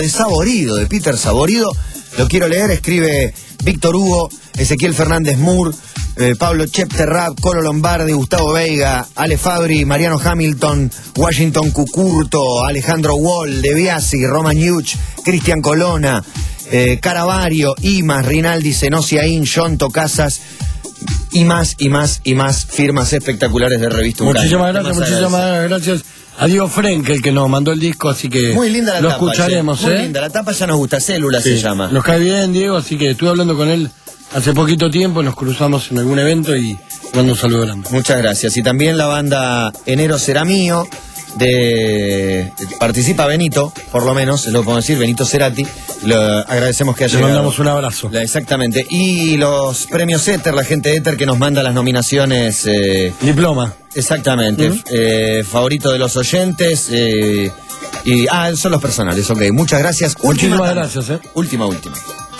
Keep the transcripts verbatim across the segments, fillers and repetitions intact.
de Saborido, de Peter Saborido. Lo quiero leer, escribe Víctor Hugo, Ezequiel Fernández Moore, eh, Pablo Chepterrap, Colo Lombardi, Gustavo Veiga, Ale Fabri, Mariano Hamilton, Washington Cucurto, Alejandro Wall, De Biasi, Roman Yuch, Cristian Colona, eh, Caravario, Imas, Rinaldi, Senosiaín, John Tocasas, y más, y más, y más firmas espectaculares de Revista Ucrania. Muchísimas gracias, muchísimas gracias a Diego Frenkel que nos mandó el disco, así que muy linda la lo tapa, escucharemos. che. Muy ¿eh? linda, la tapa ya nos gusta, Célula sí, se llama. Nos cae bien, Diego, así que estuve hablando con él hace poquito tiempo, nos cruzamos en algún evento y mando un saludo grande. Muchas gracias. Y también la banda Enero Será Mío, de participa Benito, por lo menos, lo podemos decir, Benito Cerati. Lo agradecemos que haya Le mandamos un abrazo. La, exactamente. Y los premios Éter, la gente de Éter que nos manda las nominaciones. Eh, Diploma. Exactamente. Uh-huh. eh, favorito de los oyentes. Eh, y Ah, son los personales, ok. Muchas gracias. Muchísimas última, gracias, eh. Última, última.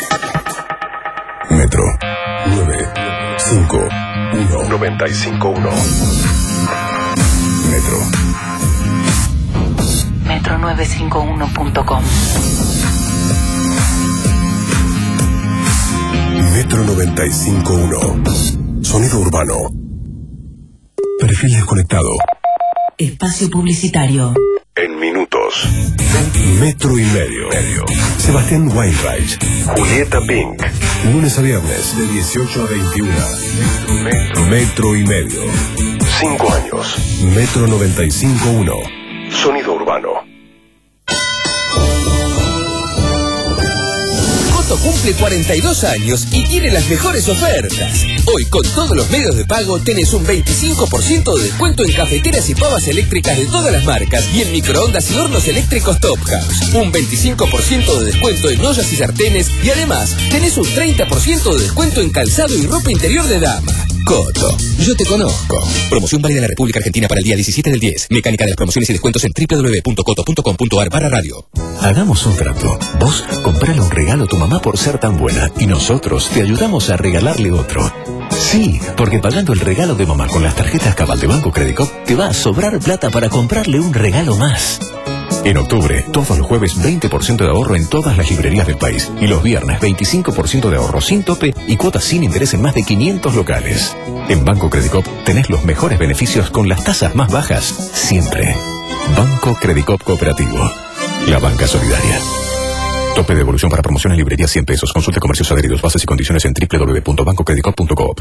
Metro nueve cinco uno noventa y cinco uno. Metro. metro novecientos cincuenta y uno punto com. Metro noventa y cinco uno. Sonido urbano. Perfil desconectado. Espacio publicitario. En minutos. Metro y medio. medio. Sebastián Weinreich. Julieta Pink. Lunes a viernes. De dieciocho a veintiuno. Metro. Metro y medio. Cinco años. Metro noventa y cinco uno. Sonido urbano. Cumple cuarenta y dos años y tiene las mejores ofertas. Hoy con todos los medios de pago tenés un veinticinco por ciento de descuento en cafeteras y pavas eléctricas de todas las marcas y en microondas y hornos eléctricos Top House. Un veinticinco por ciento de descuento en ollas y sartenes y además tenés un treinta por ciento de descuento en calzado y ropa interior de dama. Coto, yo te conozco. Promoción válida en la República Argentina para el día diecisiete del diez. Mecánica de las promociones y descuentos en doble u doble u doble u punto coto punto com punto ar barra radio. Hagamos un trato. Vos comprale un regalo a tu mamá por ser tan buena y nosotros te ayudamos a regalarle otro. Sí, porque pagando el regalo de mamá con las tarjetas Cabal de Banco Credicop te va a sobrar plata para comprarle un regalo más. En octubre, todos los jueves veinte por ciento de ahorro en todas las librerías del país y los viernes veinticinco por ciento de ahorro sin tope y cuotas sin interés en más de quinientos locales. En Banco Credicop tenés los mejores beneficios con las tasas más bajas siempre. Banco Credicop Cooperativo. La banca solidaria. Tope de devolución para promoción en librería cien pesos. Consulte comercios adheridos, bases y condiciones en doble u doble u doble u punto banco credicop punto coop.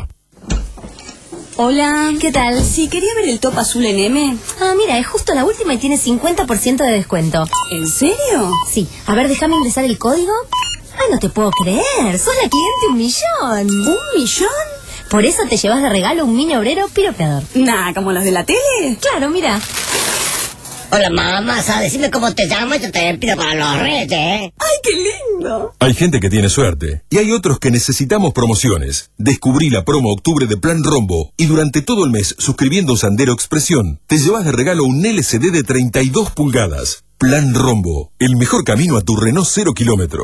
Hola, ¿qué tal? Sí, quería ver el top azul en M. Ah, mira, es justo la última y tiene cincuenta por ciento de descuento. ¿En serio? Sí. A ver, déjame ingresar el código. Ah, no te puedo creer. Sos la cliente un millón. ¿Un millón? Por eso te llevas de regalo un mini obrero piropeador. Nah, ¿como los de la tele? Claro, mira. Hola, mamá, ¿sabes? Decime cómo te llamas, yo te pido para los reyes, ¿eh? ¡Ay, qué lindo! Hay gente que tiene suerte y hay otros que necesitamos promociones. Descubrí la promo octubre de Plan Rombo y durante todo el mes, suscribiendo Sandero Expresión, te llevas de regalo un L C D de treinta y dos pulgadas. Plan Rombo, el mejor camino a tu Renault cero kilómetro.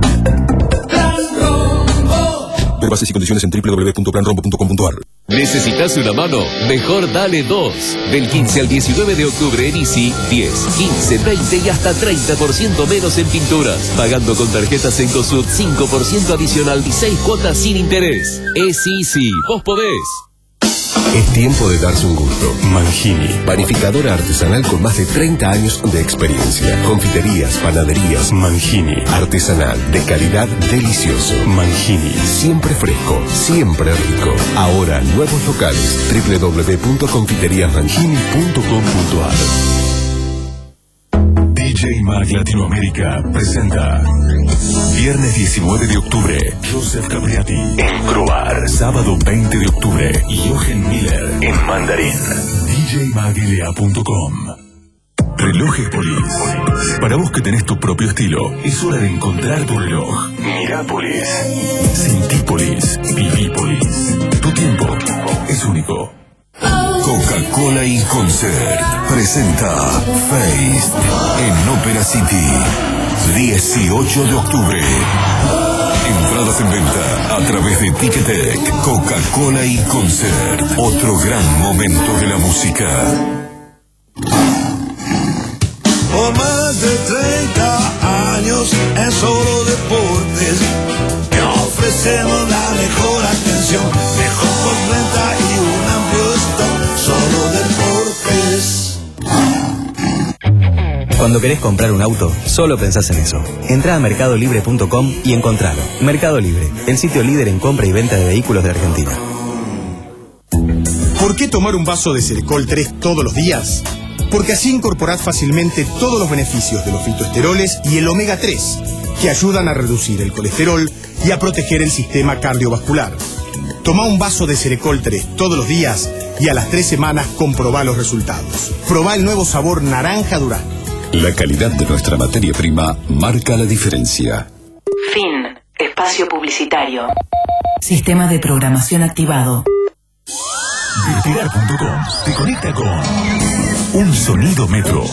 Ver bases y condiciones en doble u doble u doble u punto plan rombo punto com punto ar. ¿Necesitas una mano? Mejor dale dos. Del quince al diecinueve de octubre en Easy, diez, quince, veinte y hasta treinta por ciento menos en pinturas. Pagando con tarjetas Encosud, cinco por ciento adicional y seis cuotas sin interés. Es Easy, vos podés. Es tiempo de darse un gusto. Mangini, panificadora artesanal con más de treinta años de experiencia. Confiterías, panaderías. Mangini, artesanal, de calidad, delicioso. Mangini, siempre fresco, siempre rico. Ahora, nuevos locales. doble u doble u doble u punto confiterías mangini punto com punto ar. D J Mag Latinoamérica presenta viernes diecinueve de octubre, Joseph Capriati en Croar. Sábado veinte de octubre, Jochen Miller en Mandarín. D J mag L A punto com. Relojes Polis. Para vos que tenés tu propio estilo, es hora de encontrar tu reloj. Mirapolis. Sentí-Polis. Viví-Polis. Tu tiempo es único. Coca-Cola y Concert presenta Face en Ópera City. dieciocho de octubre. Entradas en venta a través de Ticketek. Coca-Cola y Concert. Otro gran momento de la música. Por más de treinta años en Solo Deportes te ofrecemos la mejor atención, mejor postventa y un amplio stock. Solo Deportes. Cuando querés comprar un auto, solo pensás en eso. Entrá a mercado libre punto com y encontralo. Mercado Libre, el sitio líder en compra y venta de vehículos de Argentina. ¿Por qué tomar un vaso de Cerecol tres todos los días? Porque así incorporás fácilmente todos los beneficios de los fitoesteroles y el omega tres, que ayudan a reducir el colesterol y a proteger el sistema cardiovascular. Toma un vaso de Cerecol tres todos los días y a las tres semanas comprobá los resultados. Probá el nuevo sabor naranja durazno. La calidad de nuestra materia prima marca la diferencia. Fin. Espacio publicitario. Sistema de programación activado. Despegar punto com te conecta con un sonido metro.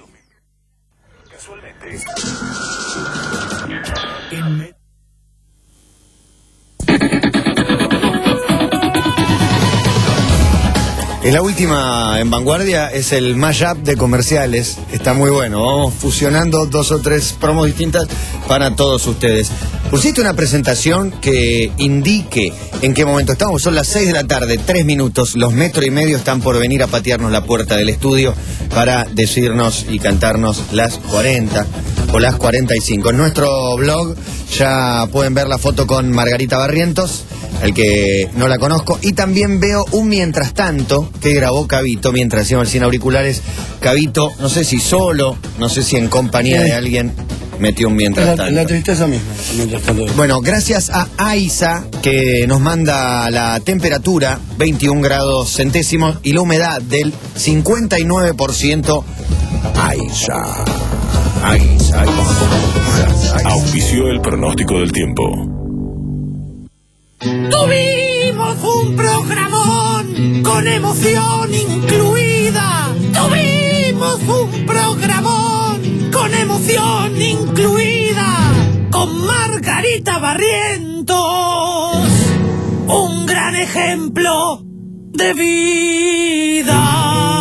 En la última en Vanguardia es el mashup de comerciales. Está muy bueno. Vamos fusionando dos o tres promos distintas para todos ustedes. Pusiste una presentación que indique en qué momento estamos. Son las seis de la tarde, tres minutos. Los metro y medio están por venir a patearnos la puerta del estudio para decirnos y cantarnos las cuarenta o las cuarenta y cinco. En nuestro blog ya pueden ver la foto con Margarita Barrientos, el que no la conozco, y también veo un mientras tanto que grabó Cabito mientras hacíamos el Sin Auriculares. Cabito, no sé si solo, no sé si en compañía Sí. de alguien, metió un mientras La, tanto. la tristeza misma, mientras tanto. Bueno, gracias a Aiza, que nos manda la temperatura, veintiún grados centésimos, y la humedad del cincuenta y nueve por ciento. Aiza. Aiza. Aiza. Auspició el pronóstico del tiempo. Tuvimos un programón con emoción incluida. Tuvimos un programón con emoción incluida. Con Margarita Barrientos. Un gran ejemplo de vida.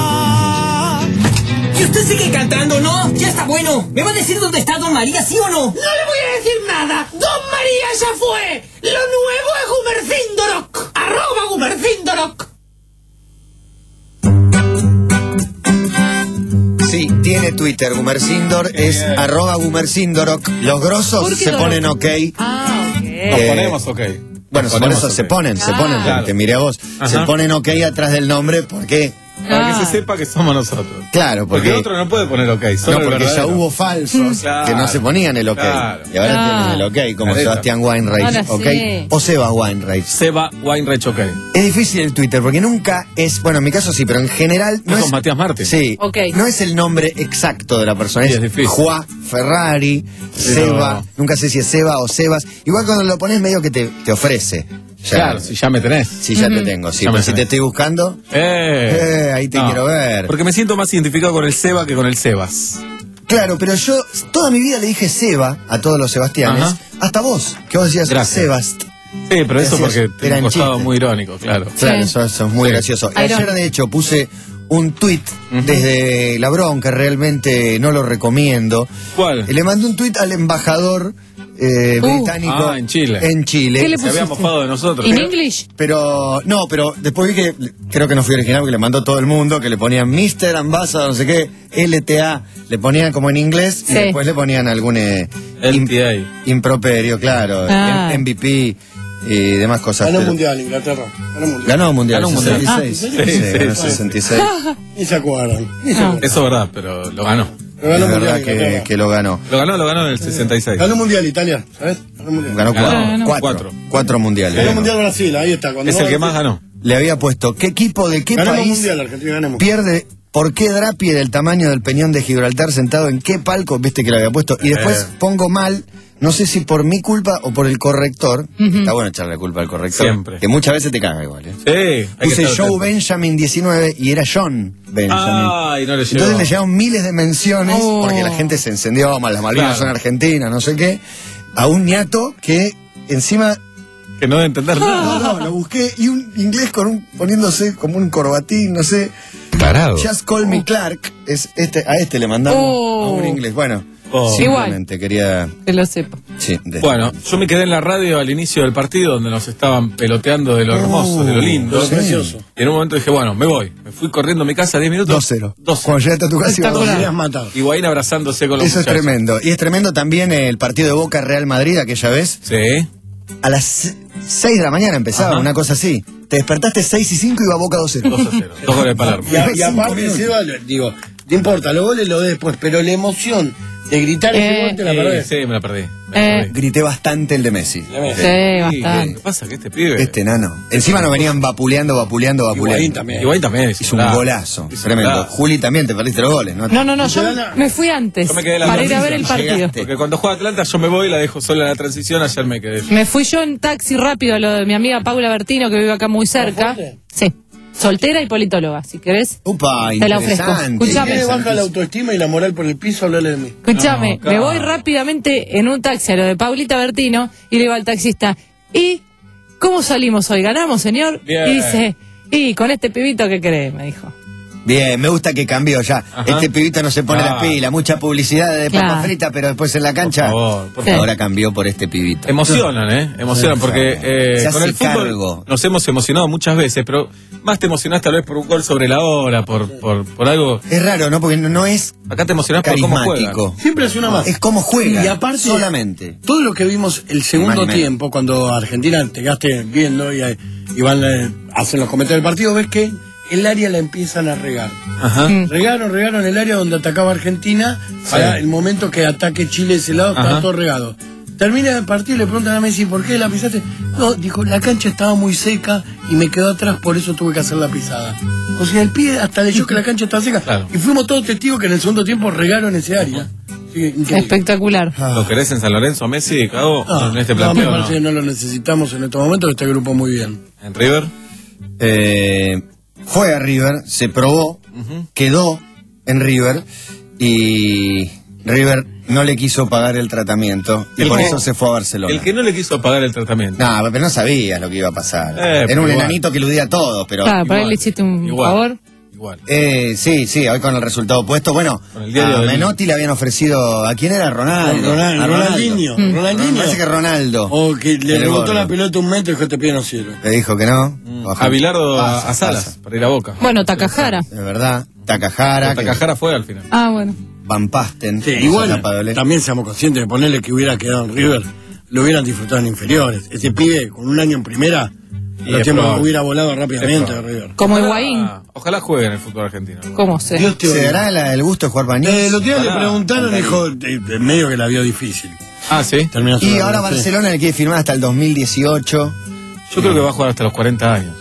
¿Y usted sigue cantando, no? Ya está bueno. ¿Me va a decir dónde está Don María, sí o no? No le voy a decir nada. Don María ya fue. Lo nuevo es Gumercindorok. Arroba Gumercindorok. Sí, tiene Twitter, Gumercindor, es arroba Gumercindorok. Los grosos se ponen ok. Ah, ok. Nos ponemos ok. Bueno, Nos por ponemos eso ok. se ponen, se Ah. ponen, Claro. porque mire a vos, Ajá. se ponen ok atrás del nombre, ¿por qué? Para Ah. que se sepa que somos nosotros. Claro, Porque porque, el otro no puede poner ok, solo no, el porque ya verdadero. hubo falsos Claro. que no se ponían el ok. Claro. Y ahora Ah. tienen el ok, como Careta. Sebastián Weinreich, Ahora ok. sí. O Seba Weinreich. Seba Weinreich ok. Es difícil el Twitter, porque nunca es, bueno, en mi caso sí, pero en general no ¿No es... sos Matías Martín? Sí, Ok. no es el nombre exacto de la persona, Sí, es, es difícil. Juan Ferrari, Seba, nunca sé si es Seba o Sebas. Igual cuando lo pones medio que te, te ofrece. Ya, Claro, si ya me tenés. si ya te tengo, sí, Ya me pero si te tenés. estoy buscando, Eh, eh, ahí te No, quiero ver. Porque me siento más identificado con el Seba que con el Sebas. Claro, pero yo toda mi vida le dije Seba a todos los Sebastianes, Ajá. hasta vos, que vos decías Gracias. Sebast. Sí, pero eso Decías, porque era tiene un en costado chiste. muy irónico, claro. Claro, Sí. eso, eso es muy Sí. gracioso. Irónico. Ayer, de hecho, puse un tuit desde la bronca, realmente no lo recomiendo. ¿Cuál? Le mandé un tuit al embajador eh, Uh. británico Ah, en Chile. en Chile. ¿Qué le Se había pusiste? mofado de nosotros. ¿In Pero- English? Pero, no, pero después vi que, creo que no fui original porque le mandó todo el mundo, que le ponían mister Ambassador, no sé qué, L T A, le ponían como en inglés y Sí. después le ponían algún eh, L T A. im- improperio, claro, Ah. M V P y demás cosas. Ganó pero- mundial Inglaterra. Ganó mundial. Ganó mundial, Ganó mundial. sesenta y seis. Ah, Sí, sí, ganó sí. sesenta y seis. Ni se acuerdan. Ni se Ah. acuerdan. Eso es verdad, pero lo ganó. Pero ganó Es mundial verdad que, Inglaterra. que lo ganó. Lo ganó, lo ganó en el sesenta y seis. Ganó mundial Italia, ¿sabes? Ganó mundial. Ganó Ganó cuatro. Cuatro, cuatro. cuatro mundiales. Ganó ganó. mundial Brasil, ahí está. Cuando Es no el que va a más decir- ganó. Le había puesto, ¿qué equipo de qué Ganamos país mundial, Argentina, ganemos. pierde? ¿Por qué Drapi del tamaño del Peñón de Gibraltar sentado en qué palco? Viste que lo había puesto. Y después Eh. pongo mal, no sé si por mi culpa o por el corrector. Está bueno echarle la culpa al corrector. Siempre. Que muchas veces te caga igual. ¿eh? Sí. hay que Puse estar Joe atento. Benjamin diecinueve y era John Benjamin. Ay, no le llegó. Entonces le llegaron miles de menciones Oh. porque la gente se encendió, mal, las Malvinas Claro. son argentinas, no sé qué. A un ñato que encima, Que no debe entender no, nada. no, lo busqué y un inglés con un, poniéndose como un corbatín, no sé. Tarado. Just Call Me Clark, es este, a este le mandamos Oh. a un inglés. Bueno, Oh. simplemente quería... Que lo sepa. Sí, de- Bueno, yo me quedé en la radio al inicio del partido donde nos estaban peloteando de lo hermoso, de lo lindo. sí. Precioso. Y en un momento dije, bueno, me voy. Me fui corriendo a mi casa diez minutos. dos cero. dos Cuando llegaste a tu casa ibas dos Espectacular. cero. matado. Higuaín abrazándose con los Eso es muchachos. tremendo. Y es tremendo también el partido de Boca Real Madrid aquella vez. Sí. A las seis de la mañana empezaba, Ajá. una cosa así. Te despertaste seis y cinco y iba Boca dos cero. dos a cero. Dos goles de Palermo. Y, a- y Cinco aparte, minutos. Seba, lo- digo, no importa, los goles lo de después, pero la emoción de gritar ese Eh, gol te la Sí, perdés. sí, me la perdí. Me la Eh. perdí. Grité bastante el de Messi. Sí, ¿Qué bastante. pasa? Que este pibe. Este nano. Encima nos venían vapuleando, vapuleando, vapuleando. Higuaín también. Higuaín también. Hizo un golazo. Tremendo. Juli también te perdiste los goles, ¿no? No, no, no, yo me fui antes Yo me quedé en la para ir a transición. ver el partido. Llegaste. Porque cuando juega Atlanta yo me voy y la dejo sola en la transición. Ayer me quedé. Me fui yo en taxi rápido a lo de mi amiga Paula Bertino, que vive acá muy cerca. Sí. Soltera y politóloga, si querés. Upa, Te la ofrezco. interesante. Escuchame. Si baja la autoestima y la moral por el piso, hablale de mí. Escúchame, No, me claro. voy rápidamente en un taxi a lo de Paulita Bertino y le digo al taxista, ¿y cómo salimos hoy? ¿Ganamos, señor? Bien. Y dice, ¿y con este pibito qué crees? Me dijo. Bien, me gusta que cambió ya. Ajá. Este pibito no se pone Ah. las pilas, mucha publicidad de Claro. papas fritas, pero después en la cancha. Por favor, por Sí. Ahora cambió por este pibito. Emocionan, ¿eh? Emocionan, porque eh, Se con hace el fútbol cargo. nos hemos emocionado muchas veces, pero más te emocionás tal vez por un gol sobre la hora, por, por, por algo. Es raro, ¿no? Porque no, no es Acá te emocionás por cómo carismático. juegan. Siempre es una más. Es como juega. Y aparte, solamente. todo lo que vimos el Mal segundo y menos. tiempo, cuando Argentina te quedaste viendo y, y van eh, hacen los comentarios del partido, ves que el área la empiezan a regar. Ajá. Mm. Regaron, regaron el área donde atacaba Argentina para Sí. el momento que ataque Chile ese lado, estaba Ajá. todo regado. Termina el partido y le preguntan a Messi, ¿por qué la pisaste? No, dijo, la cancha estaba muy seca y me quedó atrás, por eso tuve que hacer la pisada. O sea, el pie hasta leyó que la cancha estaba seca. Claro. Y fuimos todos testigos que en el segundo tiempo regaron ese área. Sí, increíble. Espectacular. ¿Lo querés en San Lorenzo, Messi, Cago? No, en este no, me planteo, parece que ¿no? no lo necesitamos en estos momentos, este grupo muy bien. ¿En River? Eh, fue a River, se probó, quedó en River y River no le quiso pagar el tratamiento y El por que- eso se fue a Barcelona. El que no le quiso pagar el tratamiento. No, pero no sabía lo que iba a pasar. Eh, Era pero un igual. enanito que eludía a todos, pero... Claro, por ahí igual, le hiciste un igual. favor. Igual. Eh, sí, sí, hoy con el resultado puesto. Bueno, Con el diario a del- Menotti le habían ofrecido... ¿A quién era? Ronaldo. Ronald- A Ronaldinho. Mm. Ronaldinho. Parece que Ronaldo. O que le El rebotó gordo. la pelota un metro y dijo, este pie no sirve. Le dijo que no. Ojalá. A Bilardo a, Pasa, a Salas, pasa. para ir a Boca. Bueno, Takahara. De verdad. Takahara. que- Takahara fue al final. Ah, bueno. Van Pasten. Sí, esa igual, tapa de Olé. también seamos conscientes de ponerle que hubiera quedado en River, lo hubieran disfrutado en inferiores. Ese pibe con un año en primera, Y los es tiempos probable. hubiera volado rápidamente Es de probable. River. Como Ojalá- Higuaín. Ojalá juegue en el fútbol argentino. ¿Cómo sé? Dios te ¿Se oiga. dará la- el gusto de jugar Baños? Eh, el otro día le Ojalá. preguntaron, dijo, de, de medio que la vio difícil. Ah, sí. Terminó Y su- ahora sí. Barcelona le quiere firmar hasta el dos mil dieciocho. Yo creo que va a jugar hasta los cuarenta años.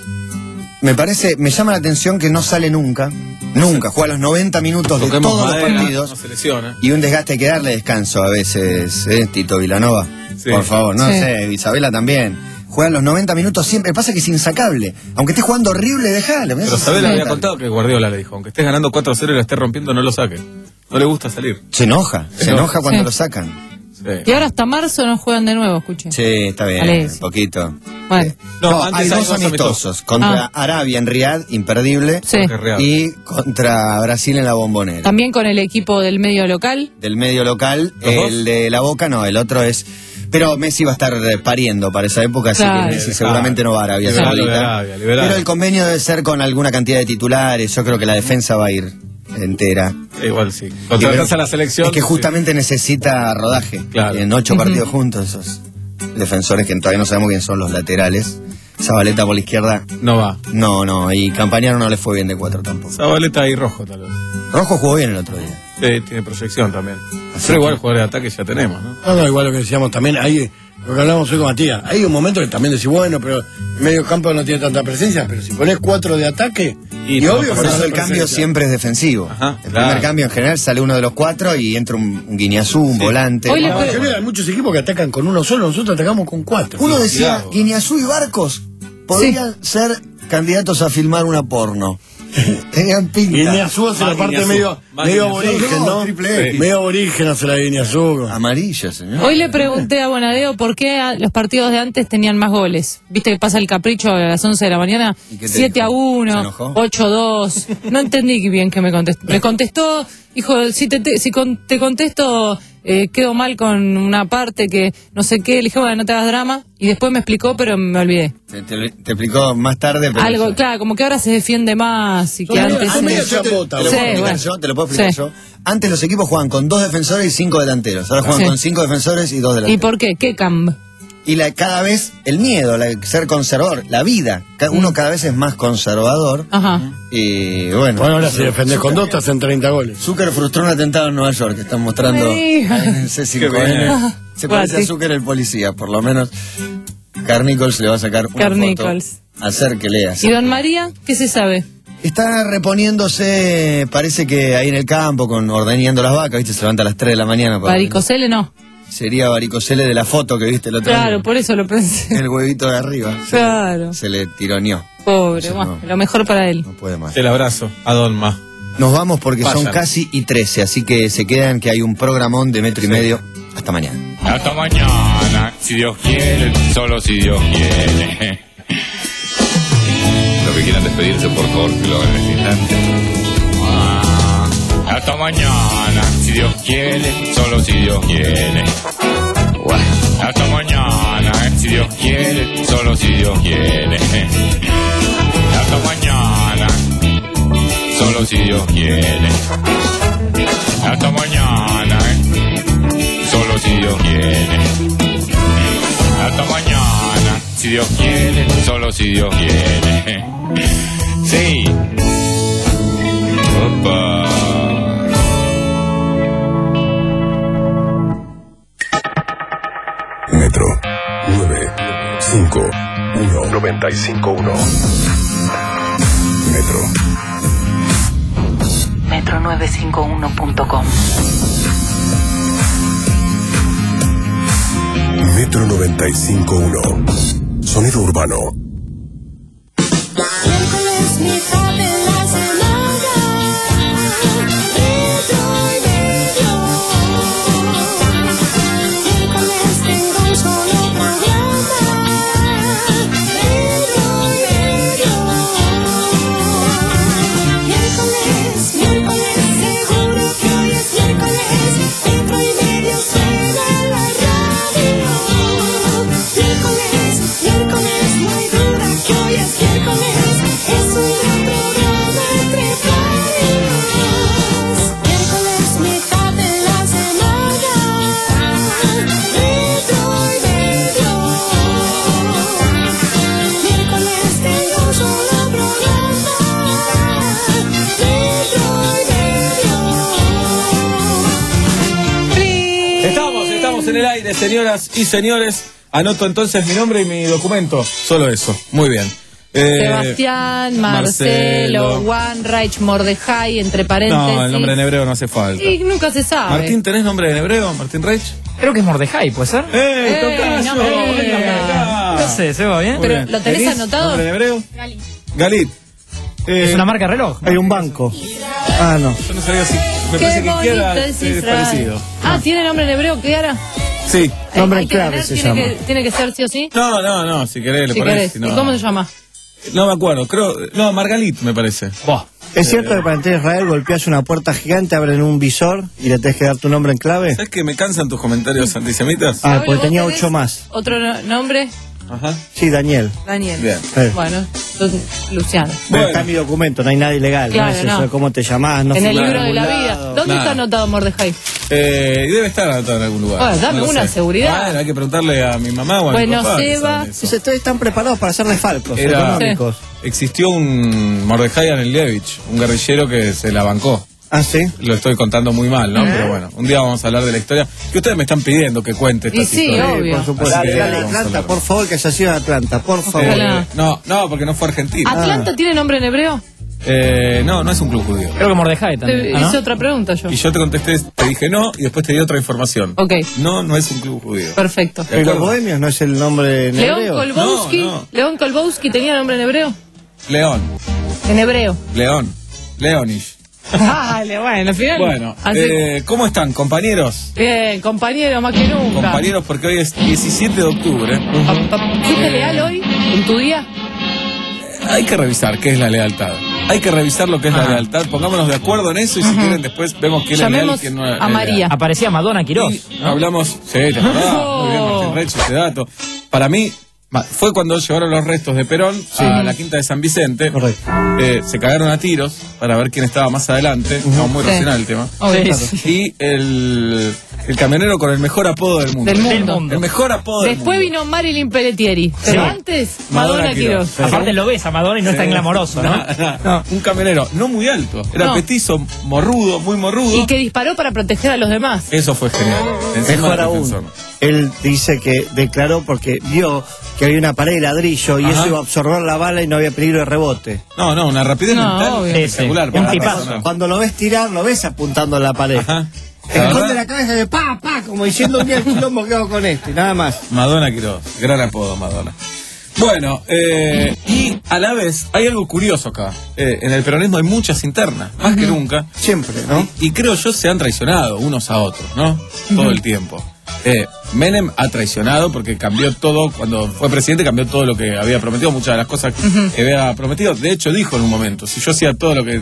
Me parece, me llama la atención que no sale nunca. Nunca. Juega los noventa minutos de Toquemos todos los madera, partidos. no se lesiona. Y un desgaste hay que darle descanso a veces, ¿eh? Tito Vilanova. Sí. Por favor, no Sí. sé, Isabela también. Juegan los noventa minutos siempre. Pasa que es insacable. Aunque esté jugando horrible, déjalo. Pero Sabel había contado que Guardiola le dijo, aunque estés ganando cuatro a cero y la estés rompiendo, no lo saques. No le gusta salir. Se enoja, se Sí. enoja cuando Sí. lo sacan. Sí. Y ahora hasta marzo no juegan de nuevo, escuché. Sí, está bien, Vale. un poquito. Bueno, No, No, antes hay hay dos dos amistosos. amistosos. Contra Ah. Arabia en Riyadh, imperdible. sí. Porque es real. Y contra Brasil en la Bombonera. También con el equipo del medio local. Del medio local, ¿Los dos? el de la Boca no, el otro es... Pero Messi va a estar eh, pariendo para esa época, así Claro. que Messi seguramente no va a Arabia Liberalo de Saudita. Arabia, liberalo. Pero el convenio debe ser con alguna cantidad de titulares, yo creo que la defensa va a ir entera. Igual sí. Y Contratás creo- a la selección. Es que justamente necesita rodaje. Claro. En ocho partidos juntos, esos defensores que todavía no sabemos quién son los laterales. Zabaleta por la izquierda, sí. No va. no, no, y Campañaro no le fue bien de cuatro tampoco. Zabaleta y Rojo, tal vez. Rojo jugó bien el otro día. Sí, tiene proyección también. Así Pero igual que- jugadores de ataque ya tenemos, ¿no? No, no, igual lo que decíamos también, hay, lo que hablamos hoy con Matías, hay un momento que también decís, bueno, pero el medio campo no tiene tanta presencia, pero si pones cuatro de ataque, Y y, no obvio pasa Por que eso no el hay cambio presencia. siempre es defensivo. Ajá, el claro. primer cambio en general sale uno de los cuatro y entra un, un Guiñazú, un volante. Hoy le La puede- mayoría, hay muchos equipos que atacan con uno solo, nosotros atacamos con cuatro. Uno decía, Cuidado. Guiñazú y Barcos podrían ser candidatos a filmar una porno. Tenían pinta. Guineazú hace la parte medio, medio aborigen, ¿no? Triple X. Medio aborigen hace la Guineazú. Amarilla, señor. Hoy le pregunté a Bonadeo por qué a- los partidos de antes tenían más goles. Viste que pasa el capricho a las once de la mañana, ¿Y qué te siete a dijo? ¿Se uno, enojó? ocho a dos. No entendí bien que me contestó. Me contestó, dijo, si te, te- si con- te contesto, eh, quedo mal con una parte que no sé qué. Le dije, bueno, no te hagas drama. Y después me explicó, pero me olvidé. Te, te- te explicó más tarde, pero... Algo, claro, como que ahora se defiende más y que Son antes... medio- medio Sí, chambota, te lo puedo explicar bueno. yo, te lo puedo explicar Sí. yo. Antes los equipos jugaban con dos defensores y cinco delanteros. Ahora juegan Sí. con cinco defensores y dos ¿Y delanteros. por qué? ¿Qué cam? Y la, cada vez el miedo, la- ser conservador, la vida. Ca- Uno cada vez es más conservador. Ajá. Y bueno. Bueno, ahora si defendés con dos, te hacen treinta goles. Zucker frustró un atentado en Nueva York, que están mostrando No me digas. en el C cinco Qué bien. N. Se parece Guati. a Zucker el policía, por lo menos. Carnichols le va a sacar una Carnichols. foto. Hacer que leas. ¿Y don María? ¿Qué se sabe? Está reponiéndose, parece que ahí en el campo, con ordeñando las vacas, ¿viste? Se levanta a las tres de la mañana. para- Varicocele no. Sería varicocele de la foto que viste el otro Claro, día. por eso lo pensé. El huevito de arriba. Claro. Se le tironeó. Pobre, Eso bueno, no. lo mejor para él. No puede más. El abrazo a Donma. Nos vamos porque son Vayan. casi y trece, así que se quedan que hay un programón de metro y medio. Hasta mañana. Hasta mañana, si Dios quiere, solo si Dios quiere. Los que quieran despedirse, por favor, que lo hagan en este instante. Ah, hasta mañana, si Dios quiere, solo si Dios quiere. Buah. Hasta mañana, si Dios quiere, solo si Dios quiere. Hasta mañana, solo si Dios quiere. Hasta mañana, solo si Dios quiere. Hasta mañana, si Dios quiere, solo si Dios quiere. Sí. Opa. Metro nueve cinco uno noventa y cinco uno. Metro. metro novecientos cincuenta y uno punto com. Metro noventa y cinco uno. Sonido urbano. Miércoles, mitad de la semana, metro y medio. Miércoles tengo un solo programa, metro y medio. Miércoles, miércoles, seguro que hoy es miércoles, metro y medio suena la radio. Miércoles, miércoles, no hay duda que hoy es miércoles, es un gran programa entre varios. Miércoles, mitad de la semana, metro y medio. Miércoles tengo un solo programa, metro y medio. Estamos, estamos en el aire, señoras y señores. Anoto entonces mi nombre y mi documento. Solo eso. Muy bien. Eh, Sebastián, Marcelo, Marcelo. Wanreich, Mordejai, entre paréntesis. No, el nombre en hebreo no hace falta. Y nunca se sabe. Martín, ¿tenés nombre en hebreo? Martín Reich. Creo que es Mordejai, ¿puede ser? ¡Eh, Eh, tocayo! no me Venga digas. acá. No sé, ¿se va bien? Muy Pero, bien. ¿lo tenés ¿Tenés anotado? nombre en hebreo? Galit. Eh, Es una marca de reloj. Hay un banco. Ah, no. Yo no sabía si. Me Qué parece que bonito Kiara es es Israel. parecido. Ah, ¿tiene nombre en hebreo, Kiara? Sí. Nombre Hay que clave tener, se tiene llama. Que, tiene que ser sí o sí. No, no, no, si querés le Si ponés. querés. si no- ¿Y cómo se llama? No me acuerdo, creo. No, Margalit me parece. ¿Es cierto que para entrar a Israel golpeas una puerta gigante, abren un visor y le tenés que dar tu nombre en clave? ¿Sabes que me cansan tus comentarios antisemitas? Ah, Pablo, porque ¿vos tenía tenés ocho más. ¿Otro no- nombre? Ajá. Sí, Daniel. Daniel. Bien. Eh. Bueno, entonces, Luciano. Pero está mi documento, no hay nada ilegal. Claro, no es eso no. de cómo te llamás, no en el figura libro de ningún la vida. lado. ¿Dónde Nada. está anotado Mordejai? Eh, y debe estar anotado en algún lugar. Bueno, dame No lo una sé. seguridad. Bueno, hay que preguntarle a mi mamá o a Bueno, mi papá. que Seba. saben eso. Pues ustedes están preparados para hacerle falcos Era- económicos. Existió un Mordejai Anelievich, un guerrillero que se la bancó. Ah, sí. Lo estoy contando muy mal, ¿no? ¿Eh? Pero bueno, un día vamos a hablar de la historia. Que ustedes me están pidiendo que cuente Y estas sí, historias. obvio. Por supuesto. Así que Dale, dale, vamos a Atlanta, hablar. por favor, que se ha sido Atlanta, por favor. Ojalá. Eh, no, no, porque no fue Argentina. ¿Atlanta tiene nombre en hebreo? Eh, no, no es un club judío. Creo que Mordejai Te también. ¿ah, no? hice otra pregunta yo. Y yo te contesté, te dije no, y después te di otra información. Ok, No, no es un club judío. perfecto. ¿De ¿Y los acuerdo? bohemios no es el nombre en León hebreo? Kolbowski. No, no. León Kolbowski tenía nombre en hebreo. León. En hebreo. León. Leonish. Dale, bueno, al final. Bueno, así- eh, ¿cómo están, compañeros? Bien, compañero, más que nunca. Compañeros, porque hoy es diecisiete de octubre. ¿Fuiste leal hoy? ¿En tu día? Hay que revisar qué es la lealtad. Hay que revisar lo que es la Ah. lealtad. Pongámonos de acuerdo en eso y si quieren después vemos quién es leal y Llamemos quién no es a leal. María. Aparecía Madonna Quirós. Y hablamos, sí, te acordás, muy bien, Martín Reich, ese dato. Para mí, ma- fue cuando llevaron los restos de Perón a la quinta de San Vicente. Eh, se cagaron a tiros para ver quién estaba más adelante. Estaba muy Sí. racional el tema. Obvio. Y el, el camionero con el mejor apodo del mundo. Del mundo. El mejor apodo del Después mundo. vino Marilyn Pelletieri. Pero Sí. antes, Madonna Madonna Quirós. Quirós. Aparte lo ves a Madonna y no es tan Sí. glamoroso, ¿no? No, no, Un camionero no muy alto. Era No. petizo, morrudo, muy morrudo. Y que disparó para proteger a los demás. Eso fue genial. Encima Mejor del aún, defensor. él dice que declaró porque vio que había una pared de ladrillo y Ajá. eso iba a absorber la bala y no había peligro de rebote. No, no, una rapidez No, mental obvio. espectacular. Sí, sí. para Un la tipazo. persona. Cuando lo ves tirar, lo ves apuntando a la pared. Ajá. La Esconde verdad, la cabeza de pa, pa, como diciendo un día el quilombo que hago con este, nada más. Madonna Quirós, gran apodo Madonna. Bueno, eh, y a la vez hay algo curioso acá. Eh, en el peronismo hay muchas internas, más que nunca. Siempre, ¿no? Y, y creo yo se han traicionado unos a otros, ¿no? Todo el tiempo. Eh, Menem ha traicionado porque cambió todo, cuando fue presidente cambió todo lo que había prometido, muchas de las cosas que había prometido. De hecho dijo en un momento, si yo hacía todo lo que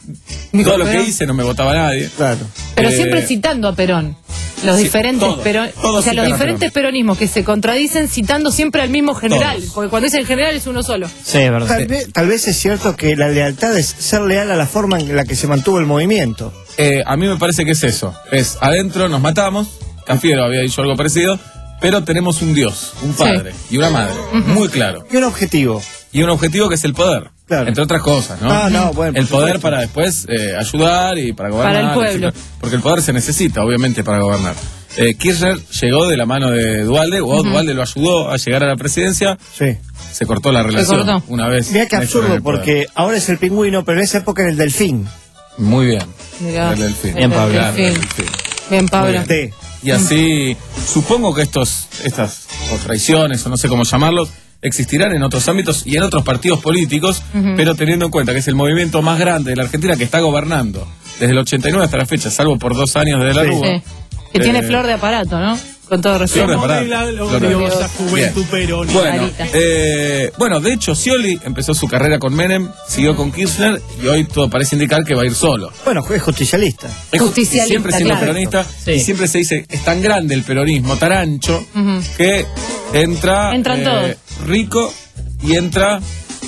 Dijo todo lo que Perón. hice no me votaba nadie. Claro. Pero Eh, siempre citando a Perón. Los sí, diferentes todos, Perón- todos o sea, los citan a diferentes Perón. peronismos que se contradicen citando siempre al mismo general. Todos. Porque cuando dicen general es uno solo. Sí, es verdad. Tal vez, tal vez es cierto que la lealtad es ser leal a la forma en la que se mantuvo el movimiento. Eh, a mí me parece que es eso. Es adentro nos matamos, Cafiero había dicho algo parecido, pero tenemos un Dios, un padre y una madre, muy claro. Y un objetivo. Y un objetivo que es el poder, Claro. entre otras cosas, ¿no? Ah, no, bueno, por el poder supuesto. para después eh, ayudar y para gobernar. Para el pueblo. etcétera. Porque el poder se necesita, obviamente, para gobernar. Eh, Kirchner llegó de la mano de Duhalde, o Duhalde lo ayudó a llegar a la presidencia, Sí. se cortó la relación cortó. una vez. Mira qué Néstor en absurdo, el poder. porque ahora es el pingüino, pero en esa época era el delfín. Muy bien. Mirá. El delfín. Bien, Pablo. Claro, el Delfín. delfín. Bien, Pablo. Muy bien. Y así, supongo que estos, estas o traiciones, o no sé cómo llamarlos, existirán en otros ámbitos y en otros partidos políticos, pero teniendo en cuenta que es el movimiento más grande de la Argentina que está gobernando desde el ochenta y nueve hasta la fecha, salvo por dos años desde la Sí. Rúa. Sí. Que tiene Eh, flor de aparato, ¿no? Con todo Flor de respeto. aparato. Flor de gloriosa aparato. juventud Bien. peronista. Bueno, Marita. eh, bueno, de hecho, Scioli empezó su carrera con Menem, siguió con Kirchner y hoy todo parece indicar que va a ir solo. Bueno, es justicialista. Es Justicialista, siempre siendo claro. peronista Sí. y siempre se dice es tan grande el peronismo, tan ancho, Ujú. que entra Entran todos. rico y entra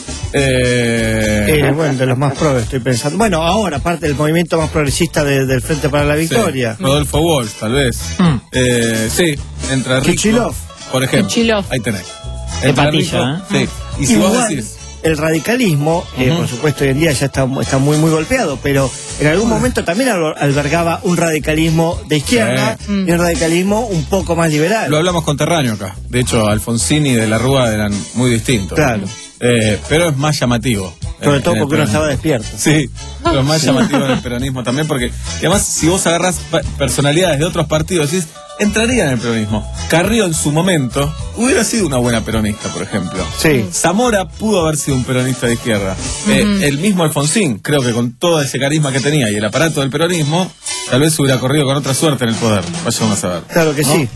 eh, Eh, bueno, de los más progres estoy pensando. Bueno, ahora, aparte del movimiento más progresista de- del Frente para la sí, Victoria. Rodolfo Walsh, tal vez. Mm. Eh, sí, entra rico. Kichilov. Por ejemplo. Kichilov. Ahí tenés. De Entra patilla, rico, sí. Y si vos Igual, decís, el radicalismo, eh, Ujú. por supuesto hoy en día ya está, está muy muy golpeado, pero en algún momento también al- albergaba un radicalismo de izquierda Sí. y un radicalismo un poco más liberal. lo hablamos conterráneo acá. De hecho, Alfonsín y De la Rúa eran muy distintos. Claro. Eh, pero es más llamativo. Sobre eh, todo en el porque uno estaba peronismo. despierto. Sí, lo más llamativo en el peronismo también, porque y además, si vos agarrás pa- personalidades de otros partidos, decís, entraría en el peronismo. Carrió en su momento hubiera sido una buena peronista, por ejemplo. Sí. Zamora pudo haber sido un peronista de izquierda. Eh, el mismo Alfonsín, creo que con todo ese carisma que tenía y el aparato del peronismo, tal vez hubiera corrido con otra suerte en el poder. Vayamos a ver. Claro que ¿No? sí.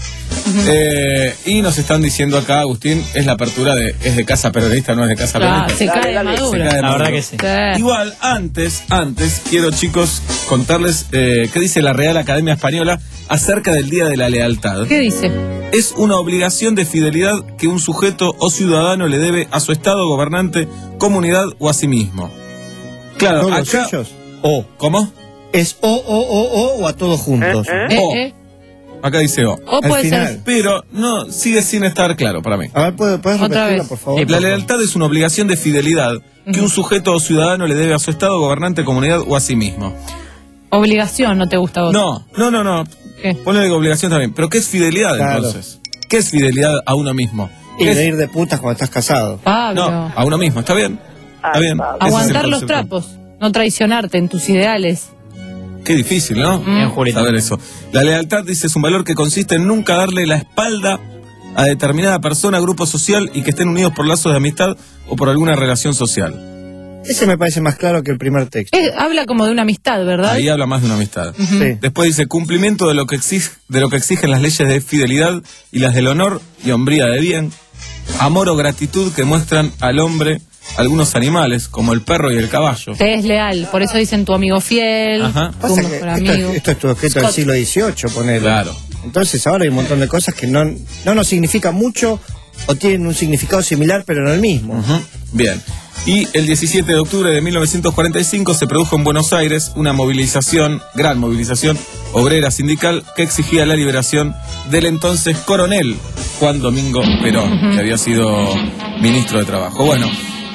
Eh, y nos están diciendo acá, Agustín, es la apertura de es de casa peronista, no es de casa Claro, peronista. se cae de Maduro. Se cae de La Maduro. verdad que sí. Sí. Igual, antes, antes, quiero chicos contarles eh, qué dice la Real Academia Española acerca del Día de la Lealtad. ¿Qué dice? Es una obligación de fidelidad que un sujeto o ciudadano le debe a su Estado, gobernante, comunidad o a sí mismo. Claro, ¿Todos acá... ellos? O. ¿Cómo? Es o, o, o, o o a todos juntos. Eh, O. eh. Acá dice O. O Al puede final. ser. Pero no, sigue sin estar claro para mí. A ver, ¿puedes, puedes Otra repetirla, vez. por favor? Sí, La lealtad es una obligación de fidelidad que un sujeto o ciudadano le debe a su Estado, gobernante, comunidad o a sí mismo. Obligación, no te gusta a vos. No, no, no, no. ¿Qué? Ponle obligación también. ¿Pero qué es fidelidad Claro. entonces? ¿Qué es fidelidad a uno mismo? Y Es- de ir de putas cuando estás casado. Pablo. No, a uno mismo, está bien. Está bien. Ese es el Aguantar los concepto. trapos. No traicionarte en tus ideales. Qué difícil, ¿no? Bien, Julita. Saber eso. La lealtad, dice, es un valor que consiste en nunca darle la espalda a determinada persona, grupo social y que estén unidos por lazos de amistad o por alguna relación social. Ese me parece más claro que el primer texto. Eh, habla como de una amistad, ¿verdad? Ahí habla más de una amistad. Ujú. Sí. Después dice, cumplimiento de lo que exige, de lo que exigen las leyes de fidelidad y las del honor y hombría de bien, amor o gratitud que muestran al hombre algunos animales, como el perro y el caballo. Te es leal, por eso dicen tu amigo fiel, Ajá. tu Pasa que mejor esto, amigo. es- esto es tu objeto del Scott. siglo dieciocho, ponele. Claro. Entonces ahora hay un montón de cosas que no, no nos significan mucho o tienen un significado similar, pero no el mismo. Ujú. Bien. Y el diecisiete de octubre de mil novecientos cuarenta y cinco se produjo en Buenos Aires una movilización, gran movilización obrera sindical que exigía la liberación del entonces coronel Juan Domingo Perón, Ujú. que había sido ministro de Trabajo. Bueno,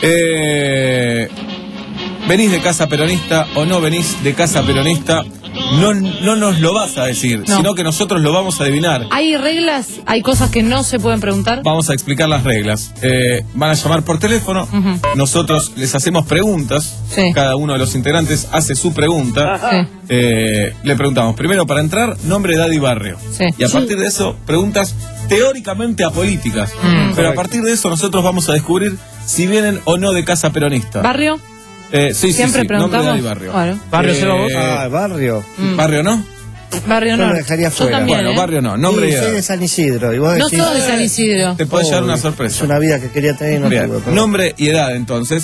eh, ¿venís de casa peronista o no venís de casa peronista? No, no nos lo vas a decir, No. sino que nosotros lo vamos a adivinar. Hay reglas, hay cosas que no se pueden preguntar. Vamos a explicar las reglas. Eh, van a llamar por teléfono. Ujú. Nosotros les hacemos preguntas. Sí. Cada uno de los integrantes hace su pregunta. Sí. Eh, le preguntamos primero para entrar nombre, edad y barrio. Sí. Y a Sí. partir de eso, preguntas teóricamente apolíticas. Mm. Pero a partir de eso nosotros vamos a descubrir si vienen o no de casa peronista. ¿Barrio? Eh, sí, sí, Siempre sí, nombre, edad preguntamos. y barrio. Claro. ¿Barrio Eh, lleva vos? Ah, barrio. Mm. ¿Barrio no? Barrio Yo no. lo dejaría Yo fuera. también, Bueno, ¿eh? barrio no, nombre y Sí, soy edad. de San Isidro. Y vos No decís, sos de San Isidro. Te puede llevar "Oh, una sorpresa. Es una vida que quería tener y no Bien. tuve. perdón". Nombre y edad, entonces.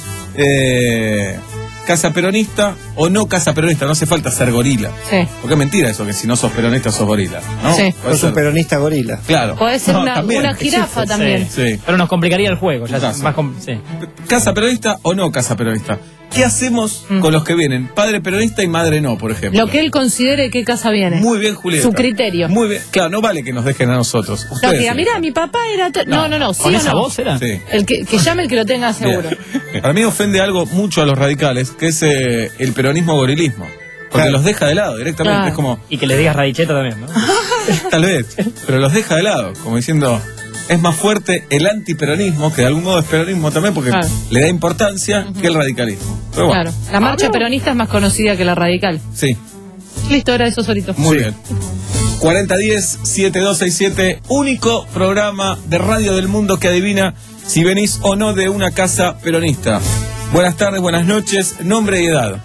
Eh, casa peronista o no casa peronista, no hace falta ser gorila. Sí. Porque es mentira eso, que si no sos peronista sos gorila. ¿no? Sí. Puede Sos un ser. peronista gorila. Claro. Puede ser No, una, también una jirafa existe. también. Sí. Pero nos complicaría el juego. Ya Caso. más com- sí. ¿Casa peronista o no casa peronista? ¿Qué hacemos Mm. con los que vienen? Padre peronista y madre no, por ejemplo. Lo que él considere qué casa viene. Muy bien, Julieta. Su criterio. Muy bien. Claro, no vale que nos dejen a nosotros. No, Ustedes que sí. mira, mi papá era... to- No, no, no, sí ¿Con o esa no. voz era? Sí. El que, que llame el que lo tenga seguro. Bien. Para mí ofende algo mucho a los radicales, que es eh, el peronismo-gorilismo. Porque Claro. los deja de lado directamente. Claro. Es como, Y que le digas radicheta también, ¿no? tal vez, pero los deja de lado. Como diciendo, es más fuerte el antiperonismo, que de algún modo es peronismo también, porque Claro. le da importancia que el radicalismo. Pero bueno, Claro. La marcha peronista es más conocida que la radical. sí, Listo, era eso solito. muy bien. cuarenta diez, setenta y dos sesenta y siete, único programa de radio del mundo que adivina si venís o no de una casa peronista. Buenas tardes, buenas noches, nombre y edad.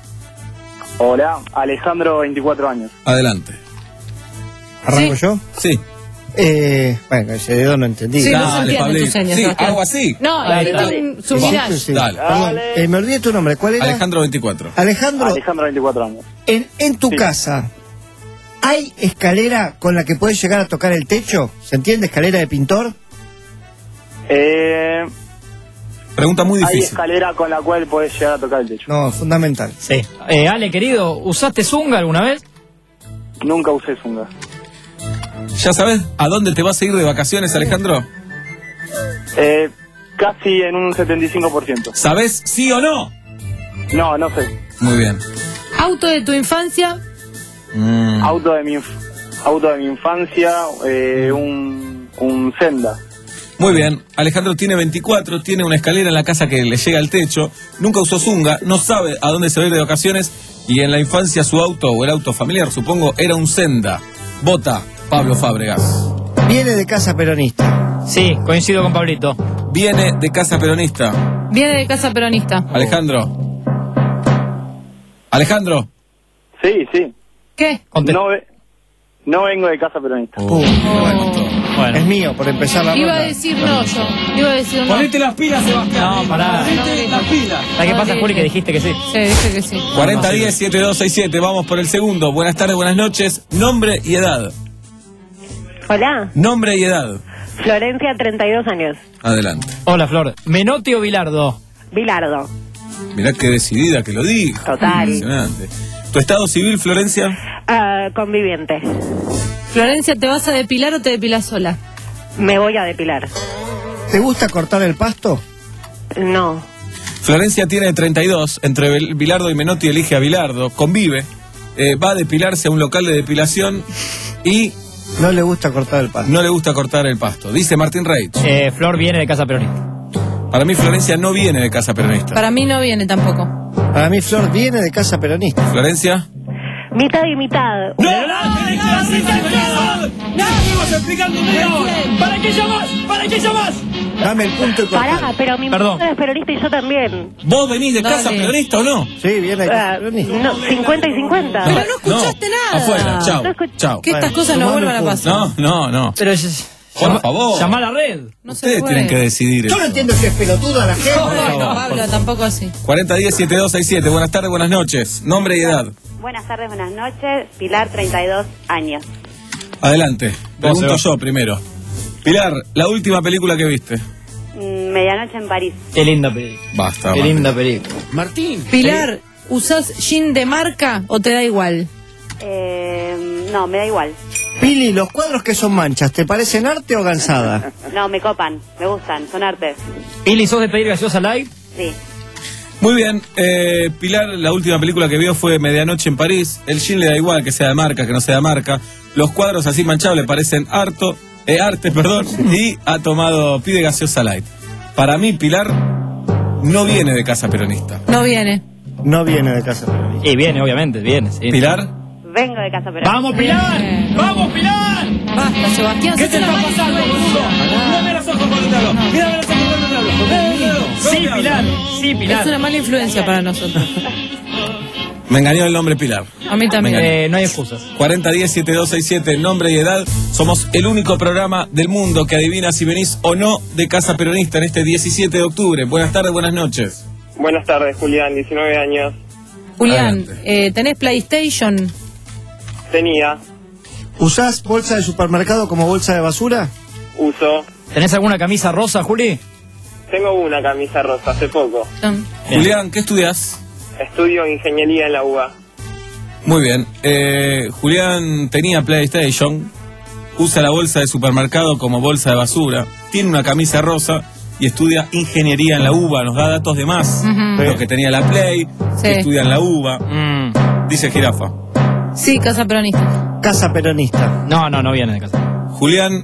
Hola, Alejandro, veinticuatro años. Adelante. ¿Arranco Sí. yo? Sí. Eh, bueno, ese dedo no entendí. Sí, no se Dale, entiende Pablito. tus señas, Sí, Sebastián. hago así. No, Dale, el dale. King, su Sí, mirage. sí. Dale. Perdón, eh, me olvidé tu nombre. ¿Cuál era? Alejandro veinticuatro. Alejandro, Alejandro, veinticuatro años. en, en tu Sí. casa, ¿hay escalera con la que puedes llegar a tocar el techo? ¿Se entiende? ¿Escalera de pintor? Eh, Pregunta muy hay difícil. escalera con la cual podés llegar a tocar el techo. No, fundamental. Sí. Eh, Ale, querido, ¿usaste Zunga alguna vez? Nunca usé Zunga. ¿Ya sabes a dónde te vas a ir de vacaciones, Alejandro? Eh, casi en un setenta y cinco por ciento. ¿Sabés sí o no? No, no sé. Muy bien. Auto de tu infancia. Mm. Auto de mi inf- auto de mi infancia, eh, un, un Senda. Muy bien. Alejandro tiene veinticuatro, tiene una escalera en la casa que le llega al techo, nunca usó Zunga, no sabe a dónde se va a ir de vacaciones y en la infancia su auto, o el auto familiar, supongo, era un Senda. Vota Pablo Fábregas. Viene de casa peronista. Sí, coincido con Pablito. Viene de casa peronista. Viene de casa peronista. Alejandro. Alejandro. Sí, sí. ¿Qué? No, ve- no vengo de casa peronista. Uh, Bueno. Es mío, por empezar la Iba a ronda. decir no yo. Iba a decir no. las pilas, Sebastián. No, pará. Ponete las pilas. ¿Sabes qué pasa, Juli? Que dijiste que sí. Sí, dije que sí. cuarenta diez, setenta y dos sesenta y siete, vamos por el segundo. Buenas tardes, buenas noches. Nombre y edad. Hola, Nombre y edad. Florencia, treinta y dos años. Adelante. Hola, Flor. ¿Menotti o Bilardo? Bilardo. Mirá qué decidida que lo dijo. Total. Impresionante. ¿Tu estado civil, Florencia? Ah, conviviente. Florencia, ¿te vas a depilar o te depilas sola? Me voy a depilar. ¿Te gusta cortar el pasto? No. Florencia tiene treinta y dos. Entre Bel- Bilardo y Menotti elige a Bilardo. Convive. Eh, va a depilarse a un local de depilación y No le gusta cortar el pasto. no le gusta cortar el pasto. Dice Martín Reich. Eh, Flor viene de casa peronista. Para mí Florencia no viene de casa peronista. Para mí no viene tampoco. Para mí Flor viene de casa peronista. Florencia. Mitad y mitad. ¡No! ¡Estamos explicando media hora! ¿Para qué llamas? ¿Para qué llamas? Dame el punto y Pará, cortar. pero mi Perdón. mujer es peronista y yo también. ¿Vos venís de Dale. casa peronista o no? Sí, viene de casa Ah, peronista. no, cincuenta y cincuenta. Pero no escuchaste nada. Afuera, chao. No escuch- Chao. Que estas cosas no sumame vuelvan a punto. pasar. No, no, no. Pero es- Por llama- favor. Llama a la red. No se Ustedes puede. tienen que decidir Yo no eso. entiendo si es pelotudo a la gente. Bueno, Pablo, tampoco así. cuarenta diez setenta y dos sesenta y siete. Buenas tardes, buenas noches. Nombre y edad. Buenas tardes, buenas noches. Pilar, treinta y dos años. Adelante. Pregunto Vos, yo primero. Pilar, la última película que viste. Mm, Medianoche en París. Qué linda película. Basta. Qué Martín. linda película. Martín. Pilar, ¿usás jean de marca o te da igual? Eh, no, me da igual. Pili, los cuadros que son manchas, ¿te parecen arte o gansada? No, me copan, me gustan, son artes. Pili, ¿sos de pedir gaseosa live? Sí. Muy bien. Eh, Pilar, la última película que vio fue Medianoche en París. El jean le da igual que sea de marca, que no sea de marca. Los cuadros así manchados le parecen harto, eh, arte, perdón. Y ha tomado, pide gaseosa light. Para mí, Pilar no viene de casa peronista. No viene. No viene de casa peronista. Y viene, obviamente, viene. Sí. Pilar. Vengo de casa peronista. ¡Vamos, Pilar! Bien. ¡Vamos, Pilar! Basta, Sebastián. ¿Qué sos te una está mala pasando, influencia. boludo? Mírame los ojos cuando te hablo. Mírame los ojos cuando te hablo. Mírame los ojos. Sí, Pilar. Sí, Pilar. Es una mala influencia para nosotros. Me engañó el nombre Pilar. A mí también. Venga. Eh, no hay excusas. cuarenta diez setenta y dos sesenta y siete, nombre y edad. Somos el único programa del mundo que adivina si venís o no de casa peronista en este diecisiete de octubre. Buenas tardes, buenas noches. Buenas tardes, Julián, diecinueve años. Julián, Adelante. eh, ¿tenés PlayStation? Tenía, ¿Usás bolsa de supermercado como bolsa de basura? uso. ¿Tenés alguna camisa rosa, Juli? Tengo una camisa rosa hace poco. Son- Julián, ¿qué estudias? Estudio ingeniería en la U B A. Muy bien. Eh, Julián tenía PlayStation, usa la bolsa de supermercado como bolsa de basura, tiene una camisa rosa y estudia ingeniería en la U B A. Nos da datos de más. Ujú. Lo que tenía la Play, Sí. que estudia en la U B A. Mm. Dice Jirafa. Sí, casa peronista. Casa peronista. No, no, no viene de casa. Julián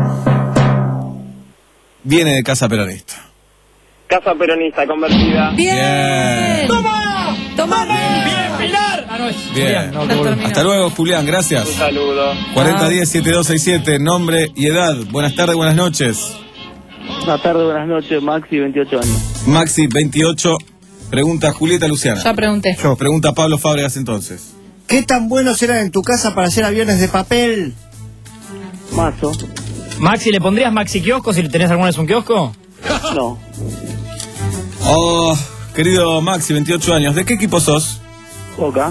viene de casa peronista. Casa peronista convertida. Bien. Bien. ¡Toma! ¡Toma! ¡Bien, Pilar! Ah, no, es Bien. Julián, no, Ya que vuelvo. terminó. Hasta luego, Julián, gracias. Un saludo. cuarenta diez setenta y dos sesenta y siete, nombre y edad. Buenas tardes, buenas noches. Buenas tardes, buenas noches, Maxi, veintiocho años. Maxi, veintiocho. Pregunta Julieta Luciana. Ya pregunté. Yo. Pregunta Pablo Fábregas entonces. ¿Qué tan buenos eran en tu casa para hacer aviones de papel? Mazo. Maxi, ¿le pondrías Maxi Kiosco si tenés alguna vez un kiosco? No. Oh, querido Maxi, veintiocho años. ¿De qué equipo sos? Boca.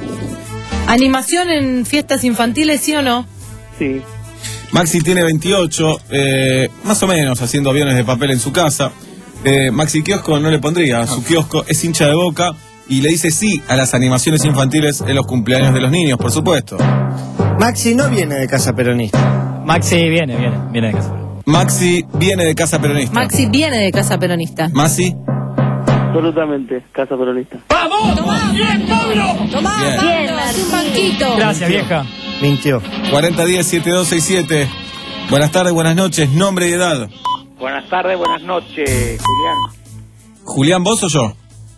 ¿Animación en fiestas infantiles, sí o no? Sí. Maxi tiene veintiocho, eh, más o menos haciendo aviones de papel en su casa. Eh, Maxi Kiosco no le pondría. Su kiosco es hincha de Boca y le dice sí a las animaciones infantiles en los cumpleaños de los niños, por supuesto. Maxi no viene de casa peronista. Maxi viene, viene, viene de casa. Maxi viene de casa peronista. Maxi viene de casa peronista. Maxi. Absolutamente, casa peronista. ¡Vamos! ¡Bien, Pablo! Tomá, Bien. Pablo, haz un banquito. Gracias, vieja. Mintió. cuarenta diez setenta y dos sesenta y siete. Buenas tardes, buenas noches. Nombre y edad. Buenas tardes, buenas noches, Julián. Julián, ¿vos o yo?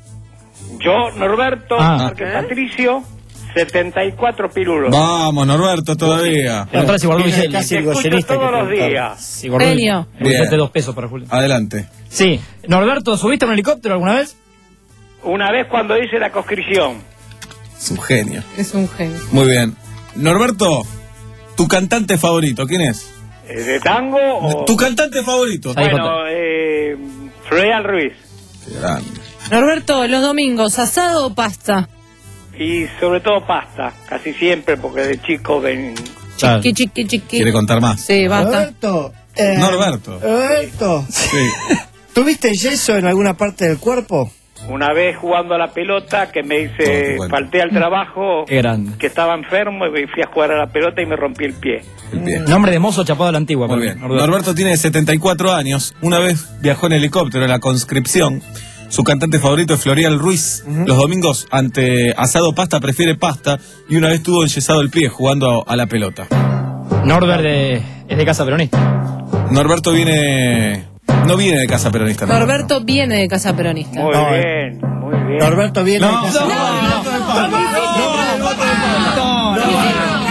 Yo, Norberto, Ah. Márquez Patricio, setenta y cuatro pirulos. Vamos, Norberto, todavía. La otra se guardó Te Michelle. escucho todos los días. Sí, guardó el- Genio. el billete de dos pesos para Julio. Adelante. Sí. Norberto, ¿subiste a un helicóptero alguna vez? Una vez cuando hice la conscripción. Es un genio. Es un genio. Muy bien. Norberto, tu cantante favorito, ¿quién es? Eh, ¿De tango o...? Tu cantante favorito. Bueno, eh, Floreal Ruiz. Qué grande. Norberto, los domingos, ¿asado o pasta? Y sobre todo pasta, casi siempre, porque de chico ven... Chiqui, chiqui, chiqui. ¿Quiere contar más? Sí, basta. Norberto. eh, Norberto. Norberto. Sí. ¿Tuviste yeso en alguna parte del cuerpo? Una vez jugando a la pelota que me hice, Bueno. falté al trabajo, Qué grande. que estaba enfermo y fui a jugar a la pelota y me rompí el pie. Bien. Nombre de mozo chapado a la antigua. Muy para bien. mí, Norberto. Norberto tiene setenta y cuatro años. Una vez viajó en helicóptero en la conscripción. Su cantante favorito es Floreal Ruiz. Los domingos, ante asado pasta, prefiere pasta. Y una vez tuvo enyesado el pie jugando a, a la pelota. Norbert de- es de casa peronista. Norberto viene... No viene de casa peronista. ¿no? Norberto viene de casa peronista. Muy No, bien, muy bien. Norberto viene No, de casa no,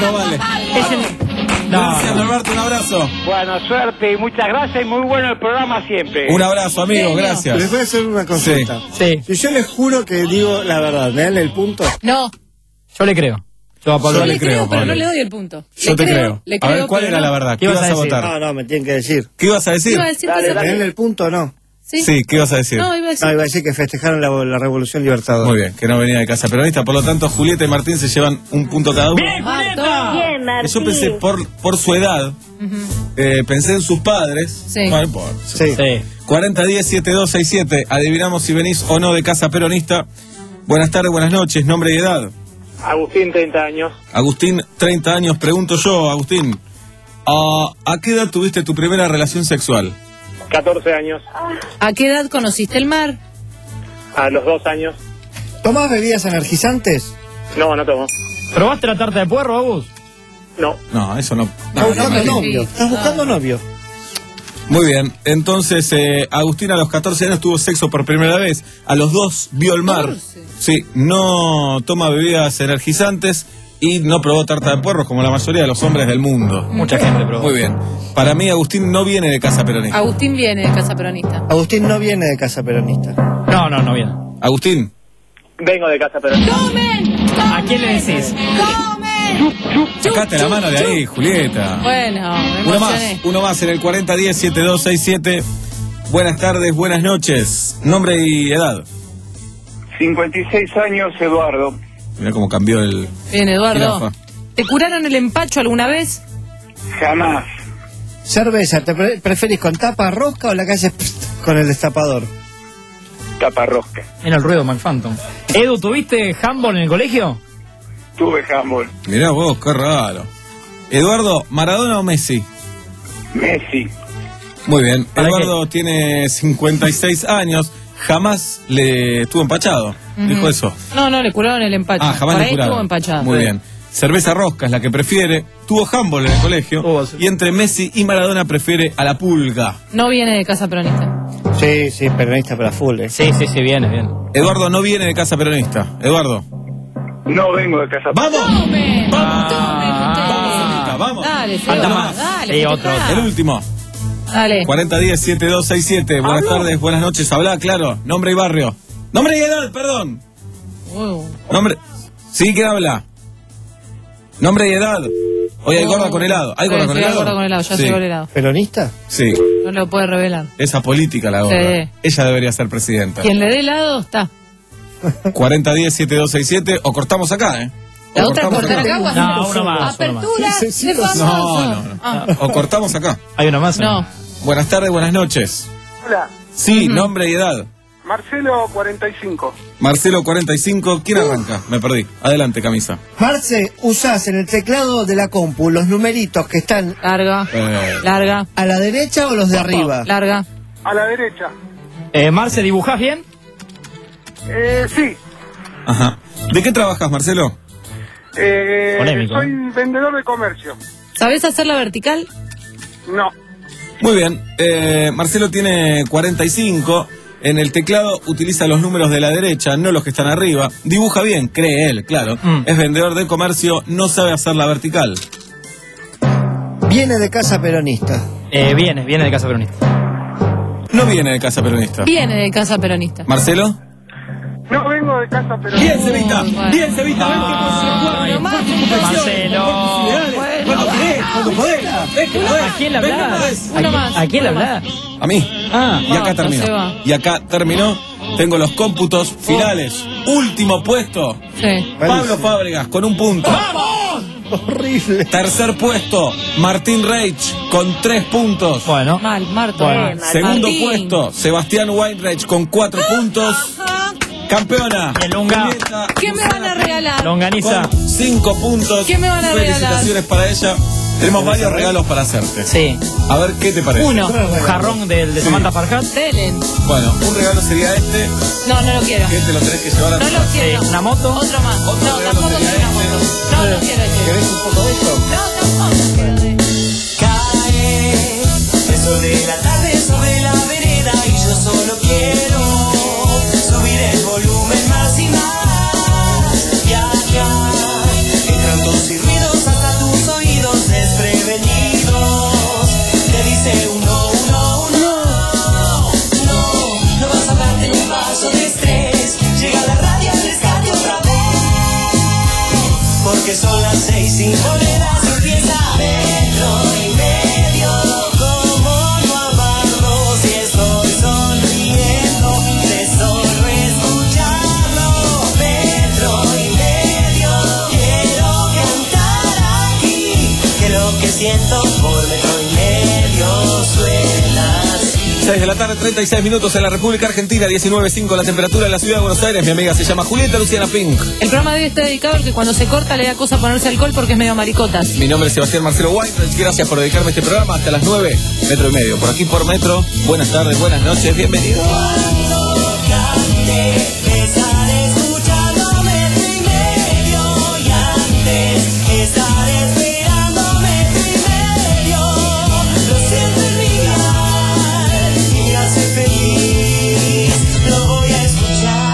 no vale. Es el... No, Gracias, Norberto, un abrazo. Bueno, suerte y muchas gracias y muy bueno el programa siempre. Un abrazo, amigo, gracias. Les voy a hacer una consulta. Sí. Si yo les juro que digo la verdad, ¿me dan el punto? No, Yo le creo. Yo a Pablo yo le le creo, creo, pero Pablo. no le doy el punto. Yo Le te creo. le A ver, creo, ¿cuál pero era no. la verdad? ¿Qué ¿Qué ibas ibas a a decir? votar? No, no, me tienen que decir. ¿Qué ibas a decir? Iba a decir Dale, que ¿me dan el punto o no? Sí. Sí, ¿qué ibas a decir? No, iba a decir. No, iba a decir que festejaron la, la Revolución Libertadora. Muy bien, que no venía de casa peronista. Por lo tanto, Julieta y Martín se llevan un punto cada uno. ¡Bien, Julieta! Bien, Martín. Yo pensé por, por su edad, eh, pensé en sus padres. Sí. No importa. Sí. Sí. cuarenta diez setenta y dos sesenta y siete. Adivinamos si venís o no de casa peronista. Buenas tardes, buenas noches. Nombre y edad. Agustín, treinta años. Agustín, treinta años. Pregunto yo, Agustín. ¿A, ¿A qué edad tuviste tu primera relación sexual? catorce años. ¿A qué edad conociste el mar? A los dos años. ¿Tomás bebidas energizantes? No, no tomo. ¿Probaste la tarta de puerro, Agus? No. No, eso no. Estás no, buscando no, no. novio. Estás buscando novio. Muy bien. Entonces, eh, Agustín a los catorce años tuvo sexo por primera vez. A los dos vio el mar. catorce. Sí, no toma bebidas energizantes y no probó tarta de puerros como la mayoría de los hombres del mundo. Mucha gente probó. Muy bien. Para mí, Agustín no viene de casa peronista. Agustín viene de casa peronista. Agustín no viene de casa peronista. No, no, no viene. Agustín. Vengo de casa peronista. ¡Comen! ¿A quién le decís? ¡Comen! Sacate la mano de ahí, Julieta. Bueno, me Uno emocioné. más, uno más en el cuarenta diez setenta y dos sesenta y siete. Buenas tardes, buenas noches. Nombre y edad. cincuenta y seis años, Eduardo. Mira cómo cambió el... Bien, Eduardo. jirafa. ¿Te curaron el empacho alguna vez? Jamás. Cerveza, ¿te pre- preferís con tapa rosca o la que haces pst con el destapador? Tapa rosca. Era el ruido McPhantom. Edu, ¿tuviste handball en el colegio? Tuve handball. Mirá vos, qué raro. Eduardo, ¿Maradona o Messi? Messi. Muy bien. ¿Para Eduardo tiene cincuenta y seis años. Jamás le estuvo empachado. Ujú. Dijo eso. No, no, le curaron el empacho. Ah, jamás Por le ahí curaron. estuvo empachado. Muy bien. Cerveza rosca es la que prefiere. Tuvo handball en el colegio. Oh, sí. Y entre Messi y Maradona prefiere a la pulga. No viene de casa peronista. Sí, sí, peronista para full. Eh. Sí, sí, sí, viene, viene. Eduardo no viene de casa peronista. Eduardo. No vengo de casa ¡Vamos! ¡Tomen! ¡Vamos! ¡Tomen ustedes! Vamos. Dale, Falta Seba, más. dale. Sí, festejá. otro, El último. Dale. cuarenta diez setenta y dos sesenta y siete. Buenas tardes, buenas noches. Habla, claro. Nombre y barrio. Nombre y edad, perdón. Wow. Nombre. Sí, ¿quién habla? Nombre y edad. Hoy hay gorda con helado. ¿Hay gorda Sí, con sí, hay helado? gorda con helado, ya Sí. llegó el helado. ¿Peronista? Sí. No lo puede revelar. Esa política la gorda. Sí. Ella debería ser presidenta. Quien le dé helado está. cuarenta diez setenta y dos sesenta y siete o cortamos acá, ¿eh? O La otra cortamos cortar acá o hacer No, uno más, uno más. apertura de famoso. No, no, no. Ah, O cortamos acá. ¿Hay una más? no. Buenas tardes, buenas noches. Hola. Sí, nombre y edad. Marcelo, cuarenta y cinco. Marcelo cuarenta y cinco. ¿Quién arranca? Me perdí. Adelante, camisa. Marce, usás en el teclado de la compu los numeritos que están Larga, Eh, larga, a la derecha o los de arriba. larga. A la derecha. Eh, Marce, ¿dibujás bien? Eh, sí. Ajá. ¿De qué trabajas, Marcelo? Eh, Polémico, soy vendedor de comercio. ¿Sabés hacer la vertical? No. Muy bien. Eh, Marcelo tiene cuarenta y cinco. En el teclado utiliza los números de la derecha, no los que están arriba. Dibuja bien, cree él, claro. Mm. Es vendedor de comercio, no sabe hacer la vertical. Viene de casa peronista. Eh, viene, viene de casa peronista. No viene de casa peronista. Viene de casa peronista. ¿Marcelo? No vengo de casa, pero... Bien, Cevita. Muy bueno. Bien, Cevita. Ay, Marcelo. Cuando podés, cuando podés. Ves que podés. ¿A quién le Ves que hablás? podés. Uno ¿A, más, qui- ¿A quién le uno más. hablás? A mí. Ah, Y acá Basta, terminó. Seba. Y acá terminó. Tengo los cómputos finales. Último puesto. Sí. Pablo Fábregas con un punto. Horrible. Tercer puesto, Martín Reich con tres puntos. bueno. Mal, Marto. Bueno. Eh, Segundo Martín. puesto, Sebastián Weinreich con cuatro puntos. Campeona. El Lunga. Julieta ¿Qué me van a regalar? Longaniza. con cinco puntos. ¿Qué me van a regalar? Felicitaciones para ella. Tenemos varios regalos para hacerte. Sí. A ver qué te parece. Uno. Un jarrón del de Samantha Farhat. Delen. Bueno, un regalo sería este, No, no lo quiero. que te lo tenés que llevar a tu No lo casa. quiero. Sí, una moto. Otro más. Otro No, regalo tampoco sería quiero una este. moto. No, no quiero ese. ¿Querés un poco de esto? No, tampoco quiero de- Cae el sol de la tarde sobre la vereda y yo solo quiero subir el volumen más y más. Viajar entre autos y ruidos hasta tu seis de la tarde, treinta y seis minutos en la República Argentina, diecinueve punto cinco la temperatura en la ciudad de Buenos Aires. Mi amiga se llama Julieta Luciana Pink. El programa de hoy está dedicado al que cuando se corta le da cosa ponerse alcohol porque es medio maricotas. Mi nombre es Sebastián Marcelo Weinreich. Gracias por dedicarme a este programa hasta las nueve, metro y medio. Por aquí por Metro. Buenas tardes, buenas noches, bienvenidos. Estaré escuchando metro y medio y antes estaré esperando metro y medio. Lo siento en mi alma y hace feliz. Lo voy a escuchar.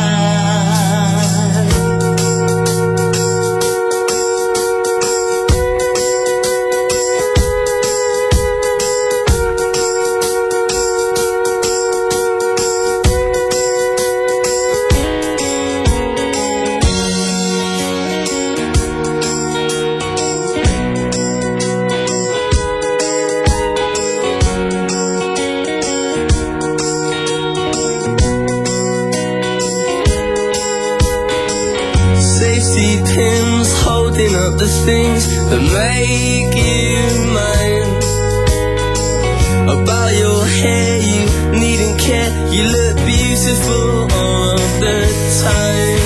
Safety pins holding up the things that make you mine. About your hair, you needn't care. You look beautiful all the time.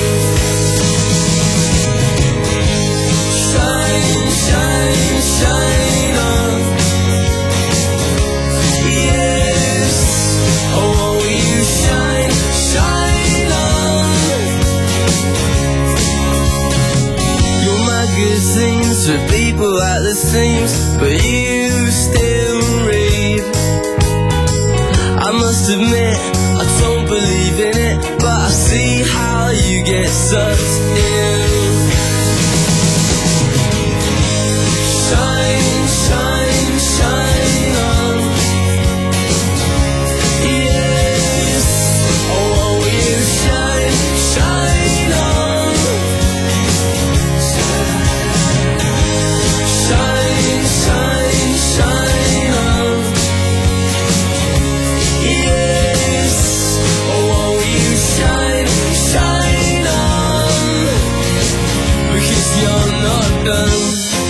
Shine, shine, shine on. Yes, oh, won't you shine, shine on. Your magazines for people at the seams, but you still read. I must admit, I don't believe in it, but I see how you get sucked in. Shine, shine, shine on. Yes, oh, won't you shine, shine on. Shine, shine, shine on. Yes, oh, won't you shine, shine on. Because you're not done.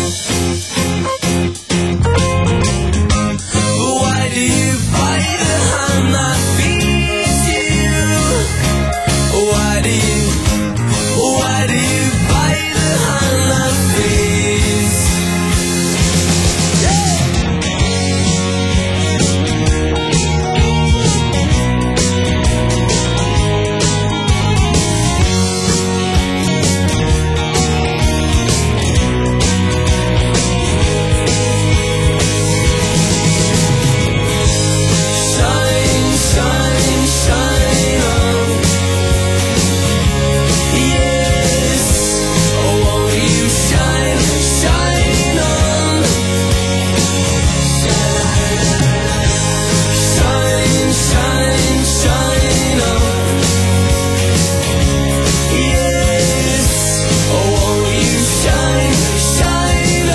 Why do you bite the hand that feeds you? Why do you, why do you bite the hand that feeds? Shine, shine, shine on. Yes, oh, won't you shine, shine on. Shine, shine, shine on. Yes, oh, won't you shine, shine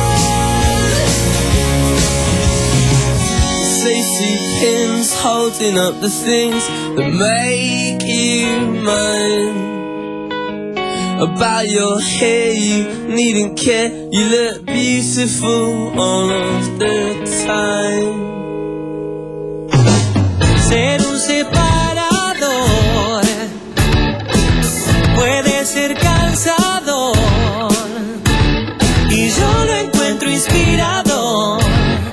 on. Safety pins holding up the things that make you mine. About your hair, you needn't care. You look beautiful all of the time. Ser un separador puede ser cansador y yo lo encuentro inspirador.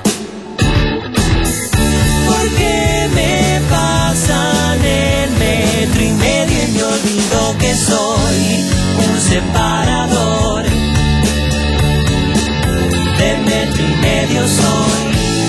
Porque me pasan el metro y medio y me olvido que soy un separador. De metro y medio soy.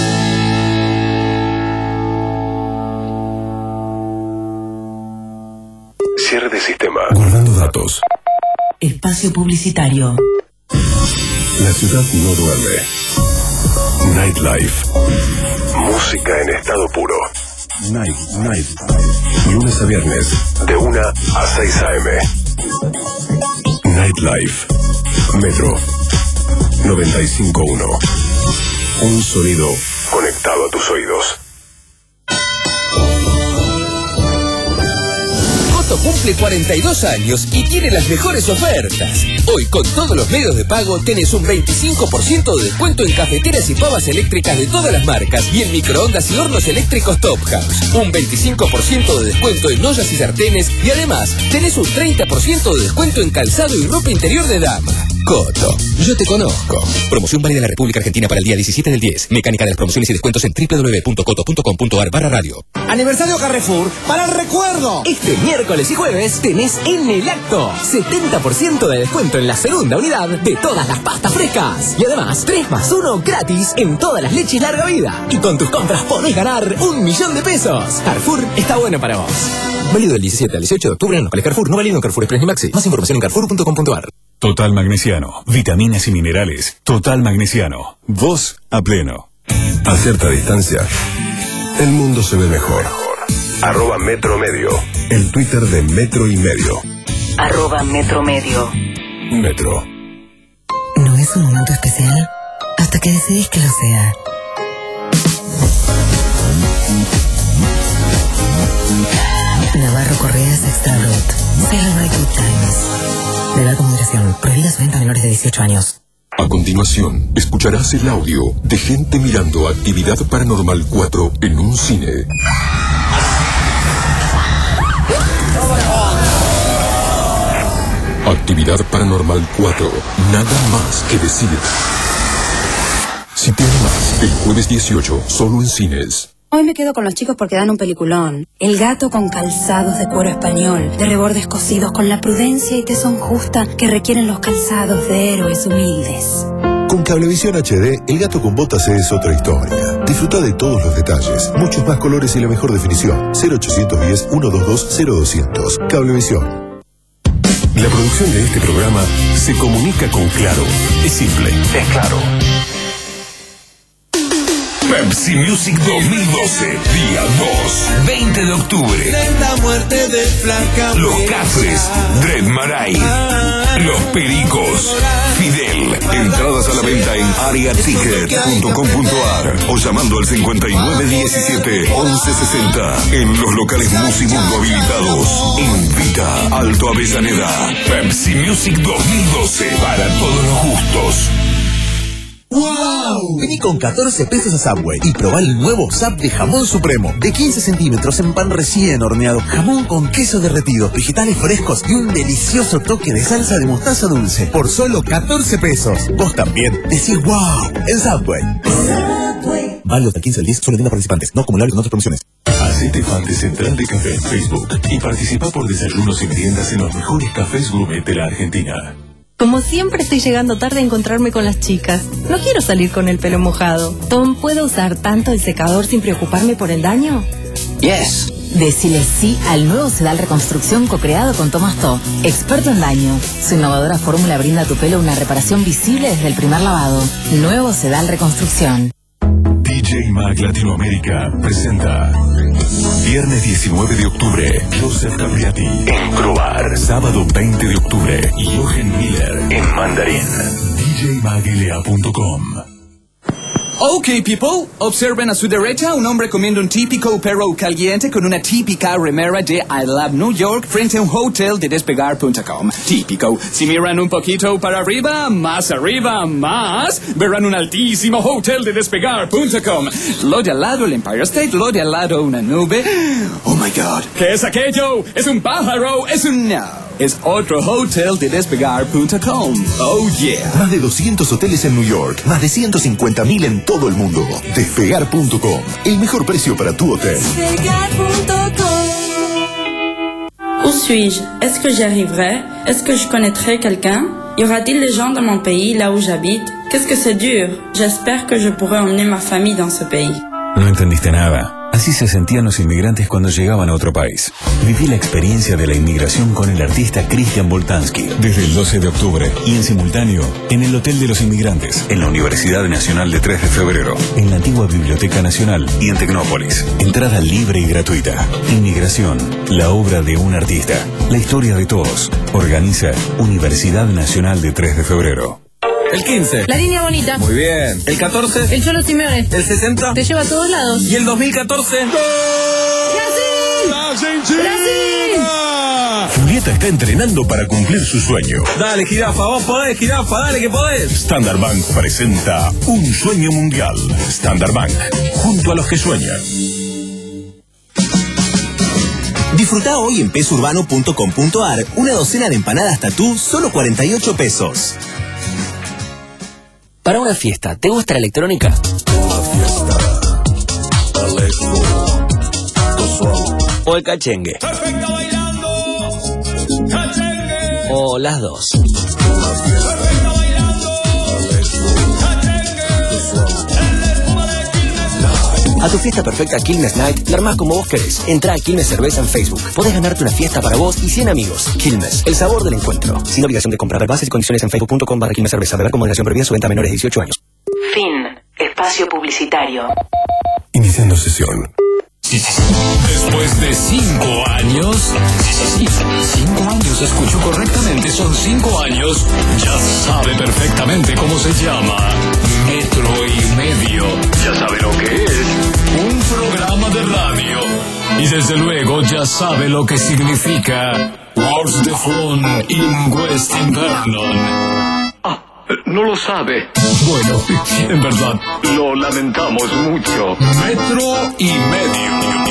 Cierre de sistema. Guardando datos. Espacio publicitario. La ciudad no duerme. Nightlife. Música en estado puro. Night, night. Lunes a viernes, de una a seis a eme. Nightlife. Metro. noventa y cinco punto uno. Un sonido conectado a tus oídos. Coto cumple cuarenta y dos años y tiene las mejores ofertas. Hoy con todos los medios de pago tenés un veinticinco por ciento de descuento en cafeteras y pavas eléctricas de todas las marcas y en microondas y hornos eléctricos Top House. Un veinticinco por ciento de descuento en ollas y sartenes y además tenés un treinta por ciento de descuento en calzado y ropa interior de dama. Coto, yo te conozco. Promoción válida en la República Argentina para el día diecisiete del diez. Mecánica de las promociones y descuentos en doble u doble u doble u punto coto punto com punto ar barra radio. Aniversario Carrefour para el recuerdo. Este miércoles y jueves tenés en el acto setenta por ciento de descuento en la segunda unidad de todas las pastas frescas. Y además tres más uno gratis en todas las leches larga vida. Y con tus compras podés ganar un millón de pesos. Carrefour está bueno para vos. Válido del diecisiete al dieciocho de octubre en locales Carrefour. No válido en Carrefour Express ni Maxi. Más información en carrefour punto com punto ar. Total Magnesiano, vitaminas y minerales. Total Magnesiano, vos a pleno. A cierta distancia, el mundo se ve mejor. Arroba Metro Medio, el Twitter de Metro y Medio. Arroba Metro Medio. Metro. ¿No es un momento especial? Hasta que decidís que lo sea. Navarro Correas Extra Brut. Celebrate Good Times. Beber con moderación. Prohibida su venta a menores de dieciocho años. A continuación, escucharás el audio de gente mirando Actividad Paranormal cuatro en un cine. Actividad Paranormal cuatro. Nada más que decir. Si tiene más, el jueves dieciocho, solo en cines. Hoy me quedo con los chicos porque dan un peliculón. El gato con calzados de cuero español, de rebordes cosidos con la prudencia y tesón justa que requieren los calzados de héroes humildes. Con Cablevisión H D, el gato con botas es otra historia. Disfruta de todos los detalles, muchos más colores y la mejor definición. cero ochocientos diez, ciento veintidós, cero doscientos. Cablevisión. La producción de este programa se comunica con Claro. Es simple, es claro. Pepsi Music dos mil doce, día dos, veinte de octubre. La muerte del flaca. Los Cafres, Dread Marai, Los Pericos, Fidel. Entradas a la venta en aria ticket punto com punto ar o llamando al cincuenta y nueve diecisiete, once sesenta en los locales Musimundo habilitados. Invita Alto Avellaneda. Pepsi Music dos mil doce, para todos los gustos. ¡Wow! Vení con catorce pesos a Subway y probá el nuevo Sub de jamón supremo de quince centímetros en pan recién horneado, jamón con queso derretido, vegetales frescos y un delicioso toque de salsa de mostaza dulce por solo catorce pesos. Vos también decís ¡wow! en Subway. Subway. Válido hasta el quince del diez, solo en tiendas participantes, no acumulables con otras promociones. Hacete fan de Central de Café en Facebook y participa por desayunos y meriendas en los mejores cafés gourmet de la Argentina. Como siempre estoy llegando tarde a encontrarme con las chicas. No quiero salir con el pelo mojado. Tom, ¿puedo usar tanto el secador sin preocuparme por el daño? Yes. Decile sí al nuevo Sedal Reconstrucción co-creado con Thomas Todd, experto en daño. Su innovadora fórmula brinda a tu pelo una reparación visible desde el primer lavado. Nuevo Sedal Reconstrucción. D J Mag Latinoamérica presenta viernes diecinueve de octubre, Joseph Capriati en Croar. Sábado veinte de octubre, Jochen Miller en Mandarín. D J mag L A punto com. Ok, people, observen a su derecha un hombre comiendo un típico perro caliente con una típica remera de I Love New York frente a un hotel de despegar punto com. Típico. Si miran un poquito para arriba, más arriba, más, verán un altísimo hotel de despegar punto com. Lo de al lado el Empire State, lo de al lado una nube. Oh my God. ¿Qué es aquello? ¿Es un pájaro? ¿Es un no? Es otro hotel de despegar punto com. Oh yeah. Más de doscientos hoteles en New York, más de ciento cincuenta mil en todo el mundo. Despegar punto com, el mejor precio para tu hotel. Despegar punto com. Où suis-je? Est-ce que j'y arriverai? Est-ce que je connaîtrai quelqu'un? Y aura-t-il des gens dans mon pays, là où j'habite? Qu'est-ce que c'est dur? J'espère que je pourrai emmener ma famille dans ce pays. No entendiste nada. Así se sentían los inmigrantes cuando llegaban a otro país. Viví la experiencia de la inmigración con el artista Christian Boltanski desde el doce de octubre y en simultáneo en el Hotel de los Inmigrantes, en la Universidad Nacional de tres de febrero, en la antigua Biblioteca Nacional y en Tecnópolis. Entrada libre y gratuita. Inmigración, la obra de un artista. La historia de todos. Organiza Universidad Nacional de tres de febrero. El quince. La línea bonita. Muy bien. El catorce. El Cholo Simeone. El sesenta. Te lleva a todos lados. Y el dos mil catorce. ¡Brasil! ¡Argentina! ¡Brasil! Julieta está entrenando para cumplir su sueño. Dale, jirafa, vos podés, jirafa, dale que podés. Standard Bank presenta Un Sueño Mundial. Standard Bank, junto a los que sueñan. Disfruta hoy en pesurbano punto com punto ar una docena de empanadas tatú, solo cuarenta y ocho pesos. Para una fiesta, ¿te gusta la electrónica? ¿O el cachengue? ¿O las dos? A tu fiesta perfecta Quilmes Night la armás como vos querés. Entrá a Quilmes Cerveza en Facebook. Podés ganarte una fiesta para vos y cien amigos. Quilmes, el sabor del encuentro. Sin obligación de comprar. Bases y condiciones en facebook punto com barra Quilmes Cerveza. Beber con moderación, prohibida su venta a menores de dieciocho años. Fin. Espacio publicitario. Iniciando sesión. Después de cinco años, sí, cinco años, escucho correctamente, son cinco años, ya sabe perfectamente cómo se llama. Metro y Medio. Ya sabe lo que es. Un programa de radio. Y desde luego ya sabe lo que significa Wars de Front in West Invernon. No lo sabe. Bueno, en verdad, lo lamentamos mucho. Metro y Medio.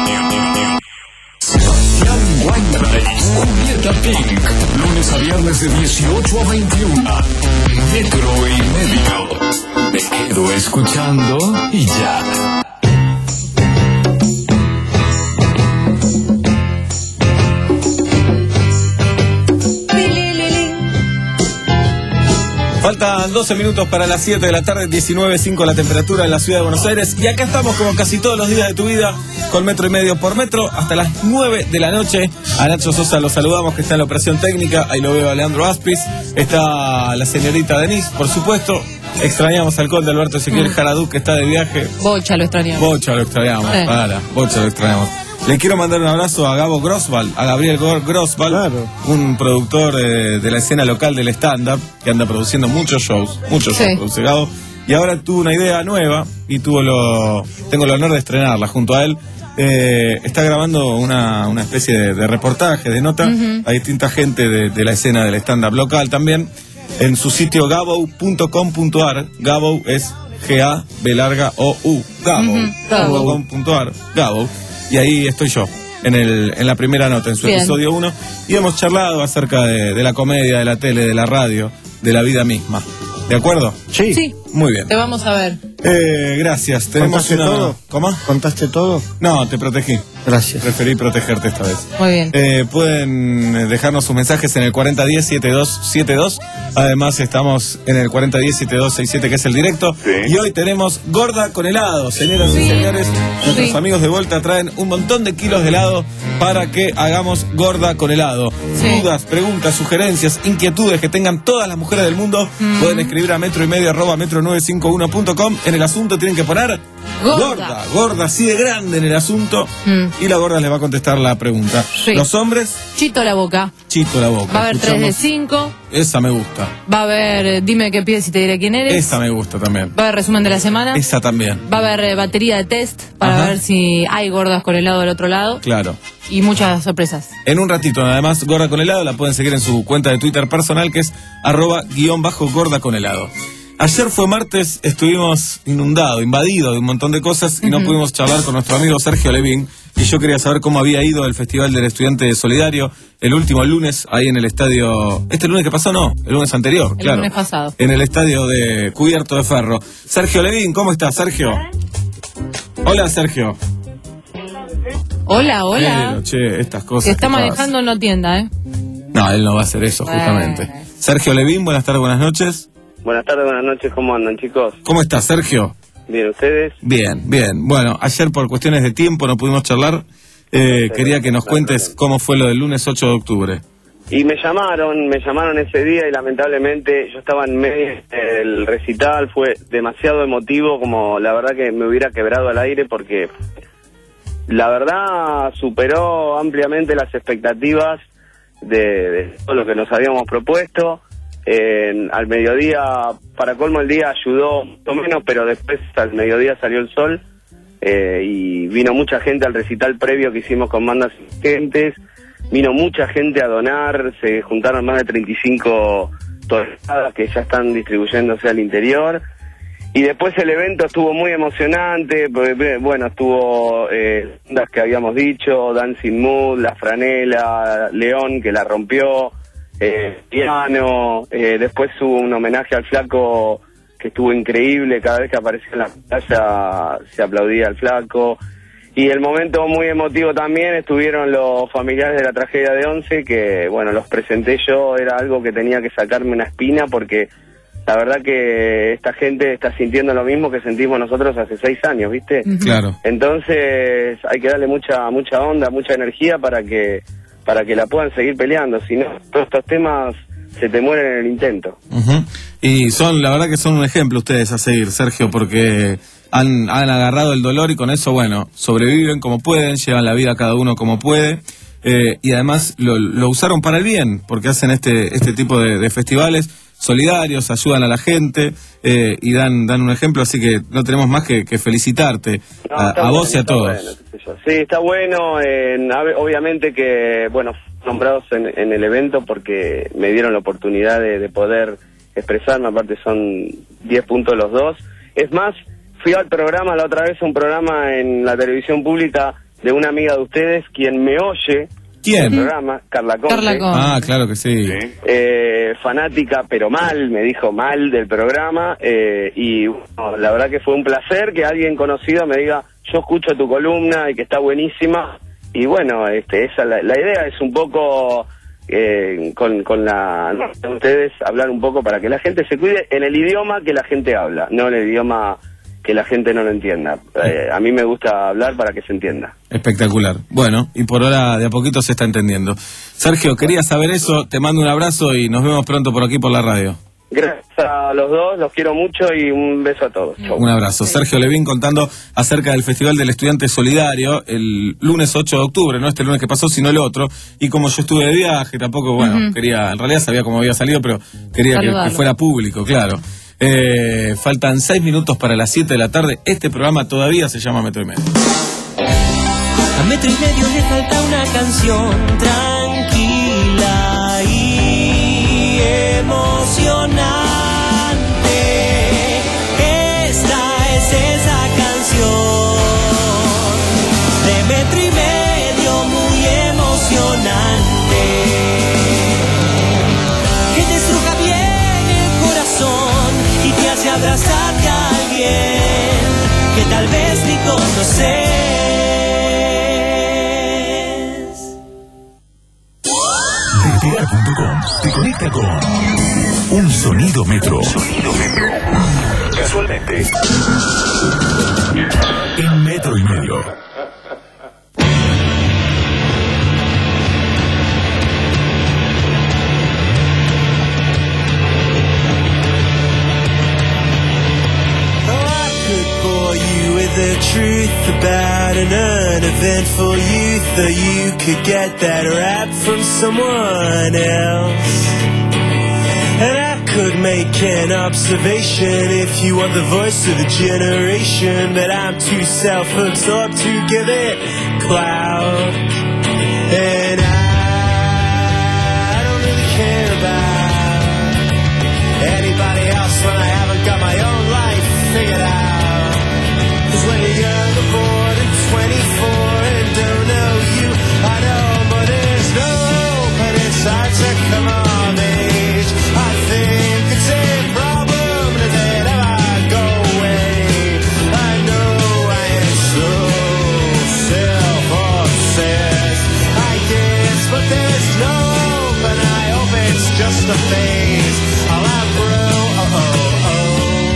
Sebastián Weinreich, Julieta Pink. Lunes a viernes de dieciocho a veintiuno. Metro y Medio. Me quedo escuchando y ya. Faltan doce minutos para las siete de la tarde, diecinueve punto cinco la temperatura en la ciudad de Buenos Aires. Y acá estamos como casi todos los días de tu vida, con Metro y Medio por Metro, hasta las nueve de la noche. A Nacho Sosa lo saludamos, que está en la operación técnica. Ahí lo veo a Leandro Aspis. Está la señorita Denise, por supuesto. Extrañamos al conde Alberto Ezequiel mm. Jaradú, que está de viaje. Bocha lo extrañamos. Bocha lo extrañamos, eh. para, Bocha lo extrañamos. Le quiero mandar un abrazo a Gabo Grosval, a Gabriel Grosval, claro. Un productor eh, de la escena local del stand-up, que anda produciendo muchos shows, muchos sí. shows, produce Gabo. Y ahora tuvo una idea nueva y tuvo lo, tengo el honor de estrenarla junto a él. Eh, está grabando una, una especie de, de reportaje, de nota, uh-huh. a distinta gente de, de la escena del stand-up local también, en su sitio gabo punto com punto ar. Gabo es G A B larga O U, Gabo punto com punto ar, Gabo. Y ahí estoy yo, en el en la primera nota, en su Bien. episodio uno. Y hemos charlado acerca de, de la comedia, de la tele, de la radio, de la vida misma. ¿De acuerdo? Sí. Sí. Muy bien. Te vamos a ver. Eh, gracias. Tenemos ¿Contaste una... todo? ¿Cómo? ¿Contaste todo? No, te protegí. Gracias. Preferí protegerte esta vez. Muy bien. Eh, pueden dejarnos sus mensajes en el cuarenta diez setenta y dos setenta y dos. Además, estamos en el cuarenta diez setenta y dos sesenta y siete, que es el directo. Sí. Y hoy tenemos Gorda con helado. Señoras sí. y señores, nuestros sí. amigos de Volta traen un montón de kilos de helado para que hagamos Gorda con helado. Sí. Dudas, preguntas, sugerencias, inquietudes que tengan todas las mujeres del mundo, mm. pueden escribir a metro y medio arroba metro nueve cinco uno punto com. En el asunto tienen que poner Gorda, gorda, gorda así de grande en el asunto. Mm. Y la gorda les va a contestar la pregunta. Sí. Los hombres, Chito la boca. Chito la boca. Va a haber tres de cinco. Esa me gusta. Va a haber eh, dime qué pides y te diré quién eres. Esa me gusta también. Va a haber resumen de la semana. Esa también. Va a haber eh, batería de test para Ajá. ver si hay gordas con helado del otro lado. Claro. Y muchas sorpresas. En un ratito, además, Gorda con helado la pueden seguir en su cuenta de Twitter personal, que es arroba guión bajo gorda con helado. Ayer fue martes, estuvimos inundados, invadidos de un montón de cosas y uh-huh. no pudimos charlar con nuestro amigo Sergio Levín. Y yo quería saber cómo había ido el Festival del Estudiante Solidario el último lunes, ahí en el estadio... ¿Este lunes que pasó? No, el lunes anterior, el claro. El lunes pasado. En el estadio de Cubierto de Ferro. Sergio Levín, ¿cómo estás, Sergio? Hola, Sergio. Hola, hola. Pero, che, estas cosas. Que está que manejando no tienda, ¿eh? No, él no va a hacer eso, justamente. Eh. Sergio Levín, buenas tardes, buenas noches. Buenas tardes, buenas noches, ¿cómo andan, chicos? ¿Cómo estás, Sergio? Bien, ¿ustedes? Bien, bien. Bueno, ayer por cuestiones de tiempo no pudimos charlar. Eh, sí, quería que nos cuentes claro. cómo fue lo del lunes ocho de octubre. Y me llamaron, me llamaron ese día y lamentablemente yo estaba en medio del recital, fue demasiado emotivo, como la verdad que me hubiera quebrado al aire porque la verdad superó ampliamente las expectativas de, de todo lo que nos habíamos propuesto. Eh, al mediodía, para colmo el día ayudó mucho menos, pero después al mediodía salió el sol eh, y vino mucha gente al recital previo que hicimos con bandas asistentes. vino mucha gente a donar, se juntaron más de treinta y cinco toneladas que ya están distribuyéndose al interior. Y después el evento estuvo muy emocionante, porque, bueno, estuvo eh, las que habíamos dicho, Dancing Mood, La Franela, León, que la rompió, eh, Piano, eh, después hubo un homenaje al Flaco que estuvo increíble, cada vez que aparecía en la pantalla se aplaudía al Flaco. Y el momento muy emotivo también estuvieron los familiares de la tragedia de Once, que, bueno, los presenté yo, era algo que tenía que sacarme una espina, porque la verdad que esta gente está sintiendo lo mismo que sentimos nosotros hace seis años, ¿viste? Claro. Entonces hay que darle mucha mucha onda, mucha energía para que para que la puedan seguir peleando. Si no, todos estos temas se te mueren en el intento. Uh-huh. Y son, la verdad que son un ejemplo ustedes a seguir, Sergio, porque han, han agarrado el dolor y con eso, bueno, sobreviven como pueden, llevan la vida cada uno como puede. Eh, y además lo, lo usaron para el bien, porque hacen este este tipo de, de festivales solidarios, ayudan a la gente eh, y dan dan un ejemplo, así que no tenemos más que, que felicitarte No, a, a bueno, vos y a todos. Bueno, qué sé yo. Sí, está bueno, eh, obviamente que, bueno, nombrados en, en el evento porque me dieron la oportunidad de, de poder expresarme, aparte son diez puntos los dos. Es más, fui al programa la otra vez, un programa en la televisión pública de una amiga de ustedes, quien me oye. ¿Quién? El programa, Carla Conte. Carla Conte. Ah, claro que sí. Eh, fanática, pero mal, me dijo mal del programa. Eh, y bueno, la verdad que fue un placer que alguien conocido me diga, yo escucho tu columna y que está buenísima. Y bueno, este, esa la, la idea es un poco eh, con, con la no, ustedes hablar un poco para que la gente se cuide en el idioma que la gente habla, no en el idioma que la gente no lo entienda. Eh, a mí me gusta hablar para que se entienda. Espectacular. Bueno, y por ahora de a poquito se está entendiendo. Sergio, quería saber eso, te mando un abrazo y nos vemos pronto por aquí por la radio. Gracias a los dos, los quiero mucho y un beso a todos. Chau. Un abrazo. Sergio Levín contando acerca del Festival del Estudiante Solidario el lunes ocho de octubre, no este lunes que pasó, sino el otro. Y como yo estuve de viaje, tampoco, bueno, Uh-huh. quería, en realidad sabía cómo había salido, pero quería que, Saludarlo. que fuera público, claro. Eh, faltan seis minutos para las siete de la tarde. Este programa todavía se llama Metro y Medio. A metro y medio le falta una canción tranquila y emocionante. Esta es esa canción de metro y medio muy emocionante, que te estruja bien el corazón y te hace abrazarte a alguien que tal vez ni conoces. Despegar punto com te conecta con un sonido metro. Sonido metro. Casualmente. En metro y medio. The truth about an uneventful youth, or you could get that rap from someone else. And I could make an observation if you want the voice of the generation, but I'm too self-absorbed to give it clout. And I don't really care about anybody else when I haven't got my own life figured out. When you're young, bored, and twenty-four and don't know you, I know, but there's no hope and it's hard to come of age. I think it's a problem that I go away. I know I am so self-obsessed, I guess, but there's no hope and I hope it's just a phase. I'll outgrow, oh, oh, oh.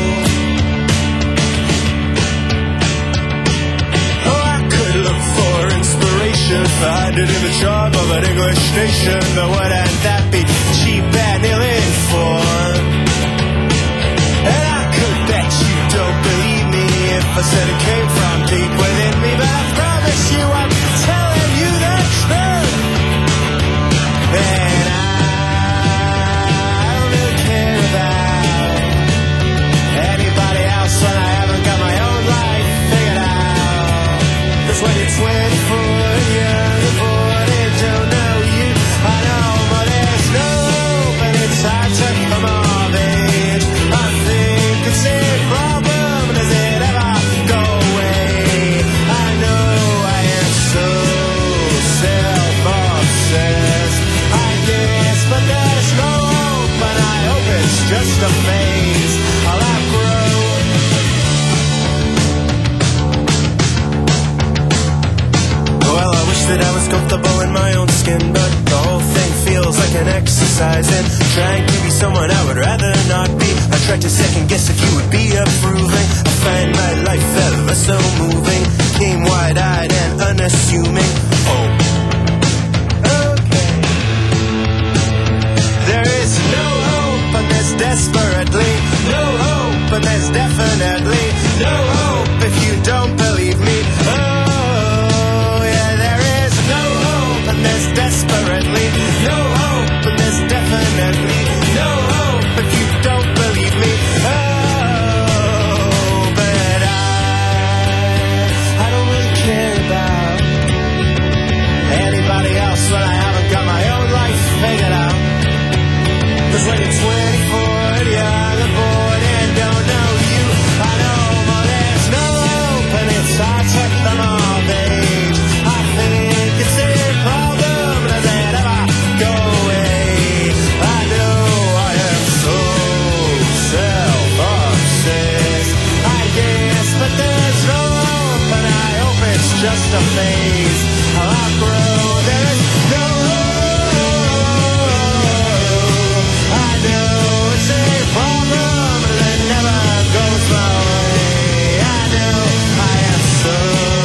Find it in the charm of an English nation, but wouldn't that be cheap and ill-informed? And I could bet you don't believe me if I said it came from deep within me, but I promise you I'm telling you the truth. And I don't really care about anybody else when I haven't got my own life figured out. Cause when you're twenty-four, you're bored and don't know most comfortable in my own skin, but the whole thing feels like an exercise in trying to be someone I would rather not be. I try to second guess if you would be approving. I find my life ever so moving. Came wide-eyed and unassuming. Oh, okay. There is no hope, but there's desperately no hope, but there's definitely no hope if you don't believe me. Oh, yeah, there is no hope, and there's desperately no hope, and there's definitely no hope if you don't believe me. Oh, but I, I don't really care about anybody else when I haven't got my own life figured out. Just like a twenty-four young boy and don't know you. I know, but there's no hope, and it's hard to them all age. I think it's a problem, does it ever go away? I know I am so self-obsessed, I guess, but there's no hope, and I hope it's just a phase. I'll outgrow, there is no hope. I know it's a problem that never goes my way. I know I am so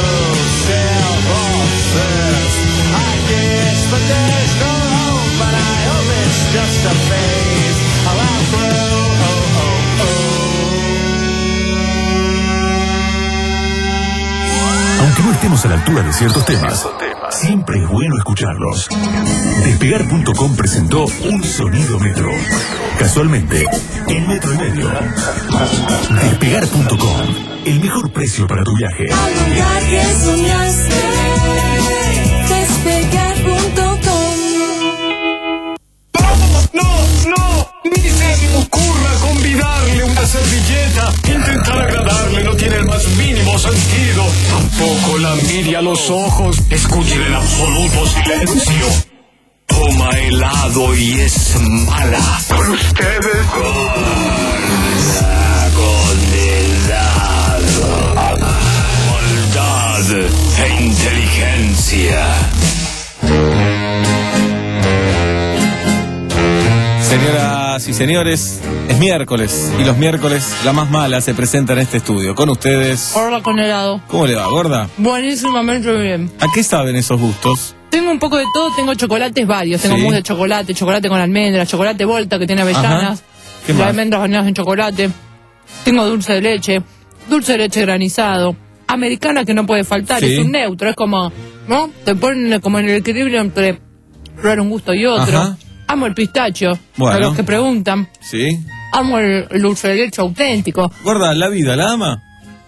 self-obsessed, I guess, but there's no hope, and I hope it's just a phase. I'll outgrow, oh, oh, oh. Aunque no estemos a la altura de ciertos temas, siempre es bueno escucharlos. Despegar punto com presentó Un Sonido Metro. Casualmente, en metro y medio. Despegar punto com, el mejor precio para tu viaje. Al lugar que soñaste, despegar punto com. No, no, ni se me ocurra convidarle una servilleta. Intentar agradarle no tiene el más mínimo sentido. Tampoco la mire a los ojos. Escuche en absoluto silencio. Toma helado y es mala. Por ustedes. Condenado. Maldad e inteligencia. Señoras y señores, es miércoles y los miércoles la más mala se presenta en este estudio. Con ustedes. Gorda con helado. ¿Cómo le va, gorda? Buenísimamente bien. ¿A qué saben esos gustos? Tengo un poco de todo, tengo chocolates varios. Tengo Sí. mousse de chocolate, chocolate con almendras, chocolate Volta que tiene avellanas, Ajá. ¿Qué las más? almendras bañadas en chocolate. Tengo dulce de leche, dulce de leche granizado, americana que no puede faltar, Sí. es un neutro, es como, ¿no? Te ponen como en el equilibrio entre probar un gusto y otro. Ajá. Amo el pistacho, Bueno. a los que preguntan. Sí. Amo el, el dulce de leche auténtico. Gorda, ¿la vida la ama?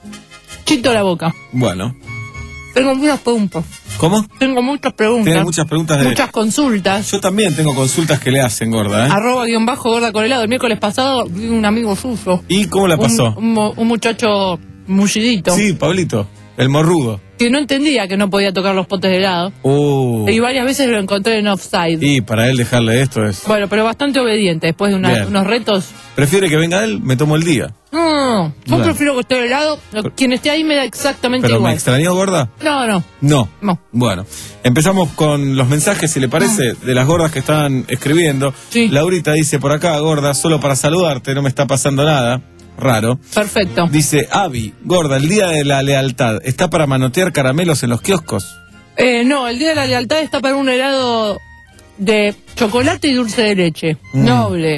Chito la boca. Bueno. Tengo muchas preguntas. ¿Cómo? Tengo muchas preguntas. Tiene muchas preguntas de... Muchas consultas. Yo también tengo consultas que le hacen, gorda, ¿eh? Arroba guión bajo gorda con helado. El miércoles pasado vi un amigo suyo. ¿Y cómo la pasó? Un, un mo- un muchacho mullidito. Sí, Pablito, el morrudo. Que no entendía que no podía tocar los potes de helado. Uh. Y varias veces lo encontré en offside. Y para él dejarle esto es... Bueno, pero bastante obediente. Después de una- Bien. unos retos. Prefiere que venga él, me tomo el día. No, yo Bueno. prefiero que esté helado. Quien esté ahí me da exactamente ¿Pero me igual. extrañó, gorda? No, no. No. No. Bueno, empezamos con los mensajes, si le parece, de las gordas que están escribiendo. Sí. Laurita dice por acá, gorda, solo para saludarte, no me está pasando nada. Raro. Perfecto. Dice, Avi, gorda, el día de la lealtad, ¿está para manotear caramelos en los kioscos? Eh, no, el día de la lealtad está para un helado de chocolate y dulce de leche. Mm. Noble,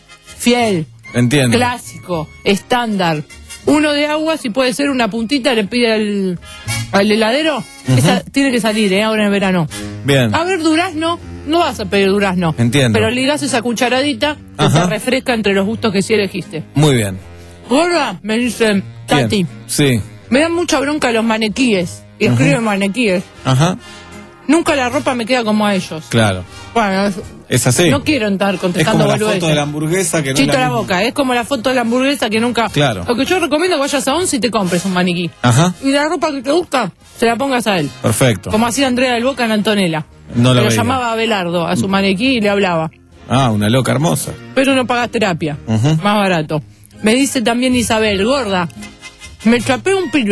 fiel, Entiendo. clásico, estándar. Uno de agua, si puede ser una puntita, le pide al, al heladero. Ujú. Esa tiene que salir, ¿eh? Ahora en el verano. Bien. A ver, durazno, no vas a pedir durazno. Entiendo. Pero ligás esa cucharadita que Ajá. te refresca entre los gustos que sí elegiste. Muy bien. Gorda, me dice Tati, Bien. Sí. me dan mucha bronca los maniquíes. Y Ujú. escriben maniquíes. Ajá. Nunca la ropa me queda como a ellos. Claro. Bueno, es- Es así. no quiero estar es contestando como la boludeces. foto de la hamburguesa que no Chito es la la misma. boca, es como la foto de la hamburguesa que nunca... Claro. Lo que yo recomiendo es que vayas a Once y te compres un maniquí. Ajá. Y la ropa que te gusta, se la pongas a él. Perfecto. Como hacía Andrea del Boca en Antonella. No Que lo lo veía. llamaba Abelardo a su maniquí y le hablaba. Ah, una loca hermosa. Pero no pagas terapia. Ujú. Más barato. Me dice también Isabel, gorda, me chapé un pibe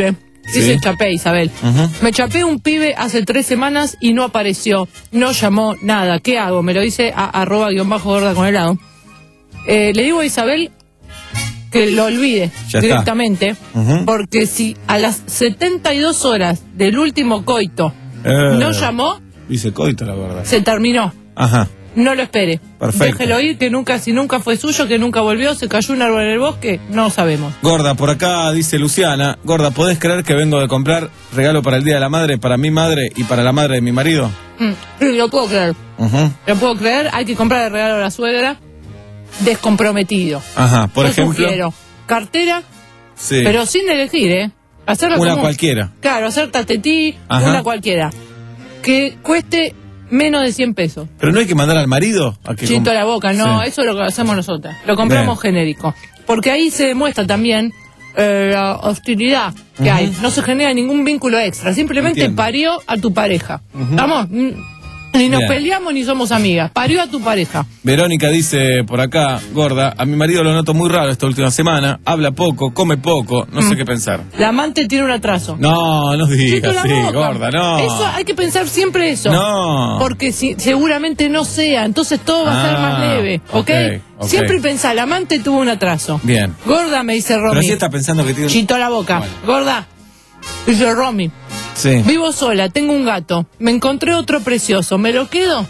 Dice Sí. chapé, Isabel. Ujú. Me chapé un pibe hace tres semanas y no apareció. No llamó nada. ¿Qué hago? Me lo dice a arroba guión bajo gorda con helado. Eh, le digo a Isabel que lo olvide Ya está. directamente. Ujú. Porque si a las setenta y dos horas del último coito Eh, no llamó, Dice coito, la verdad. se terminó. Ajá. No lo espere. Perfecto. Déjelo ir, que nunca, si nunca fue suyo, que nunca volvió, se cayó un árbol en el bosque, no sabemos. Gorda, por acá dice Luciana. Gorda, ¿podés creer que vengo de comprar regalo para el Día de la Madre, para mi madre y para la madre de mi marido? Mm, sí, lo puedo creer. Ujú. Lo puedo creer, hay que comprar el regalo a la suegra descomprometido. Ajá, por Yo ejemplo. sugiero cartera, Sí. pero sin elegir, ¿eh? Hacerlo Una como- cualquiera. Claro, hacer tatetí, Ajá. una cualquiera. Que cueste menos de cien pesos. Pero no hay que mandar al marido a que Chito com- a la boca, no, Sí. eso es lo que hacemos nosotras. Lo compramos Bien. genérico. Porque ahí se demuestra también eh, la hostilidad que Ujú. hay. No se genera ningún vínculo extra. Simplemente Entiendo. parió a tu pareja. Ujú. ¿Estamos? Mm, Ni nos Bien. peleamos ni somos amigas. Parió a tu pareja. Verónica dice por acá, Gorda, a mi marido lo noto muy raro esta última semana, habla poco, come poco, no sé Mm. qué pensar. La amante tiene un atraso. No, no Chito digas la así, boca. Gorda, no. Eso hay que pensar siempre eso. No. Porque si, seguramente no sea, entonces todo va a ser Ah, más leve. ¿Ok? ok, ok. Siempre pensá, la amante tuvo un atraso. Bien. Gorda, me dice Romy. Pero sí está pensando que tiene... Chito a la boca. Bueno. Gorda. Dice Romy. Sí. Vivo sola, tengo un gato. Me encontré otro precioso. ¿Me lo quedo?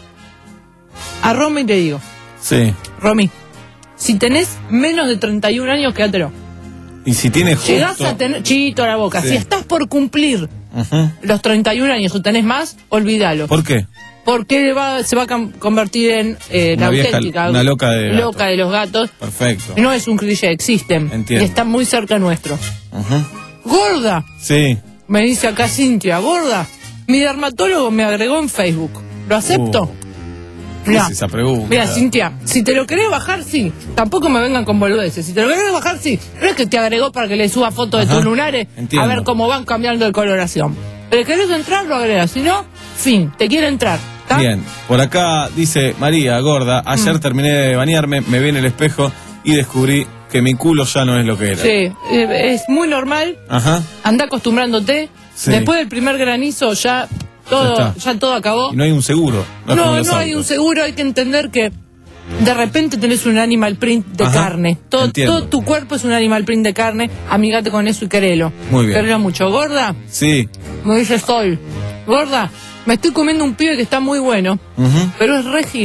A Romy le digo. Sí. Romy, si tenés menos de treinta y un años, quédatelo. Y si tiene justo... Llegás a tener... Chito a la boca. Sí. Si estás por cumplir Ujú. los treinta y un años o tenés más, olvídalo. ¿Por qué? Porque va, se va a cam- convertir en eh, la Una vieja- auténtica una loca de loca gatos. de los gatos. Perfecto. No es un cliché, existen. Entiendo. Y están muy cerca nuestro. Ujú. Gorda, Sí. me dice acá Cintia, gorda, mi dermatólogo me agregó en Facebook. ¿Lo acepto? Uh, ¿Qué Mirá, es esa pregunta? mira, Cintia, si te lo querés bajar, sí. Tampoco me vengan con boludeces. Si te lo querés bajar, sí. No es que te agregó para que le suba fotos de Ajá, tus lunares entiendo. a ver cómo van cambiando de coloración. Pero querés entrar, lo agregas. Si no, fin, te quiere entrar. ¿tá? Bien, por acá dice María, Gorda, ayer Mm. terminé de bañarme, me vi en el espejo y descubrí que mi culo ya no es lo que era. Sí, eh, es muy normal. Ajá. Anda acostumbrándote. Sí. Después del primer granizo ya todo, Ya ya, está. todo acabó. Y no hay un seguro. No, es como No, los no hay autos. un seguro, hay que entender que de repente tenés un animal print de Ajá, carne. Todo, entiendo. todo tu cuerpo es un animal print de carne. Amigate con eso y querelo. Muy bien. Querelo mucho. Gorda, Sí. me dice Sol. Gorda, me estoy comiendo un pibe que está muy bueno, Ujú. pero es regil.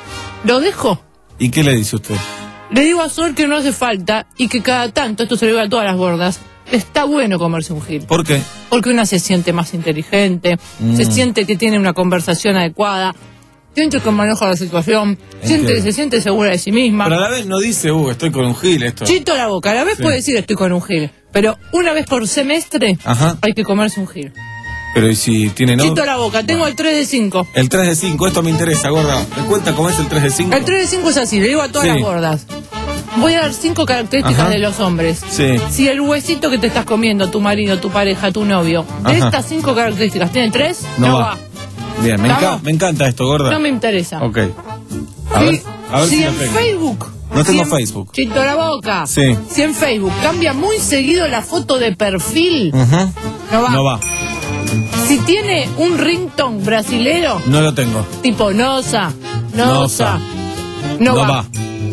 ¿Lo dejo? ¿Y qué le dice usted? Le digo a Sol que no hace falta y que cada tanto, esto se lo digo a todas las gordas, está bueno comerse un gil. ¿Por qué? Porque una se siente más inteligente, Mm. se siente que tiene una conversación adecuada, siente que maneja la situación, siente, Entiendo. se siente segura de sí misma. Pero a la vez no dice, uh, estoy con un gil esto. Chito la boca, a la vez Sí. puede decir estoy con un gil, pero una vez por semestre Ajá. hay que comerse un gil. Pero ¿y si tiene no? Chito la boca, tengo el tres de cinco. El tres de cinco, esto me interesa, Gorda. ¿Me cuenta cómo es el tres de cinco? El tres de cinco es así, le digo a todas Sí. las gordas. Voy a dar cinco características Ajá. de los hombres. Sí. Si el huesito que te estás comiendo, tu marido, tu pareja, tu novio, de Ajá. estas cinco características tiene tres, No no, va. va. Bien, me, ¿Estamos? enca- me encanta esto, Gorda. No me interesa. Ok. A Si- ver, a ver si si, la en tengo. Facebook. No tengo si en- Facebook. Chito la boca. Sí. Si en Facebook cambia muy seguido la foto de perfil, Ujú. no va. No va. Si tiene un ringtone brasilero, No lo tengo. tipo Nosa, Nosa. Nosa, no, No va. va.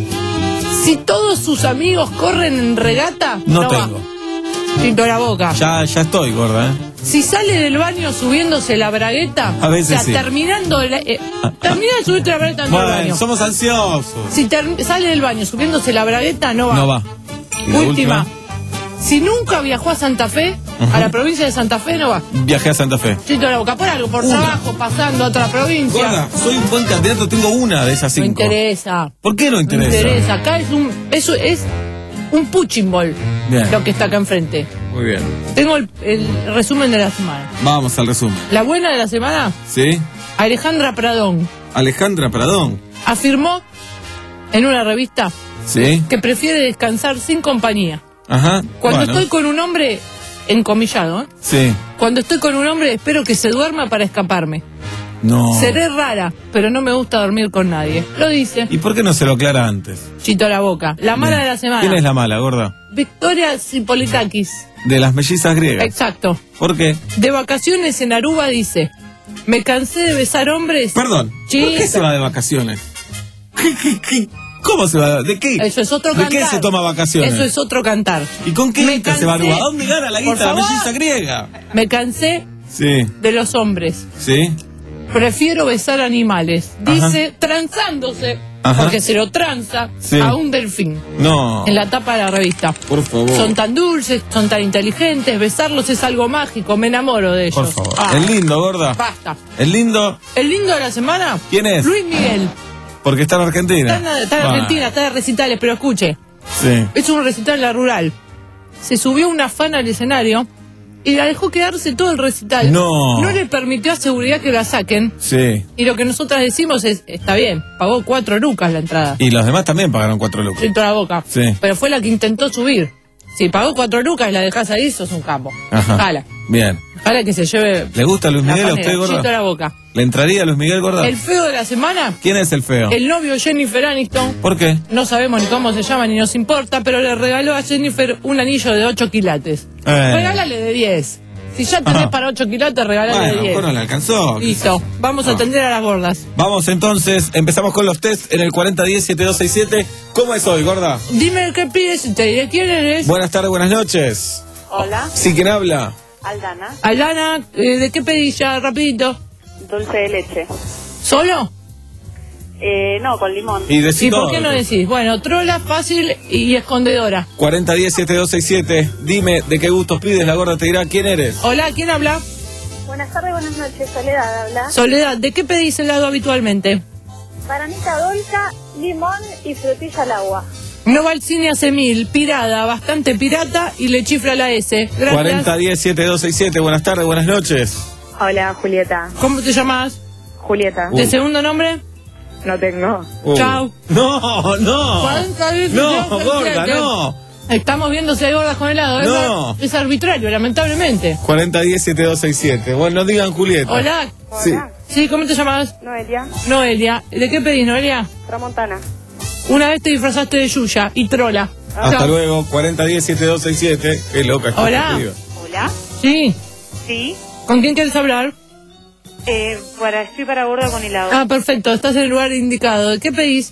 Si todos sus amigos corren en regata, No, no, tengo. va. Chito la boca. Ya, ya estoy, Gorda, ¿eh? Si sale del baño subiéndose la bragueta, A veces o sea, sí. terminando, la- eh, termina de subirte la bragueta dentro del Bueno, baño. somos ansiosos. Si ter- sale del baño subiéndose la bragueta, no va. No va. ¿Y la Última. Si nunca viajó a Santa Fe, Ujú. a la provincia de Santa Fe, no va. Viajé a Santa Fe. Chito la boca, por algo, por Una. trabajo, pasando a otra provincia. Gorda, soy un buen candidato, tengo una de esas No cinco. interesa. ¿Por qué no No interesa? interesa. Acá es un, eso es un punching ball Bien. lo que está acá enfrente. Muy bien. Tengo el, el resumen de la semana. Vamos al resumen. La buena de la semana, ¿Sí? Alejandra Pradón Alejandra Pradón. afirmó en una revista ¿Sí? que prefiere descansar sin compañía. Ajá. Cuando bueno. estoy con un hombre, encomillado, ¿eh? Sí. Cuando estoy con un hombre espero que se duerma para escaparme. No. Seré rara, pero no me gusta dormir con nadie. Lo dice. ¿Y por qué no se lo aclara antes? Chito la boca. La mala Bien. de la semana. ¿Quién es la mala, Gorda? Victoria Zipolitakis. De las mellizas griegas. Exacto. ¿Por qué? De vacaciones en Aruba dice: me cansé de besar hombres. Perdón, Chico. ¿por qué se va de vacaciones? ¿Qué, qué, qué? ¿Cómo se va? ¿De qué? Eso es otro ¿De cantar. qué se toma vacaciones? Eso es otro cantar. ¿Y con qué Me guita se va a cansé. Aruba? ¿A dónde gana la Por guita la favor. melliza griega? Me cansé Sí, de los hombres. sí. Prefiero besar animales. Dice transándose. Ajá. Porque se lo tranza Sí. a un delfín. No, En la tapa de la revista. por favor. Son tan dulces, son tan inteligentes. Besarlos es algo mágico. Me enamoro de ellos. Por favor. Ah, El lindo, gorda. Basta. El lindo, El lindo de la semana. ¿quién es? Luis Miguel. Porque está en Argentina. Está en, está en Ah, Argentina, está de recitales, pero escuche. Sí. Es un recital en la rural. Se subió una fan al escenario y la dejó quedarse todo el recital. No. No le permitió a seguridad que la saquen. Sí. Y lo que nosotras decimos es, está bien, pagó cuatro lucas la entrada. Y los demás también pagaron cuatro lucas. Siento la boca. Sí. Pero fue la que intentó subir. Si pagó cuatro lucas y la dejás ahí, sos un capo. Ajá. Jala. Bien. Jala que se lleve ¿Le gusta Luis la Miguel a panera. usted, gorda? Siento la boca. ¿Le entraría a Luis Miguel, gorda? El feo de la semana, ¿Quién es el feo? el novio de Jennifer Aniston. ¿Por qué? No sabemos ni cómo se llama ni nos importa, pero le regaló a Jennifer un anillo de ocho quilates. Eh. Regálale de diez. Si ya tenés Ajá. para ocho quilates, regálale Bueno, de diez. no le alcanzó. Listo. Vamos a Ah. atender a las gordas. Vamos entonces, empezamos con los test en el cuarenta diez siete dos seis siete. ¿Cómo es hoy, gorda? Dime qué pides y te diré quién eres. Buenas tardes, buenas noches. Hola, ¿Sí, quién habla? Aldana, Alana, eh, ¿de qué pedís ya? Rapidito. dulce de leche. ¿Solo? Eh, no, con limón. Y decí ¿Y por todo. qué no decís? Bueno, trola, fácil y escondedora. cuarenta diez siete dos seis siete. Dime de qué gustos pides, la gorda te dirá quién eres. Hola, ¿quién habla? Buenas tardes, buenas noches, Soledad habla. Soledad, ¿de qué pedís helado habitualmente? Bananita dolca, limón y frutilla al agua. No va al cine hace mil, pirada, bastante pirata y le chifla la S. Gracias. cuarenta diez siete dos seis siete. Buenas tardes, buenas noches. Hola, Julieta. ¿Cómo te llamas? Julieta. ¿De segundo nombre? No tengo. Uh. Chao. No, no. cuarenta, diez, No, dieciocho, gorda, veintisiete. no. Estamos viendo si hay gordas con helado. Es No. ar- Es arbitrario, lamentablemente. cuarenta diez siete dos seis siete. Bueno, no digan Julieta. Hola. Sí. Sí, ¿cómo te llamas? Noelia. Noelia. ¿De qué pedís, Noelia? Tramontana. Una vez te disfrazaste de Yuya y trola. Hasta Chao. luego, cuarenta diez siete dos seis siete. Qué loca esta Hola. piba. Hola. Sí. Sí. ¿Con quién quieres hablar? Eh, para, estoy para gorda con helado. Ah, perfecto. Estás en el lugar indicado. ¿De qué pedís?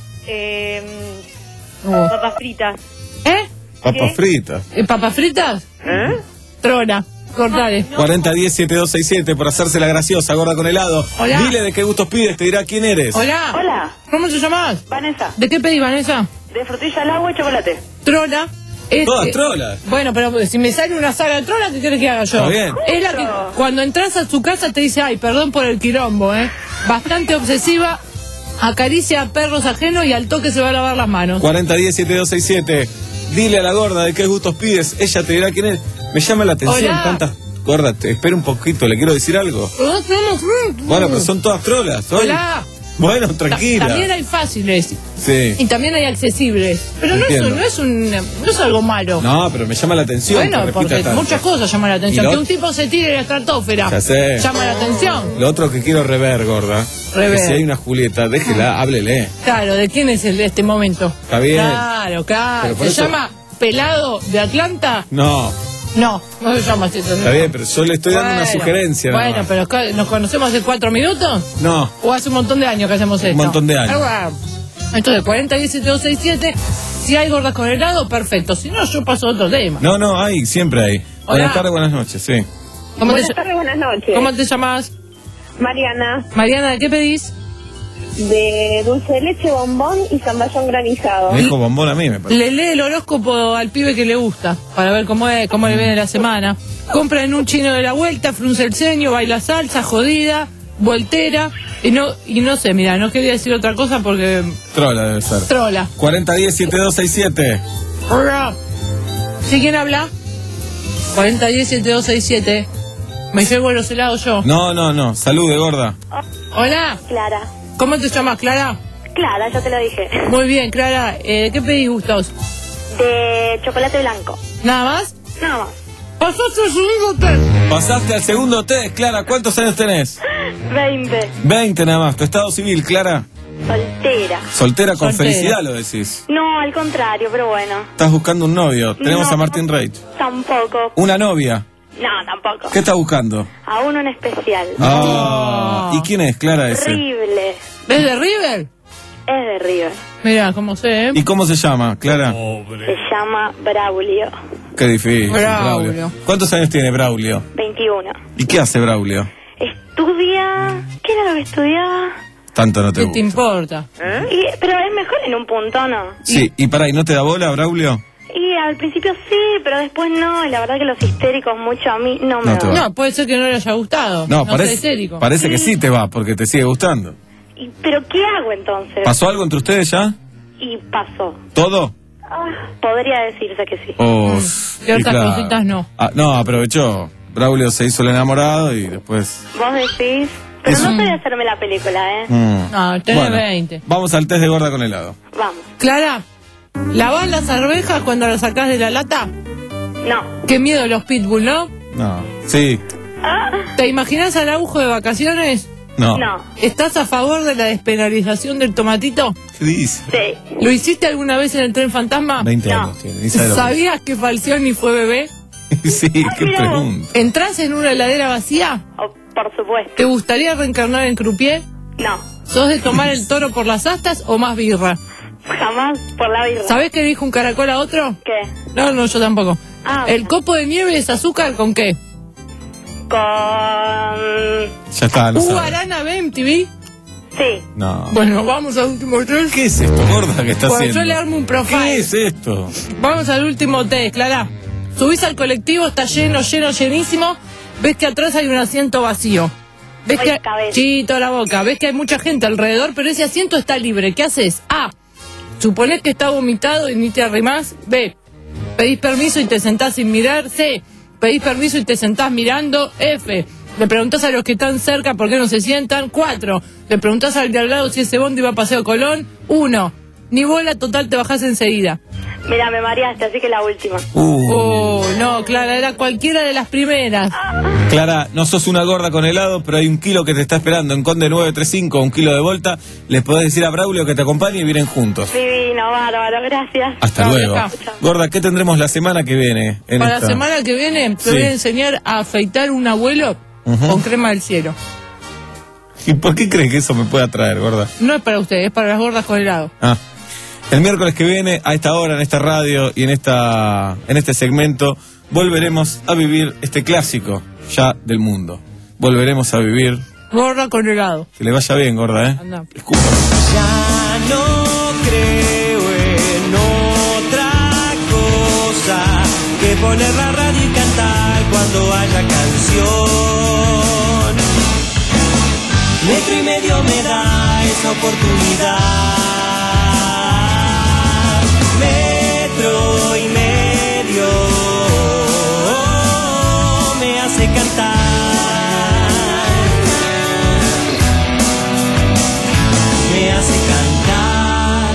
Eh, Oh. papas fritas. ¿Eh? Papas ¿Qué? fritas. ¿Eh, ¿Papas fritas? ¿Eh? Trola. Cortale. cuarenta diez siete dos seis siete por hacerse la graciosa, gorda con helado. Hola. Dile de qué gustos pides, te dirá quién eres. Hola. Hola. ¿Cómo te llamas? Vanessa. ¿De qué pedís, Vanessa? De frutilla al agua y chocolate. Trola. Es Todas que- trolas. Bueno, pero si me sale una saga de trolas, ¿qué quieres que haga yo? Está bien. Es la que cuando entras a su casa te dice, ay, perdón por el quilombo, ¿eh? Bastante obsesiva, acaricia a perros ajenos y al toque se va a lavar las manos. cuarenta diez siete dos seis siete. Dile a la gorda de qué gustos pides, ella te dirá quién es. Me llama la atención Hola. tantas. Gorda, te espera un poquito, le quiero decir algo. Bueno, pero son todas trolas. Hoy. Hola. Bueno, Ta- tranquila. También hay fáciles Sí. y también hay accesibles. Pero no es, Entiendo. un- no, es un, no es algo malo. No, pero me llama la atención. Bueno, que repita porque tanto. muchas cosas llaman la atención. ¿Y lo- Que un tipo se tire de la estratosfera Ya sé. llama la atención. Lo otro que quiero rever, gorda. Rever. Que si hay una Julieta, déjela, háblele. Claro, ¿de quién es el de este momento? Está bien. Claro, claro. Pero por ¿Se eso- llama Pelado de Atlanta? No, No, no se llama así. no. está bien, pero yo le estoy dando una Bueno, sugerencia. nada Bueno, más. pero ¿ca- ¿nos conocemos hace cuatro minutos? No, ¿O hace un montón de años que hacemos esto? montón de años. Ah, bueno. Entonces, cuarenta, diecisiete, dos seis siete. Si hay gordas con helado, perfecto. Si no, yo paso a otro tema. no, no, hay, siempre hay. Buenas Hola. tardes, buenas noches, sí. ¿Cómo Buenas te, tardes, buenas noches. ¿Cómo te llamas? Mariana. Mariana, ¿de qué pedís? De dulce de leche, bombón y zamballón granizado. Me dijo bombón a mí, me parece. Le lee el horóscopo al pibe que le gusta, para ver cómo es, cómo le viene la semana. Compra en un chino de la vuelta, frunce el ceño, baila salsa, jodida, voltera. Y no, y no sé, mira, no quería decir otra cosa porque Trola debe ser. trola. cuarenta diez siete dos seis siete. Hola. ¿Sí, quién habla? cuarenta, diez, siete dos seis siete. Me llevo los helados yo. No, no, no. Salude, gorda. Hola. Clara. ¿Cómo te llamas, Clara? Clara, ya te lo dije. Muy bien, Clara. Eh, ¿Qué pedís gustos? De chocolate blanco. ¿Nada más? Nada más. Pasaste el segundo test. Pasaste al segundo test, Clara. ¿Cuántos años tenés? veinte. veinte nada más. ¿Tu estado civil, Clara? Soltera. Soltera con Soltera. felicidad, lo decís. No, al contrario, pero bueno. Estás buscando un novio. Tenemos No. a Martín Reich. Tampoco. Una novia. No, tampoco. ¿Qué estás buscando? A uno en especial. Ah. ¿Y quién es, Clara, ese? Horrible. ¿Es de River? Es de River. Mira, cómo sé, ¿eh? ¿Y cómo se llama, Clara? Se llama Braulio. Qué difícil. Braulio. ¿Cuántos años tiene Braulio? veintiuno. ¿Y qué hace Braulio? Estudia... ¿Qué era lo que estudiaba? Tanto no te ¿Qué te gusta. importa? Y- pero es mejor en un punto, ¿no? Sí, y pará, ¿y no te da bola, Braulio? Y al principio sí, pero después no. Y la verdad que los histéricos mucho a mí no me No te van. va. No, puede ser que no le haya gustado. No, sea parece, histérico. parece que sí te va, porque te sigue gustando. Y- ¿Pero qué hago entonces? ¿Pasó algo entre ustedes ya? Y pasó. ¿Todo? Ah, podría decirse que sí. Oh, Que y otras claro. cositas no. Ah, no, aprovechó. Braulio se hizo el enamorado y después... Vos decís... Pero Es no un- soy de hacerme la película, ¿eh? Mm. No, tenés Bueno, veinte. Vamos al test de gorda con helado. Vamos. Clara, ¿lavás las arvejas cuando las sacás de la lata? No. Qué miedo los pitbull, ¿no? No. Sí. ¿Te imaginas al agujo de vacaciones? No. No. ¿Estás a favor de la despenalización del tomatito? ¿Qué dice? Sí. ¿Lo hiciste alguna vez en el tren fantasma? veinte años tiene. ni sabe lo que- ¿Sabías que Falcioni fue bebé? Sí, qué pregunta. ¿Entrás en una heladera vacía? Oh, por supuesto. ¿Te gustaría reencarnar en croupier? No. ¿Sos de tomar el toro por las astas o más birra? Jamás por la birra. ¿Sabés qué dijo un caracol a otro? ¿Qué? No, no, yo tampoco. Ah, ¿El copo de nieve es azúcar con qué? Con... Ya está, no ¿Hubo sabe. Arana B M T V? Sí. No. Bueno, vamos al último test. ¿Qué es esto, gorda, que está Bueno, haciendo? yo le armo un profile. ¿Qué es esto? Vamos al último test, Clara. Subís al colectivo, está lleno, lleno, llenísimo. Ves que atrás hay un asiento vacío. Ves Ay, que... cabeza. Chito la boca. Ves que hay mucha gente alrededor, pero ese asiento está libre. ¿Qué haces? A. Suponés que está vomitado y ni te arrimás. B. Pedís permiso y te sentás sin mirar. C. Pedís permiso y te sentás mirando. F. Le preguntás a los que están cerca por qué no se sientan. Cuatro. Le preguntás al de al lado si ese bondi va a Paseo Colón. Uno. Ni bola, total, te bajás enseguida. Mira, me mareaste, así que la última. Oh, no, Clara, era cualquiera de las primeras. Clara, no sos una gorda con helado, pero hay un kilo que te está esperando en Conde nueve tres cinco, un kilo de Volta. Les podés decir a Braulio que te acompañe y vienen juntos. Divino, bárbaro, gracias. Hasta Chao, luego. vieja. Gorda, ¿qué tendremos la semana que viene? En Para esta? la semana que viene te Sí. voy a enseñar a afeitar un abuelo Ujú. con crema del cielo. ¿Y por qué crees que eso me puede atraer, gorda? No es para ustedes, es para las gordas con helado. Ah. El miércoles que viene, a esta hora, en esta radio y en esta en este segmento, volveremos a vivir este clásico ya del mundo. Volveremos a vivir. Gorda con helado. Que le vaya bien, gorda, ¿eh? Anda. Ya no creo en otra cosa que poner la radio y cantar cuando haya canción. Metro y medio me da esa oportunidad. Metro y medio me hace cantar. Me hace cantar.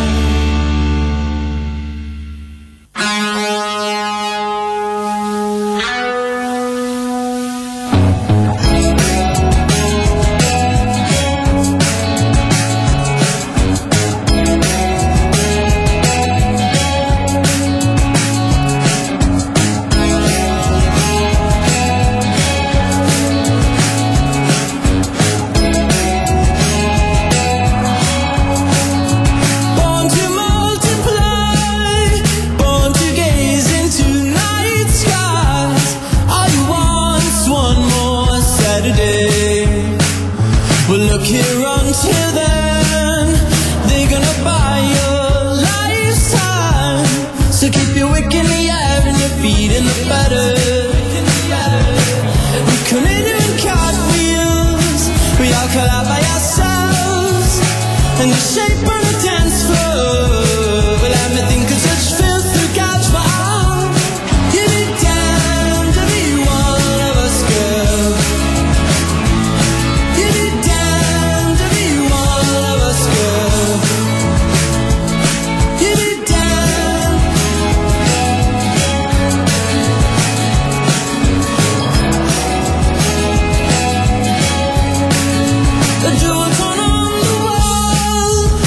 Born to multiply, born to gaze into night skies. All you want's one more Saturday. Well, look here until then, they're gonna buy your lifetime. So keep your wick in the air and your feet in the batter. We couldn't even cartwheels, we all cut out by ourselves. And the shape on the dance floor, well, I'm a think of such filth to catch my arm. You'd be damned to be one of us, girl. You'd be damned to be one of us, girl. You'd be damned. The jewels on the wall,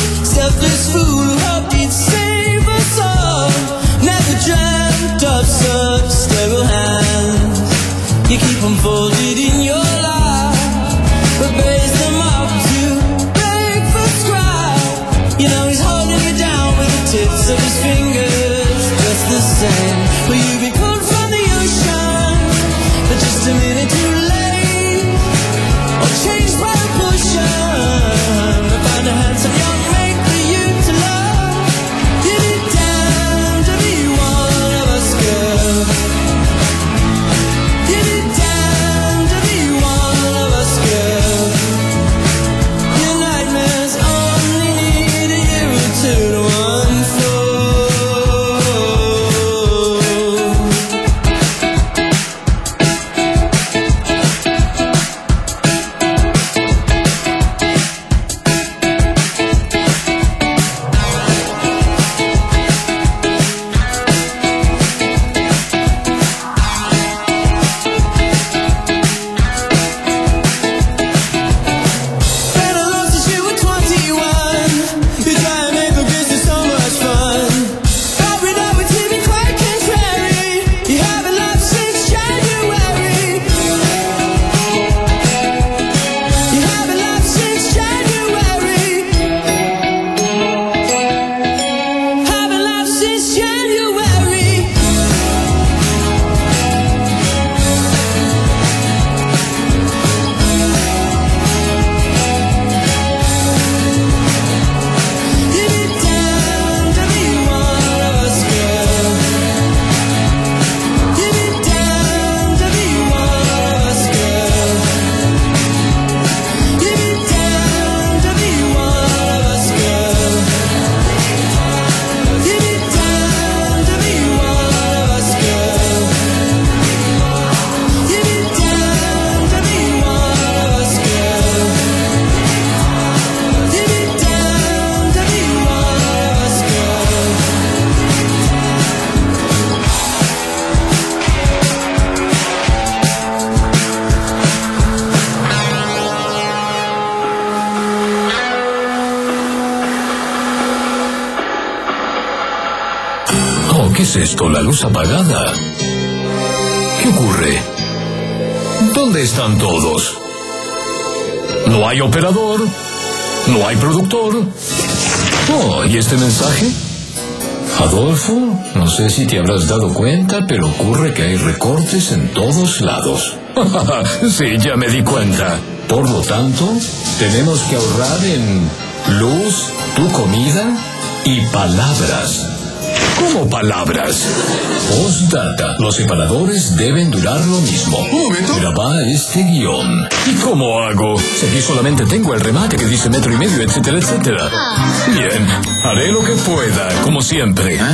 es esto? ¿La luz apagada? ¿Qué ocurre? ¿Dónde están todos? No hay operador, no hay productor. Oh, ¿y este mensaje? Adolfo, no sé si te habrás dado cuenta, pero ocurre que hay recortes en todos lados. Sí, ya me di cuenta. Por lo tanto, tenemos que ahorrar en luz, tu comida y palabras. ¿Cómo palabras? Postdata. Los separadores deben durar lo mismo. Un momento. Graba este guión. ¿Y cómo hago? Si aquí solamente tengo el remate que dice metro y medio, etcétera, etcétera. Bien, haré lo que pueda, como siempre. ¿Eh?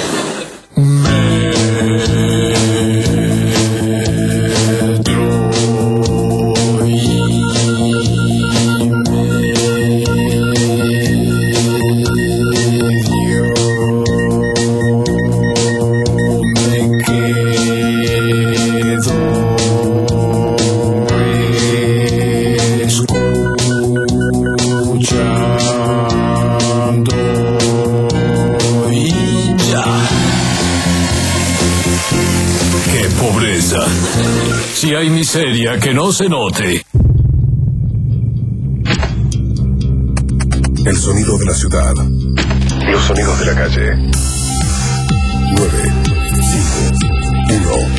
Si hay miseria, que no se note. El sonido de la ciudad. Los sonidos de la calle. nueve, cinco, uno.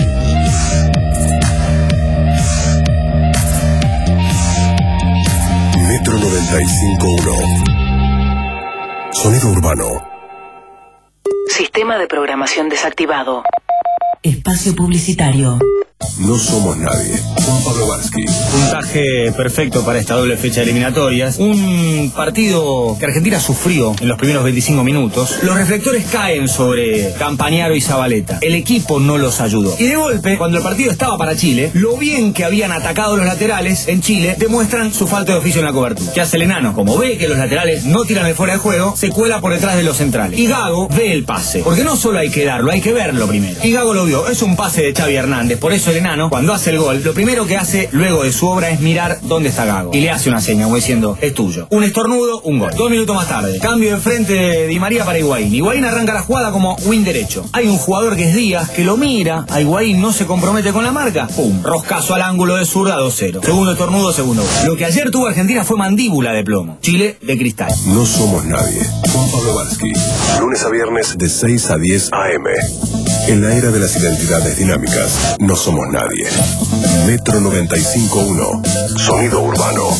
Metro noventa y cinco punto uno. Sonido urbano. Sistema de programación desactivado. Espacio publicitario. No somos nadie. Juan Pablo Varsky. Puntaje perfecto para esta doble fecha de eliminatorias. Un partido que Argentina sufrió en los primeros veinticinco minutos. Los reflectores caen sobre Campañaro y Zabaleta. El equipo no los ayudó. Y de golpe, cuando el partido estaba para Chile, lo bien que habían atacado los laterales en Chile demuestran su falta de oficio en la cobertura. ¿Qué hace el enano? Como ve que los laterales no tiran de fuera de juego, se cuela por detrás de los centrales. Y Gago ve el pase. Porque no solo hay que darlo, hay que verlo primero. Y Gago lo vio. Es un pase de Xavi Hernández. Por eso el enano, cuando hace el gol, lo primero que hace luego de su obra es mirar dónde está Gago. Y le hace una seña, como diciendo, es tuyo. Un estornudo, un gol. Dos minutos más tarde, cambio de frente de Di María para Higuaín. Higuaín arranca la jugada como win derecho. Hay un jugador que es Díaz, que lo mira, a Higuaín no se compromete con la marca. Pum, roscazo al ángulo de zurda, dos cero. Segundo estornudo, segundo gol. Lo que ayer tuvo Argentina fue mandíbula de plomo. Chile de cristal. No somos nadie. Juan Pablo Varsky. Lunes a viernes de seis a diez a eme. En la era de las identidades dinámicas, no somos nadie. Metro noventa y cinco punto uno. Sonido urbano.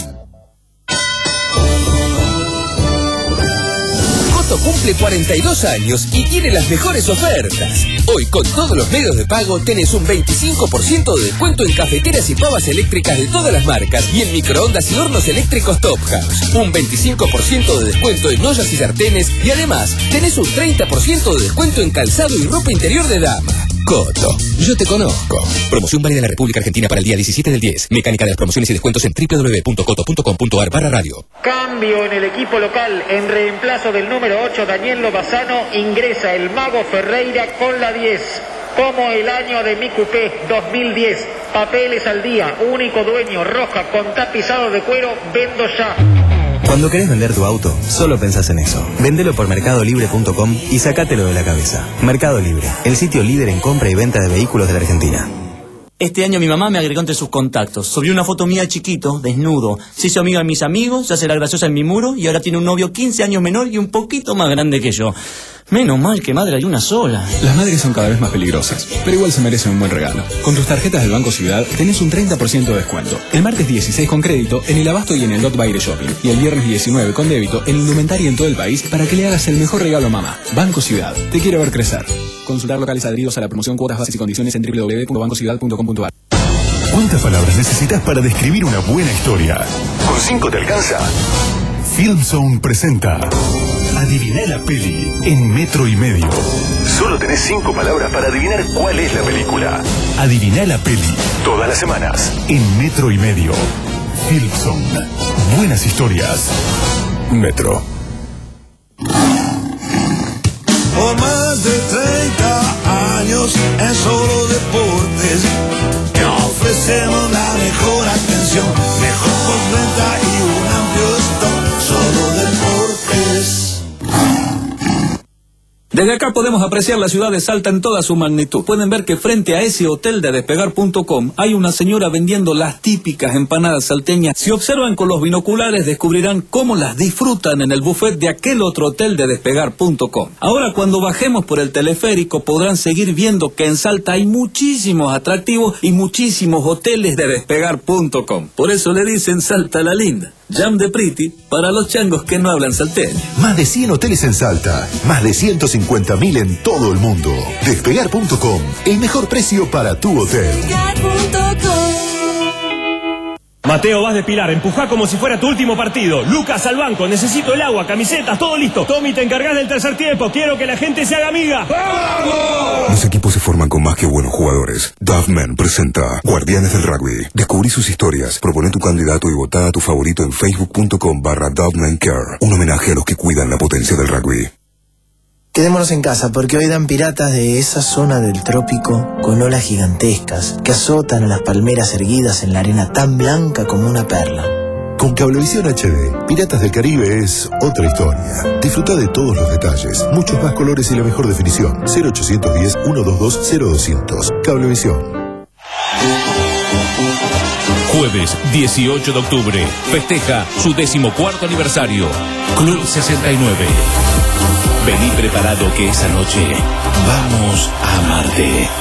Coto cumple cuarenta y dos años y tiene las mejores ofertas. Hoy con todos los medios de pago tenés un veinticinco por ciento de descuento en cafeteras y pavas eléctricas de todas las marcas y en microondas y hornos eléctricos Top House. Un veinticinco por ciento de descuento en ollas y sartenes y además tenés un treinta por ciento de descuento en calzado y ropa interior de dama. Coto, yo te conozco. Promoción válida en la República Argentina para el día diecisiete del diez. Mecánica de las promociones y descuentos en doble u doble u doble u punto coto punto com punto ar barra radio. Cambio en el equipo local. En reemplazo del número ocho, Daniel Lobazano, ingresa el Mago Ferreira con la diez. Como el año de mi cupé dos mil diez. Papeles al día, único dueño, roja con tapizado de cuero, vendo ya. Cuando querés vender tu auto, solo pensás en eso. Vendelo por mercado libre punto com y sacátelo de la cabeza. Mercado Libre, el sitio líder en compra y venta de vehículos de la Argentina. Este año mi mamá me agregó entre sus contactos. Subió una foto mía chiquito, desnudo. Se hizo amiga de mis amigos, se hace la graciosa en mi muro y ahora tiene un novio quince años menor y un poquito más grande que yo. Menos mal que madre hay una sola. Las madres son cada vez más peligrosas, pero igual se merecen un buen regalo. Con tus tarjetas del Banco Ciudad tenés un treinta por ciento de descuento. El martes dieciséis con crédito en el Abasto y en el Dot Baile Shopping. Y el viernes diecinueve con débito en indumentaria en todo el país para que le hagas el mejor regalo a mamá. Banco Ciudad, te quiero ver crecer. Consultar locales adheridos a la promoción, cuotas, bases y condiciones en doble u doble u doble u punto banco ciudad punto com punto ar. ¿Cuántas palabras necesitas para describir una buena historia? ¿Con cinco te alcanza? Filmzone presenta Adiviná la peli en metro y medio. Solo tenés cinco palabras para adivinar cuál es la película. Adiviná la peli todas las semanas en metro y medio. Filmzone. Buenas historias. Metro. Por más de treinta años en Solo Deportes te ofrecemos la mejor atención, mejor postventa y un amplio stock. Solo Deportes. Desde acá podemos apreciar la ciudad de Salta en toda su magnitud. Pueden ver que frente a ese hotel de despegar punto com hay una señora vendiendo las típicas empanadas salteñas. Si observan con los binoculares descubrirán cómo las disfrutan en el buffet de aquel otro hotel de despegar punto com. Ahora cuando bajemos por el teleférico podrán seguir viendo que en Salta hay muchísimos atractivos y muchísimos hoteles de despegar punto com. Por eso le dicen Salta la linda. Jam de Pretty para los changos que no hablan salteño. Más de cien hoteles en Salta, más de ciento cincuenta mil en todo el mundo. Despegar punto com, el mejor precio para tu hotel. Mateo, vas de Pilar, empujá como si fuera tu último partido. Lucas al banco, necesito el agua, camisetas, todo listo. Tommy, te encargás del tercer tiempo, quiero que la gente se haga amiga. ¡Vamos! Los equipos se forman con más que buenos jugadores. Duffman presenta Guardianes del Rugby. Descubrí sus historias, propone tu candidato y votá a tu favorito en facebook punto com barra Duffman Care. Un homenaje a los que cuidan la potencia del rugby. Quedémonos en casa porque hoy dan piratas de esa zona del trópico con olas gigantescas que azotan a las palmeras erguidas en la arena tan blanca como una perla. Con Cablevisión H D, Piratas del Caribe es otra historia. Disfruta de todos los detalles, muchos más colores y la mejor definición. cero ochocientos diez, ciento veintidós, cero doscientos. Cablevisión. Jueves dieciocho de octubre, festeja su decimocuarto aniversario. Club sesenta y nueve. Vení preparado que esa noche vamos a amarte.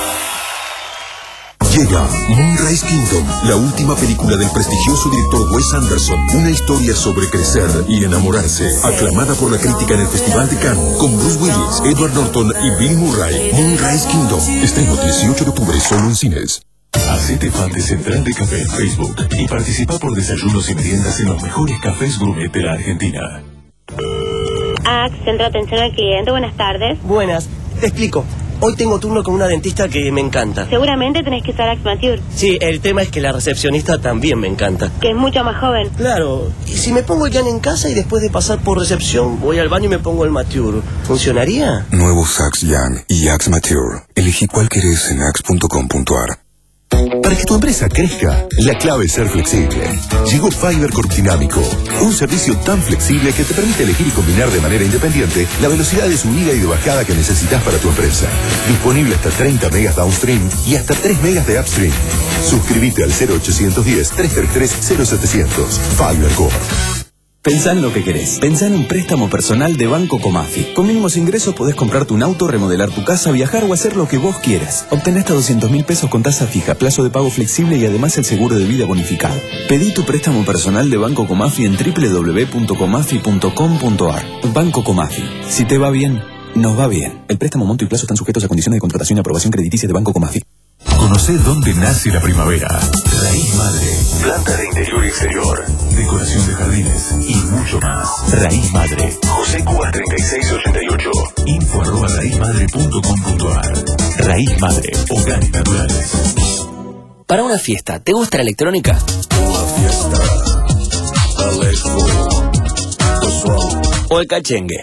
Llega Moonrise Kingdom, la última película del prestigioso director Wes Anderson. Una historia sobre crecer y enamorarse. Aclamada por la crítica en el Festival de Cannes, con Bruce Willis, Edward Norton y Bill Murray. Moonrise Kingdom. Estreno dieciocho de octubre solo en cines. Hacete fan de Central de Café en Facebook y participa por desayunos y meriendas en los mejores cafés gourmet de la Argentina. A C, Centro de Atención al Cliente, buenas tardes. Buenas, te explico. Hoy tengo turno con una dentista que me encanta. Seguramente tenés que usar Axe Mature. Sí, el tema es que la recepcionista también me encanta. Que es mucho más joven. Claro, y si me pongo el Jan en casa y después de pasar por recepción voy al baño y me pongo el Mature, ¿funcionaría? Nuevos Axe Young y Axe Mature. Elegí cuál querés en axe punto com punto ar. Para que tu empresa crezca, la clave es ser flexible. Llegó Fiber Corpdinámico, un servicio tan flexible que te permite elegir y combinar de manera independiente la velocidad de subida y de bajada que necesitas para tu empresa. Disponible hasta treinta megas downstream y hasta tres megas de upstream. Suscríbete al cero ochocientos diez, trescientos treinta y tres, cero setecientos. Fiber Corp. Pensá en lo que querés. Pensá en un préstamo personal de Banco Comafi. Con mínimos ingresos podés comprarte un auto, remodelar tu casa, viajar o hacer lo que vos quieras. Obtenés hasta doscientos mil pesos con tasa fija, plazo de pago flexible y además el seguro de vida bonificado. Pedí tu préstamo personal de Banco Comafi en doble u doble u doble u punto comafi punto com punto ar. Banco Comafi. Si te va bien, nos va bien. El préstamo, monto y plazo están sujetos a condiciones de contratación y aprobación crediticia de Banco Comafi. Conocer dónde nace la primavera. Raíz Madre. Planta de interior y exterior. Decoración de jardines y mucho más. Raíz Madre. José Cuba treinta y seis ochenta y ocho. Info arroba raíz madre punto com punto ar. Raíz Madre. Hogares naturales. Para una fiesta, ¿te gusta la electrónica? Una fiesta. Electro. ¿O el cachengue?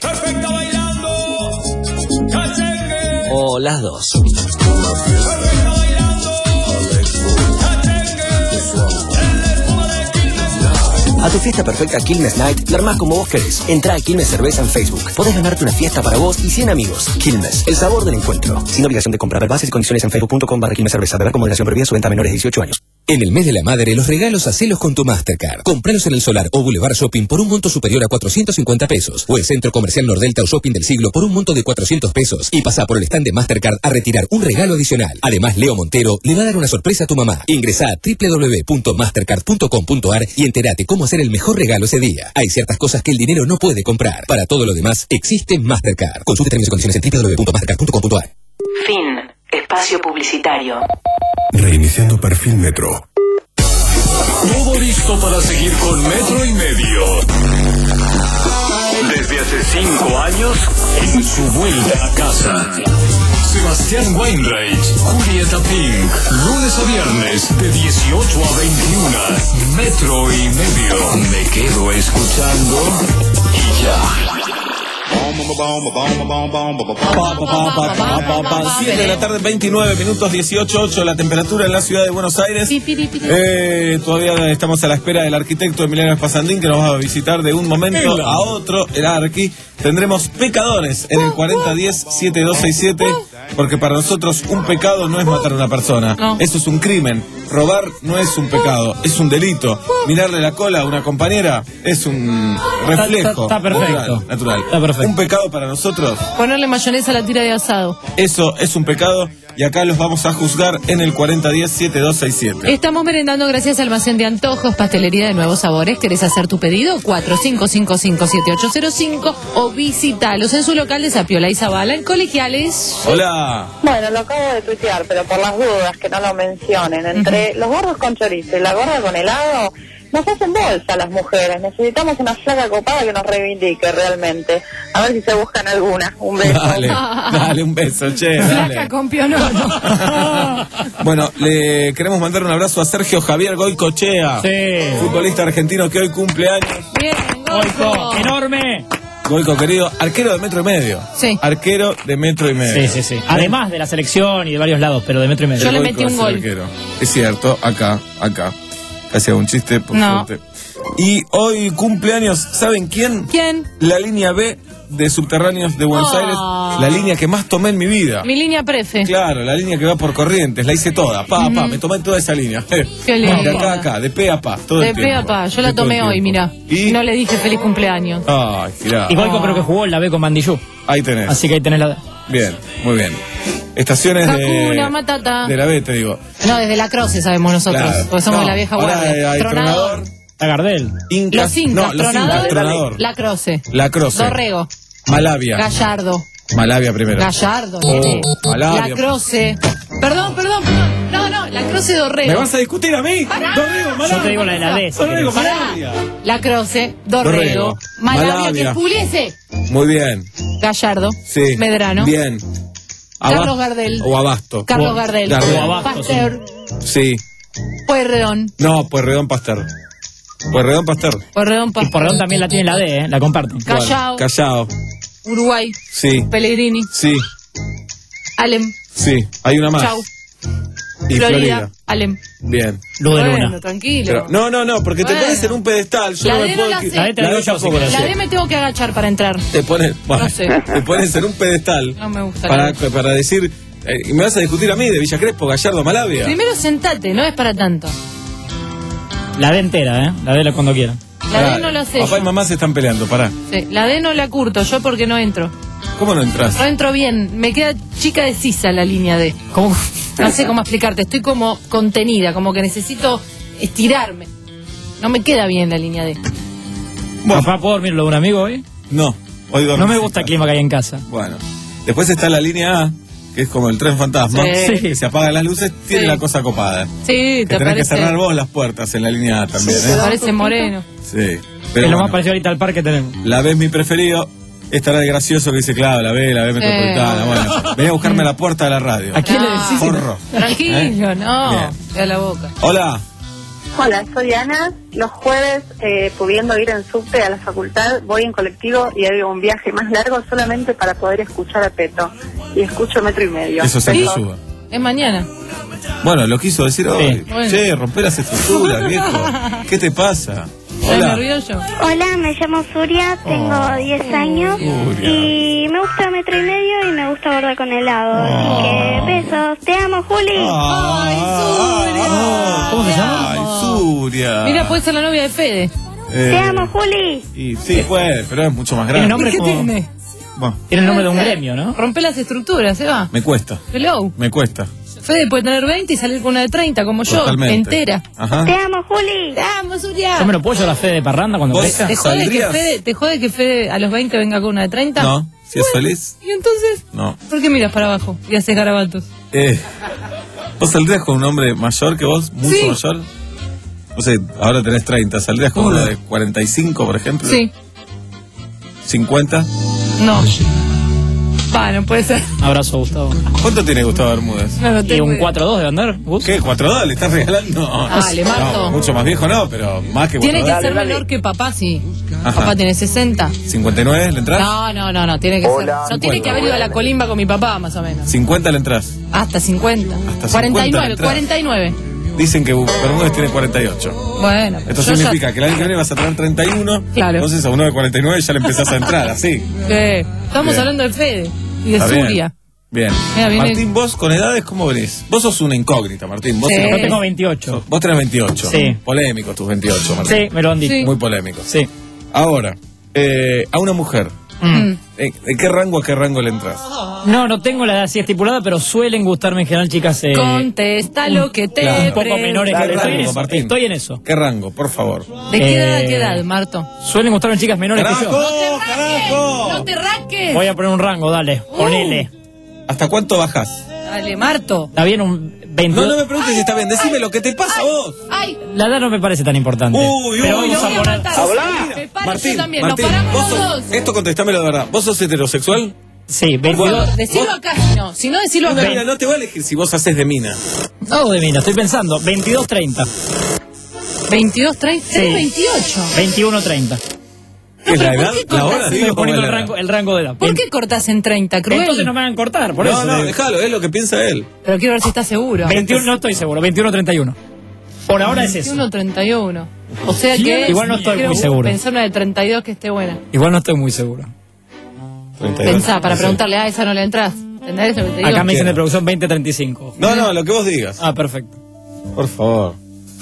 ¿O las dos? A tu fiesta perfecta Quilmes Night, la armás como vos querés. Entrá a Quilmes Cerveza en Facebook. Podés ganarte una fiesta para vos y cien amigos. Quilmes, el sabor del encuentro. Sin obligación de comprar. Bases y condiciones en facebook punto com barra Quilmes Cerveza. Beber con moderación, prohibida su venta a menores de dieciocho años. En el mes de la madre, los regalos hacelos con tu Mastercard. Compralos en el Solar o Boulevard Shopping por un monto superior a cuatrocientos cincuenta pesos. O el Centro Comercial Nordelta o Shopping del Siglo por un monto de cuatrocientos pesos. Y pasá por el stand de Mastercard a retirar un regalo adicional. Además, Leo Montero le va a dar una sorpresa a tu mamá. Ingresá a doble u doble u doble u punto mastercard punto com punto ar y entérate cómo hacer el mejor regalo ese día. Hay ciertas cosas que el dinero no puede comprar. Para todo lo demás, existe Mastercard. Consulte términos y condiciones en doble u doble u doble u punto mastercard punto com punto ar. Fin. Espacio publicitario. Reiniciando perfil Metro. Todo listo para seguir con Metro y Medio. Desde hace cinco años, en su vuelta a casa. Sebastián Weinreich, Julieta Pink, lunes a viernes de dieciocho a veintiuna. Metro y Medio. Me quedo escuchando y ya. siete de la tarde, veintinueve minutos, dieciocho ocho la temperatura en la ciudad de Buenos Aires. Eh, todavía estamos a la espera del arquitecto Emiliano Espasandín, que nos va a visitar de un momento a otro. El Arqui. Tendremos pecadores en el cuarenta diez setenta y dos sesenta y siete, porque para nosotros un pecado no es matar a una persona. No. Eso es un crimen. Robar no es un pecado, es un delito. Mirarle la cola a una compañera es un reflejo. Está, está, está perfecto. Natural, natural. Está perfecto. Un pecado para nosotros. Ponerle mayonesa a la tira de asado. Eso es un pecado y acá los vamos a juzgar en el cuarenta diez setenta y dos sesenta y siete. Estamos merendando gracias a Almacén de Antojos, pastelería de nuevos sabores. ¿Querés hacer tu pedido? cuatro cinco cinco cinco siete ocho cero cinco o visitalos en su local de Zapiola y Zabala en Colegiales. Hola. Bueno, lo acabo de tuitear, pero por las dudas que no lo mencionen. Entre los gordos con chorizo y la gorda con helado, nos hacen bolsa las mujeres. Necesitamos una flaca copada que nos reivindique realmente. A ver si se buscan alguna. Un beso. Dale, dale un beso, che. Dale. Flaca con pionono. Bueno, le queremos mandar un abrazo a Sergio Javier Goicochea, Sí. futbolista argentino que hoy cumple años. Bien, Goico, enorme. Goico, querido, arquero de metro y medio. Sí. Arquero de metro y medio. Sí, sí, sí. Además de la selección y de varios lados, pero de metro y medio. Yo le Goico metí un es gol. arquero. Es cierto, acá, acá. Hacía un chiste, por No. suerte. Y hoy cumpleaños, ¿saben quién? ¿Quién? La línea B de Subterráneos de Buenos Oh. Aires. La línea que más tomé en mi vida. Mi línea prefe. Claro, la línea que va por Corrientes, la hice toda. Pa, pa, me tomé toda esa línea. Qué lindo. De acá a acá, de pe a pa, todo De el pe tiempo. a pa. Yo la De todo el tomé hoy, tiempo. mira. ¿Y? No le dije feliz cumpleaños. Ay, mirá. Y Goico creo que jugó en la B con Mandillú. Ahí tenés. Así que ahí tenés la... Bien, muy bien. Estaciones Hakuna de, Matata. de la B, te digo. No, desde la Croce sabemos nosotros, Claro. porque somos No, la vieja ahora guardia. hay Tronador. A Gardel. Incas. Los Incas, No, los Tronador. Incas, Tronador. La Croce. La Croce. Dorrego. Malavia. Gallardo. Malavia primero. Gallardo, Oh, nene. Malavia. La Croce. Perdón, perdón, perdón. No, no, la Croce Dorrego. ¿Me vas a discutir a mí? Pará. Dorrego, Malavia. Yo te digo la de la D. si Dorrego, querés. Malavia. La Croce, Dorrego. Dorrego. Malavia, Malavia. que Puliese. Muy bien. Gallardo. Sí. Medrano. Bien. Carlos Abas- Gardel. O Abasto. Carlos O- Gardel. Gardel. O Abasto, Pasteur. Sí. Pueyrredón. No, Pueyrredón Pasteur. Pueyrredón Pasteur. Pueyrredón Y Pasteur. Porredón también la tiene la D, ¿eh? La comparten. Callao. Callao. Uruguay. Sí. Pellegrini. Sí. Alem. Sí. Hay una más. Chau. Y Florida. Florida. Alem. Bien. Luz de Bueno, Luna. tranquilo. Pero, no, no, no, porque te Bueno. pones en un pedestal. Yo La no D me no puedo. la qui- sé. La D te la La digo D yo, tampoco si la La sé. D me tengo que agachar para entrar. Te pones, bueno, sé. te pones en un pedestal No me gusta. para, la D. para decir, eh, y me vas a discutir a mí de Villa Crespo, Gallardo, Malavia. Primero sentate, no es para tanto. La D entera, ¿eh? La D la cuando quieran. La Pará, D no la sé. Papá y yo. mamá se están peleando, pará. Sí, la D no la curto yo porque no entro. ¿Cómo no entras? No entro bien. Me queda chica de sisa la línea D. ¿Cómo? No sé cómo explicarte. Estoy como contenida, como que necesito estirarme. No me queda bien la línea D. Papá, ¿puedo dormir lo de un amigo hoy? No, hoy No me gusta el clima que hay en casa. Bueno, después está la línea A, que es como el tren fantasma, Sí. que se apagan las luces, tiene Sí. la cosa copada. Sí, Que te tenés que parece. cerrar vos las puertas en la línea A también, Te ¿eh? parece moreno. Sí. Es Pero lo bueno, más parecido ahorita al parque tenemos. la B es mi preferido. Estará de gracioso que dice, claro, la B, la B metropolitana. Bueno, venía a buscarme a la puerta de la radio. ¿A quién le No. decís? Forro. Tranquilo, no. Bien. Te da la boca. Hola. Hola, soy Ana. Los jueves, eh, pudiendo ir en subte a la facultad, voy en colectivo y hago un viaje más largo solamente para poder escuchar a Peto. Y escucho metro y medio. Eso se Sí. suba. Es mañana. Bueno, lo quiso decir hoy. Bueno. Che, romper las estructuras, viejo. ¿Qué te pasa? ¿Estás Hola. nervioso? Hola, me llamo Suria, tengo diez años Suria. y me gusta metro y medio y me gusta gorda con helado. Así que besos, te amo, Juli. ¿Cómo se llama? Ay, Suria. Mira, puede ser la novia de Fede. Eh, Te amo, Juli. Y sí, puede, pero es mucho más Tiene grande. nombre ¿Qué como... tiene? Bueno, Tiene el nombre de un gremio, ¿no? Rompe las estructuras, se va. me cuesta, Hello. me cuesta. Fede puede tener veinte y salir con una de treinta, como yo, Totalmente. entera. Ajá. Te amo, Juli. Te amo, Zuria. ¿Yo me lo puedo llevar a Fede de parranda cuando ¿Vos? crezca? ¿Te jode, que ¿Saldrías? Fede, ¿Te jode que Fede a los veinte venga con una de treinta? No, si es feliz, ¿Y entonces? no. ¿Por qué miras para abajo y haces garabatos? Eh, ¿Vos saldrías con un hombre mayor que vos? ¿Mucho Sí. mayor? No sé, ahora tenés treinta. ¿Saldrías con uno de cuarenta y cinco, por ejemplo? Sí. ¿cincuenta? No. Bueno, puede ser. Abrazo, Gustavo. ¿Cuánto tiene Gustavo Bermúdez? No lo ¿Y tengo un idea. cuatro dos de andar? Gus? ¿Qué? ¿cuatro dos? ¿Le estás regalando? Dale, Marto. No, mucho más viejo no, pero más que Tiene que cuatro dos. ser menor que papá, sí. Ajá. Papá tiene sesenta. ¿cincuenta y nueve le entras? No, no, no, no, tiene que Hola. ser. No tiene que haber ido a la colimba con mi papá, más o menos. ¿cincuenta le entras? Hasta cincuenta. Hasta cuarenta y cincuenta nueve, le entras. cuarenta y nueve. Dicen que Bermúdez tiene cuarenta y ocho. Bueno, Esto yo significa ya- que el año que viene vas a tener treinta y uno. Claro. Entonces a uno de cuarenta y nueve ya le empezás a entrar, así. Eh, estamos Bien. hablando de Fede y de Está bien. Zuria. Bien. Mira, viene- Martín, vos con edades, ¿cómo venís? Vos sos una incógnita, Martín. Vos Sí. tenés- Yo tengo veintiocho. Vos tenés veintiocho. Sí. Polémicos tus veintiocho, Martín. Sí, me lo han dicho. Sí. Muy polémicos. Sí. Ahora, eh, a una mujer, Mm. ¿en, en qué rango a qué rango le entras? No, no tengo la edad así estipulada, pero suelen gustarme en general chicas. Eh, Contesta lo que te Claro. un poco menores que ¿Qué estoy en rango, eso. Martín? Estoy en eso. ¿Qué rango, por favor? ¿De qué edad a Eh, qué edad, Marto? Suelen gustarme chicas menores que yo. ¡Carajo! ¡Carajo! ¡No te raques! Voy a poner un rango, dale. Ponele. ¿Hasta cuánto bajás? Dale, Marto. Está bien un veinte. No, no me preguntes si está bien. Decime lo que te pasa a vos. ¡Ay! La edad no me parece tan importante. Uy, pero uy, vamos lo a voy a poner. matar. Me paro Martín, yo también. Martín, Nos paramos vos los sos, dos. esto contestámelo de verdad. ¿Vos sos heterosexual? Sí, veintidós. Decilo acá si no. Si no, decilo No, acá. mira, no te voy a elegir si vos haces de mina. No, de mí, no estoy pensando. veintidós treinta. veintidós, treinta, Sí. veintiocho. veintiuno treinta. ¿Qué es la ¿por edad? qué ¿La hora? cortás? Digo, Estoy poniendo ¿cómo el es la rango, el rango de edad. ¿Por qué cortás en treinta, Cruel? Entonces no me hagan cortar, por No, eso. no, déjalo, es lo que piensa él. Pero quiero ver si estás seguro. veintiuno, no estoy seguro. veintiuno treinta y uno. Por ahora es eso. veintiuno, treinta y uno. O sea que. Igual no estoy quiero muy seguro. Pensar una de treinta y dos que esté buena. Igual no estoy muy seguro. treinta y dos. Pensá, para Sí. preguntarle, a esa no le entras. ¿Entendés lo que te digo? Acá me dicen Quiero. de producción veinte treinta y cinco. No, no, lo que vos digas. Ah, perfecto. Por favor.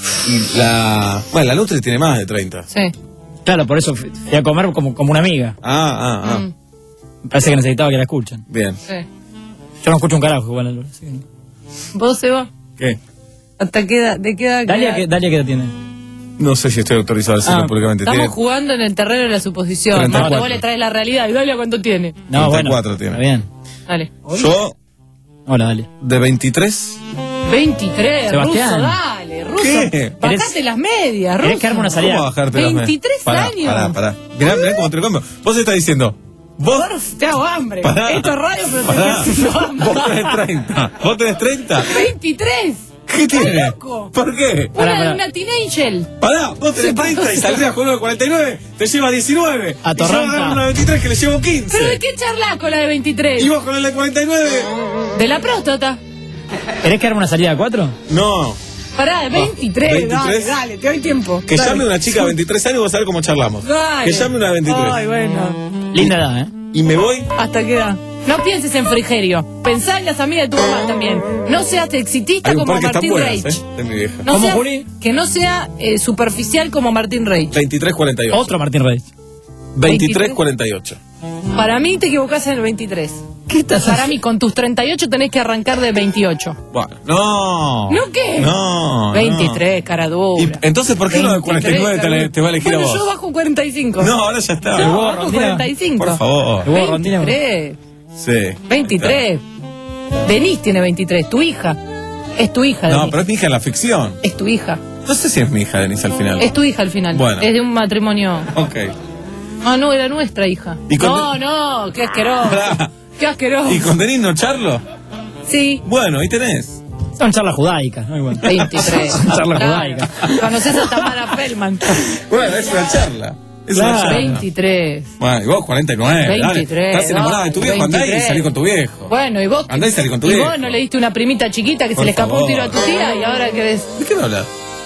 Y la... Bueno, la Nutri tiene más de treinta. Sí. Claro, por eso fui fui a comer como, como una amiga. Ah, ah, ah. Mm, Me parece que necesitaba que la escuchen. Bien. sí. Yo no escucho un carajo igual. Lula, así que no. ¿Vos, Seba? ¿Qué? ¿Hasta qué edad? ¿De qué edad? Dalia, ¿qué, Dalia, ¿qué edad tiene? No sé si estoy autorizado a decirlo Ah, públicamente. Estamos Tiene jugando en el terreno de la suposición. treinta y Marto, cuatro. vos le traes la realidad. ¿Y Dalia cuánto tiene? No, treinta y bueno. cuatro tiene. Está bien. Dale. Yo, Hola, dale. de veintitrés. veintitrés, Sebastián. ruso, dale, ruso. ¿Qué? Bajate las medias, ruso. ¿Querés que arme una salida? ¿Cómo bajarte las medias? veintitrés Pará, años. Pará, pará. Mirá, mirá cómo te lo cambio. Vos estás diciendo, vos, Te hago hambre. Pará. Esto es radio, pero te pará, estoy haciendo hambre. vos tenés treinta. ¿Vos tenés treinta? veintitrés. ¿Qué tiene? loco? ¿Por qué? Una, pará. una teenager. Pará, vos tenés treinta y saldrías con uno de cuarenta y nueve, te lleva diecinueve. A Y yo Torranta. agarro una de veintitrés que le llevo quince. ¿Pero de qué charlas con la de veintitrés? ¿Y vos con el de cuarenta y nueve? De la próstata. ¿Querés que arme una salida de cuatro? No. Pará, de veintitrés. veintitrés. Dale, dale, te doy tiempo. Que Dale. llame una chica de veintitrés años y vas a ver cómo charlamos. Dale. Que llame una de veintitrés. Ay, bueno. Linda edad, ¿eh? Y me voy. ¿Hasta qué edad? No pienses en Frigerio. Pensá en las amigas de tu mamá también. No seas exitista Hay un como par que están Martín buenas, Reich. ¿eh? De mi vieja. No ¿Cómo, seas- Juli? Que no sea eh, superficial como Martín Reich. veintitrés cuarenta y ocho. Otro Martín Reyes. veintitrés cuarenta y ocho. Para mí te equivocás en el veintitrés. ¿Qué estás Para mí, con tus treinta y ocho tenés que arrancar de veintiocho. Bueno, no. ¿No qué? No. veintitrés, cara dura. Y, entonces, ¿por qué no de cuarenta y nueve te, le- te va a elegir bueno, a vos? yo bajo cuarenta y cinco. No, ahora ya está. No, vos, bajo Rondina? cuarenta y cinco. Por favor. ¿Y vos, Rondina? veintitrés. Sí. veintitrés. Denise tiene veintitrés. Tu hija. Es tu hija, No, Denise. pero es mi hija en la ficción. Es tu hija. No sé si es mi hija, Denise, al final. Es tu hija al final. Bueno. Es de un matrimonio. Ok. Ah, no, era nuestra hija. ¿Y con No, no, qué asqueroso. Pará. Qué asqueroso. ¿Y con Denise no charlo? Sí. Bueno, ahí tenés. Son charlas judaicas, ¿no? Igual. veintitrés. Son charlas Claro. judaicas. Conoces a Tamara Feldman. Bueno, es una charla. Es una Claro. charla. veintitrés. Bueno, y vos cuarenta y nueve. dale. veintitrés, Estás enamorada de tu viejo, andá y veintitrés. salí con tu viejo. Bueno, y vos. Andá y salí con tu y viejo. vos no le diste una primita chiquita que Por se le escapó favor. un tiro a tu tía y ahora querés. ¿De qué me hablas?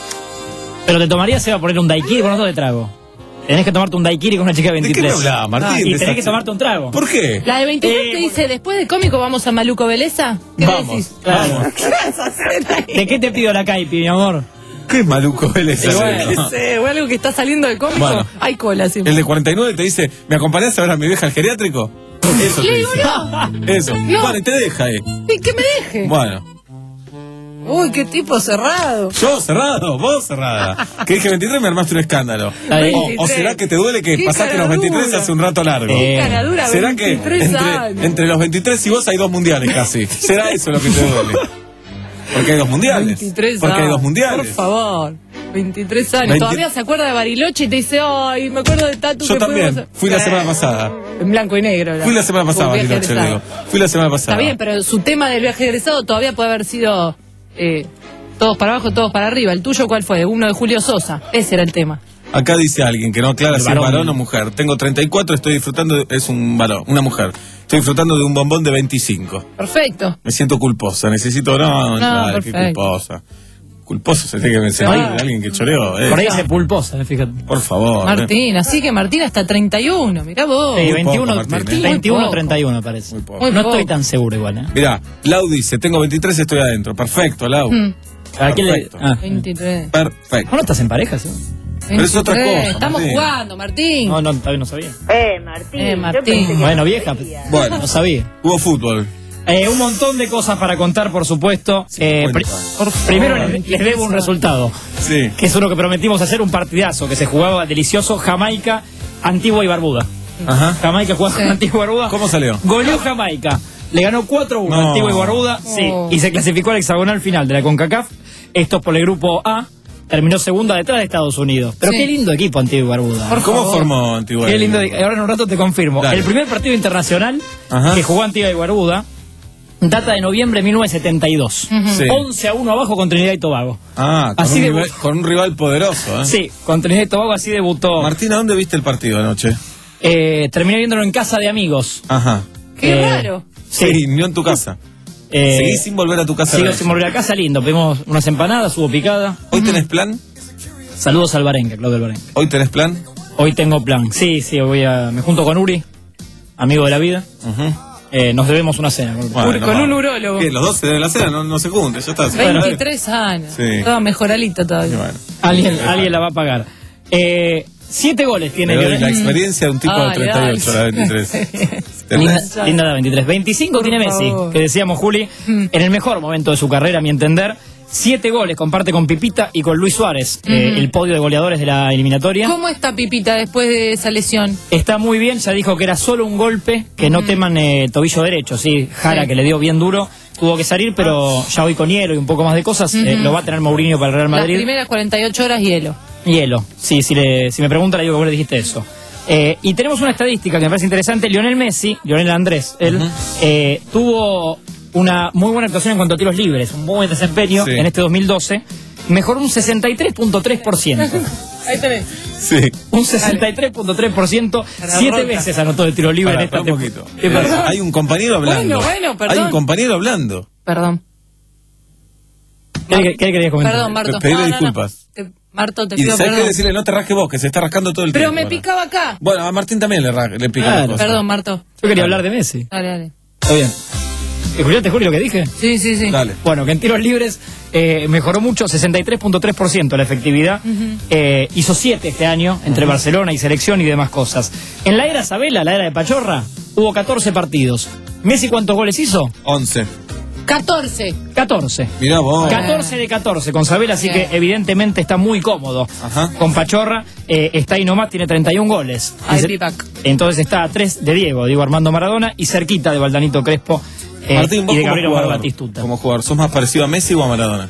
Pero te tomaría, se va a poner un daiquiri con otro de trago. Tenés que tomarte un daiquiri con una chica de ¿De qué me veintitrés. hablás, Martín? Ah, y De tenés esa- que tomarte un trago. ¿Por qué? La de veintitrés Eh, te dice, después de cómico vamos a Maluco Beleza. ¿Qué Vamos. decís? Claro. ¿Qué vas a hacer ahí? ¿De qué te pido la caipi, mi amor? ¿Qué maluco él es? Y bueno, No sé, o algo que está saliendo de cómico. Bueno. Hay cola, sí. El de cuarenta y nueve te dice, ¿me acompañás a ver a mi vieja al geriátrico? Eso te Le digo, dice. no. Eso. No. Bueno, y te deja ahí. Y que me deje. Bueno. Uy, qué tipo cerrado. Yo cerrado, vos cerrada. Que dije veintitrés me armaste un escándalo. bien. O, o será que te duele que Qué pasaste los cara veintitrés dura. hace un rato largo. Qué cara dura, ¿Será que veintitrés entre, años. entre los veintitrés y vos hay dos mundiales casi? ¿Será eso lo que te duele? Porque hay dos mundiales. veintitrés Porque hay dos años. mundiales. Por favor. veintitrés años. veinte Todavía se acuerda de Bariloche y te dice, ay, me acuerdo de Tatu. Yo que también. fuimos a-". Fui la Eh, semana pasada. En blanco y negro. Fui la semana pasada, Como viaje Bariloche, le digo. egresado. Fui la semana pasada. Está bien, pero su tema del viaje egresado todavía puede haber sido eh, todos para abajo, todos para arriba. ¿El tuyo cuál fue? Uno de Julio Sosa. Ese era el tema. Acá dice alguien que no aclara El si es varón. varón o mujer. Tengo treinta y cuatro, estoy disfrutando, de- es un varón, una mujer. Estoy disfrutando de un bombón de veinticinco. Perfecto. Me siento culposa, necesito, no, No, claro, qué perfecto. culposa. Culposo se tiene que mencionar Ay. de alguien que choreó. Eh. Por ahí se pulposa, fíjate. Por favor. eh. Martín, así que Martín hasta treinta y uno. Mirá vos. Sí, Muy veintiuno, poco, Martín, ¿eh? veintiuno, Muy poco. treinta y uno parece. Muy poco. Muy No poco. estoy tan seguro igual, ¿eh? Mirá, Lau dice, tengo veintitrés, estoy adentro. Perfecto, Lau. Mm, ¿A quién le- Perfecto. ah. veintitrés. Perfecto. ¿Vos no estás en pareja, sí? Pero es otra veintitrés. cosa, Estamos Martín. jugando, Martín. No, no, todavía no sabía. Eh, Martín. Eh, yo Martín. pensé que Bueno, no vieja. quería. Bueno, No sabía. hubo fútbol. Eh, un montón de cosas para contar, por supuesto. Eh, pri- Cuenta. primero les, les debo un resultado, Sí. que es uno que prometimos hacer, un partidazo que se jugaba delicioso, Jamaica, Antigua y Barbuda. Ajá. Jamaica jugaba con Antigua y Barbuda. ¿Cómo salió? Goleó Jamaica. Le ganó cuatro uno No. Antigua y Barbuda. Sí. Oh. Y se clasificó al hexagonal final de la CONCACAF. Esto por el grupo A. Terminó segunda detrás de Estados Unidos. Pero Sí. qué lindo equipo Antigua y Barbuda. Por ¿Cómo favor. formó Antigua? Qué lindo. Ahora en un rato te confirmo. Dale. El primer partido internacional Ajá. que jugó Antigua y Barbuda data de noviembre de mil novecientos setenta y dos. Sí. once a uno abajo con Trinidad y Tobago. Ah, con, Así un de- rival, con un rival poderoso, ¿eh? Sí, con Trinidad y Tobago así debutó. Martina, ¿dónde viste el partido anoche? Eh, terminé viéndolo en casa de amigos. Ajá. Qué Eh, raro. Sí, Sí. no en tu casa. Eh, Seguís sin volver a tu casa. Sigo Reyes. sin volver a casa, lindo. Pedimos unas empanadas, hubo picada. ¿Hoy tenés plan? Saludos al Barenca, Claudio Albarenca. ¿Hoy tenés plan? Hoy tengo plan. Sí, sí, voy a. Me junto con Uri, amigo de la vida. Ujú. Eh, nos debemos una cena. con Uri. Bueno, Uri, con vamos. un urólogo. ¿Qué? Los dos se deben la cena, no, no se junten, ya está. veintitrés años. Sí. Estaba mejoralito Y todavía. bueno. Alguien, alguien la va a pagar. Eh, siete goles tiene Pero Lionel. la experiencia de un tipo de Ay, treinta y ocho, la ay. veintitrés. Linda, ¿Entendés? linda la veintitrés. veinticinco Por tiene Messi, favor. que decíamos Juli, en el mejor momento de su carrera, a mi entender. Siete goles, comparte con Pipita y con Luis Suárez, eh, Ujú. el podio de goleadores de la eliminatoria. ¿Cómo está Pipita después de esa lesión? Está muy bien, ya dijo que era solo un golpe, que no teman eh, tobillo derecho, sí, Jara Sí. que le dio bien duro, tuvo que salir, pero ya hoy con hielo y un poco más de cosas, eh, Ujú. lo va a tener Mourinho para el Real Las Madrid. primeras cuarenta y ocho horas hielo. Hielo, sí, si, le, si me preguntan le digo que vos le dijiste eso. Eh, y tenemos una estadística que me parece interesante, Lionel Messi, Lionel Andrés, él, eh, tuvo una muy buena actuación en cuanto a tiros libres, un buen desempeño Sí. en este dos mil doce, mejoró un sesenta y tres punto tres por ciento. Ahí tenés. Sí. Un sesenta y tres punto tres por ciento, Para siete rota. veces anotó de tiro libre Pará, en esta pará un temporada. poquito. ¿Qué pasa? Hay un compañero hablando. Bueno, bueno, perdón. Hay un compañero hablando. Perdón. ¿Qué, qué querías comentar? Perdón, Marto. Pedirle No, no, no. disculpas. Te- Marto, te Y pido ¿sabes qué perdón. decirle? No te rasques vos, que se está rascando todo el Pero tiempo. me ahora. picaba acá. Bueno, a Martín también le, ra- le pica Claro. las cosas. Perdón, Marto. Yo quería hablar de Messi. Dale, dale. Está bien. ¿Escuchaste, Juli, lo que dije? Sí, sí, sí. Dale. Bueno, que en tiros libres eh, mejoró mucho, sesenta y tres punto tres por ciento la efectividad. Eh, hizo siete este año, entre Barcelona y selección y demás cosas. En la era Sabela, la era de Pachorra, hubo catorce partidos. ¿Messi cuántos goles hizo? once. catorce. catorce. Mirá vos. catorce de catorce con Sabela, así Bien. que evidentemente está muy cómodo. Ajá. Con Pachorra eh, está ahí nomás, tiene treinta y un goles. I'll be back. Entonces está a tres de Diego, Diego Armando Maradona, y cerquita de Valdanito Crespo eh, Martín, vos y de como Gabriel Omar jugador, Batistuta. como jugador, ¿sos más parecido a Messi o a Maradona?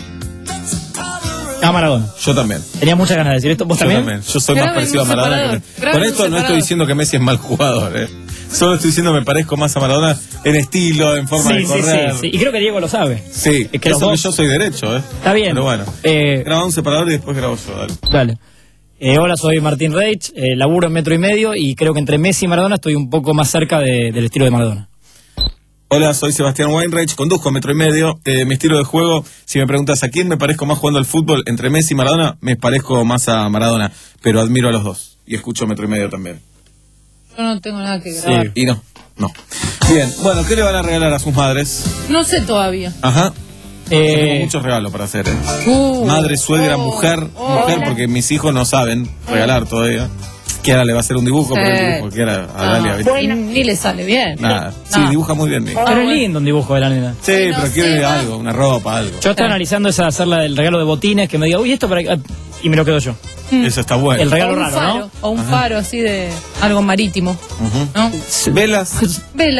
A Maradona. Yo también. Tenía muchas ganas de decir esto. ¿Vos Yo también? también. Yo soy más Graben parecido a un Maradona. separador. que- Graben Con un esto no separador. estoy diciendo que Messi es mal jugador, ¿eh? Solo estoy diciendo que me parezco más a Maradona en estilo, en forma Sí, de sí, correr. sí, sí. Y creo que Diego lo sabe. Sí, Es que los eso que dos- yo soy derecho, ¿eh? Está bien. Pero bueno. Eh, Graba un separador y después grabo yo, dale. Dale. Eh, hola, soy Martín Reich, eh, laburo en metro y medio y creo que entre Messi y Maradona estoy un poco más cerca de- del estilo de Maradona. Hola, soy Sebastián Weinreich, conduzco Metro y Medio. Eh, mi estilo de juego, si me preguntas a quién me parezco más jugando al fútbol, entre Messi y Maradona, me parezco más a Maradona, pero admiro a los dos. Y escucho Metro y Medio también. Yo no tengo nada que grabar. Y no, no. Bien, bueno, ¿qué le van a regalar a sus madres? No sé todavía. Ajá. Eh, Tenemos muchos regalos para hacer, ¿eh? Uh, Madre, suegra, oh, mujer, oh. mujer, porque mis hijos no saben regalar todavía. Kiara le va a hacer un dibujo, pero el Sí. dibujo Kiara a Ah, Dalia, ¿viste? ni, ni le sale bien. Nada. Sí, No. dibuja muy bien, mi hija. Pero es lindo un dibujo de la nena. Sí, Bueno, pero quiere Seba. algo, una ropa, algo. Yo estoy analizando esa, hacerla del regalo de botines, que me diga, uy, esto para... ah, y me lo quedo yo. Eso está bueno. El regalo o un raro, faro, ¿no? O un Ajá. faro así de algo marítimo. Ujú. ¿No? Velas. Velas.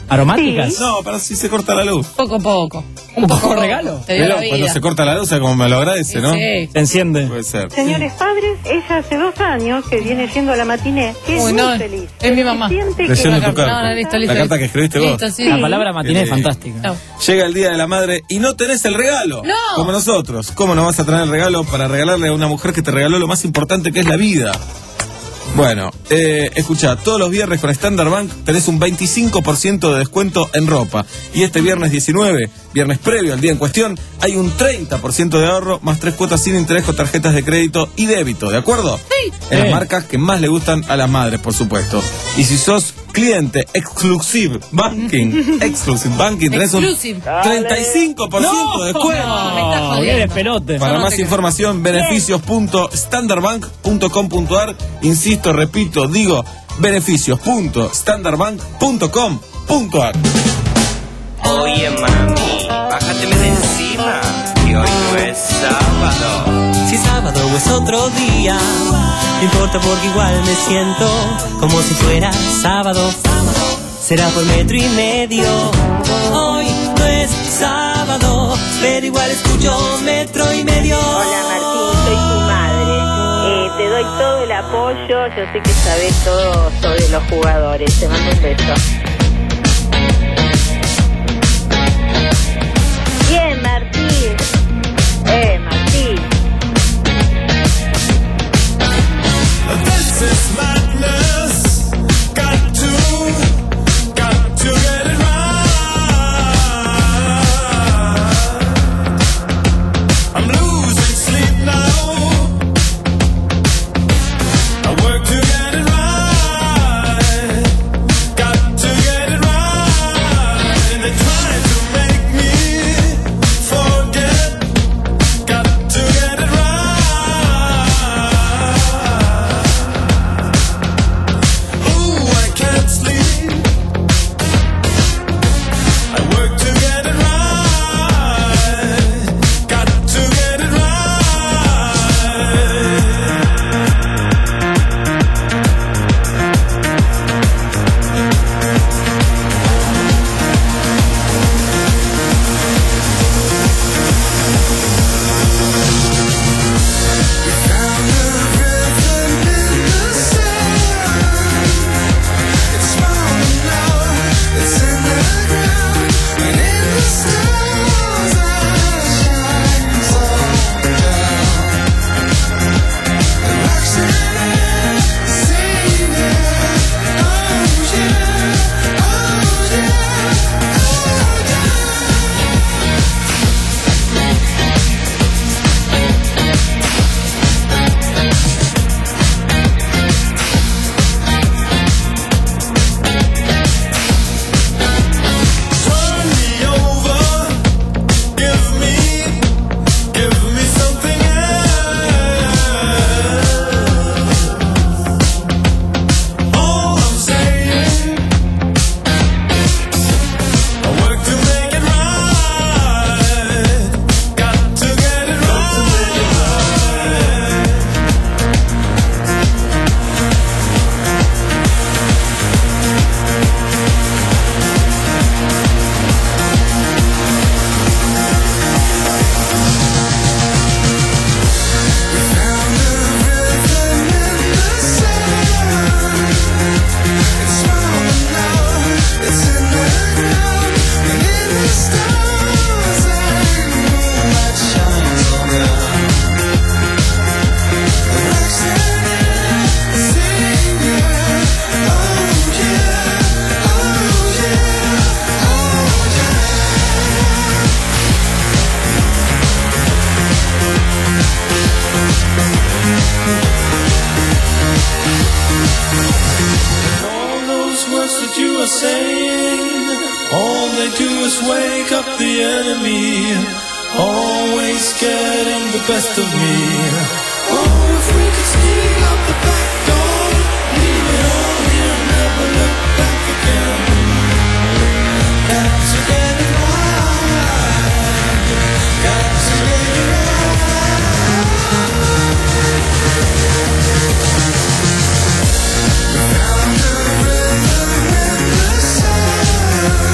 ¿Aromáticas? Sí. No, para si se corta la luz. Poco a poco. ¿Un poco regalo? Te dio Pero la vida. cuando se corta la luz, o sea, como me lo agradece, ¿no? Sí. Se enciende. Puede ser. Señores padres, ella hace dos años que viene yendo a la matiné, que es Uy, muy no, feliz. es mi mamá. Siente que Leyendo la tu carta. No, no, listo, listo. La carta que escribiste vos. Listo, sí. La palabra matiné es Eh, fantástica. No. Llega el Día de la Madre y no tenés el regalo. No. Como nosotros. ¿Cómo no vas a traer el regalo para regalarle a una mujer que te regaló lo más importante que es la vida? Bueno, eh, escuchá, todos los viernes con Standard Bank tenés un veinticinco por ciento de descuento en ropa. Y este viernes diecinueve, viernes previo al día en cuestión, hay un treinta por ciento de ahorro más tres cuotas sin interés con tarjetas de crédito y débito, ¿de acuerdo? Sí. En las Sí. marcas que más le gustan a las madres, por supuesto. Y si sos cliente Exclusive Banking, Exclusive Banking, tenés un Exclusive. treinta y cinco por ciento de descuento. No, me estás Oh, jodiendo. qué despelote. Para No, no más te información, beneficios punto standard bank punto com punto a r. Insisto, repito, digo, beneficios punto standard bank punto com punto a r. Oye mami, bájateme de encima, que hoy no es sábado. Si sábado es otro día, no importa porque igual me siento como si fuera sábado. Será por metro y medio. Hoy no es sábado, pero igual escucho metro y medio. Hola Martín, soy tu madre. Eh, te doy todo el apoyo. Yo sé que sabes todo sobre los jugadores. Te mando un beso. Bien, Martín. Eh, Martín. This is madness. Got to, got to get it right. I'm losing sleep now. I work to get it right. Got to get it right. And they try to make me forget. Got to get it right. Ooh, I can't sleep. I work to get it right. Got to get it right. Found the rhythm in the sand. It's falling down, it's in the ground, and in the stars that shine so down. The rocks in it, singing, oh yeah, oh yeah, turn me over, give me, give me something else. All I'm saying, I work to make it right. Got to get it right. Found the rhythm in the sand. It's falling down, it's in the ground, and in the stars and moonlight shines around. The rocks in it, singing, oh yeah, oh yeah, oh all those words that you are saying, all they do is wake up the enemy, always getting the best of me. Oh, if we could sneak out the back door, leave it all here, never look back again. Got to get it right. Got to get it right. Found the rhythm in the sand.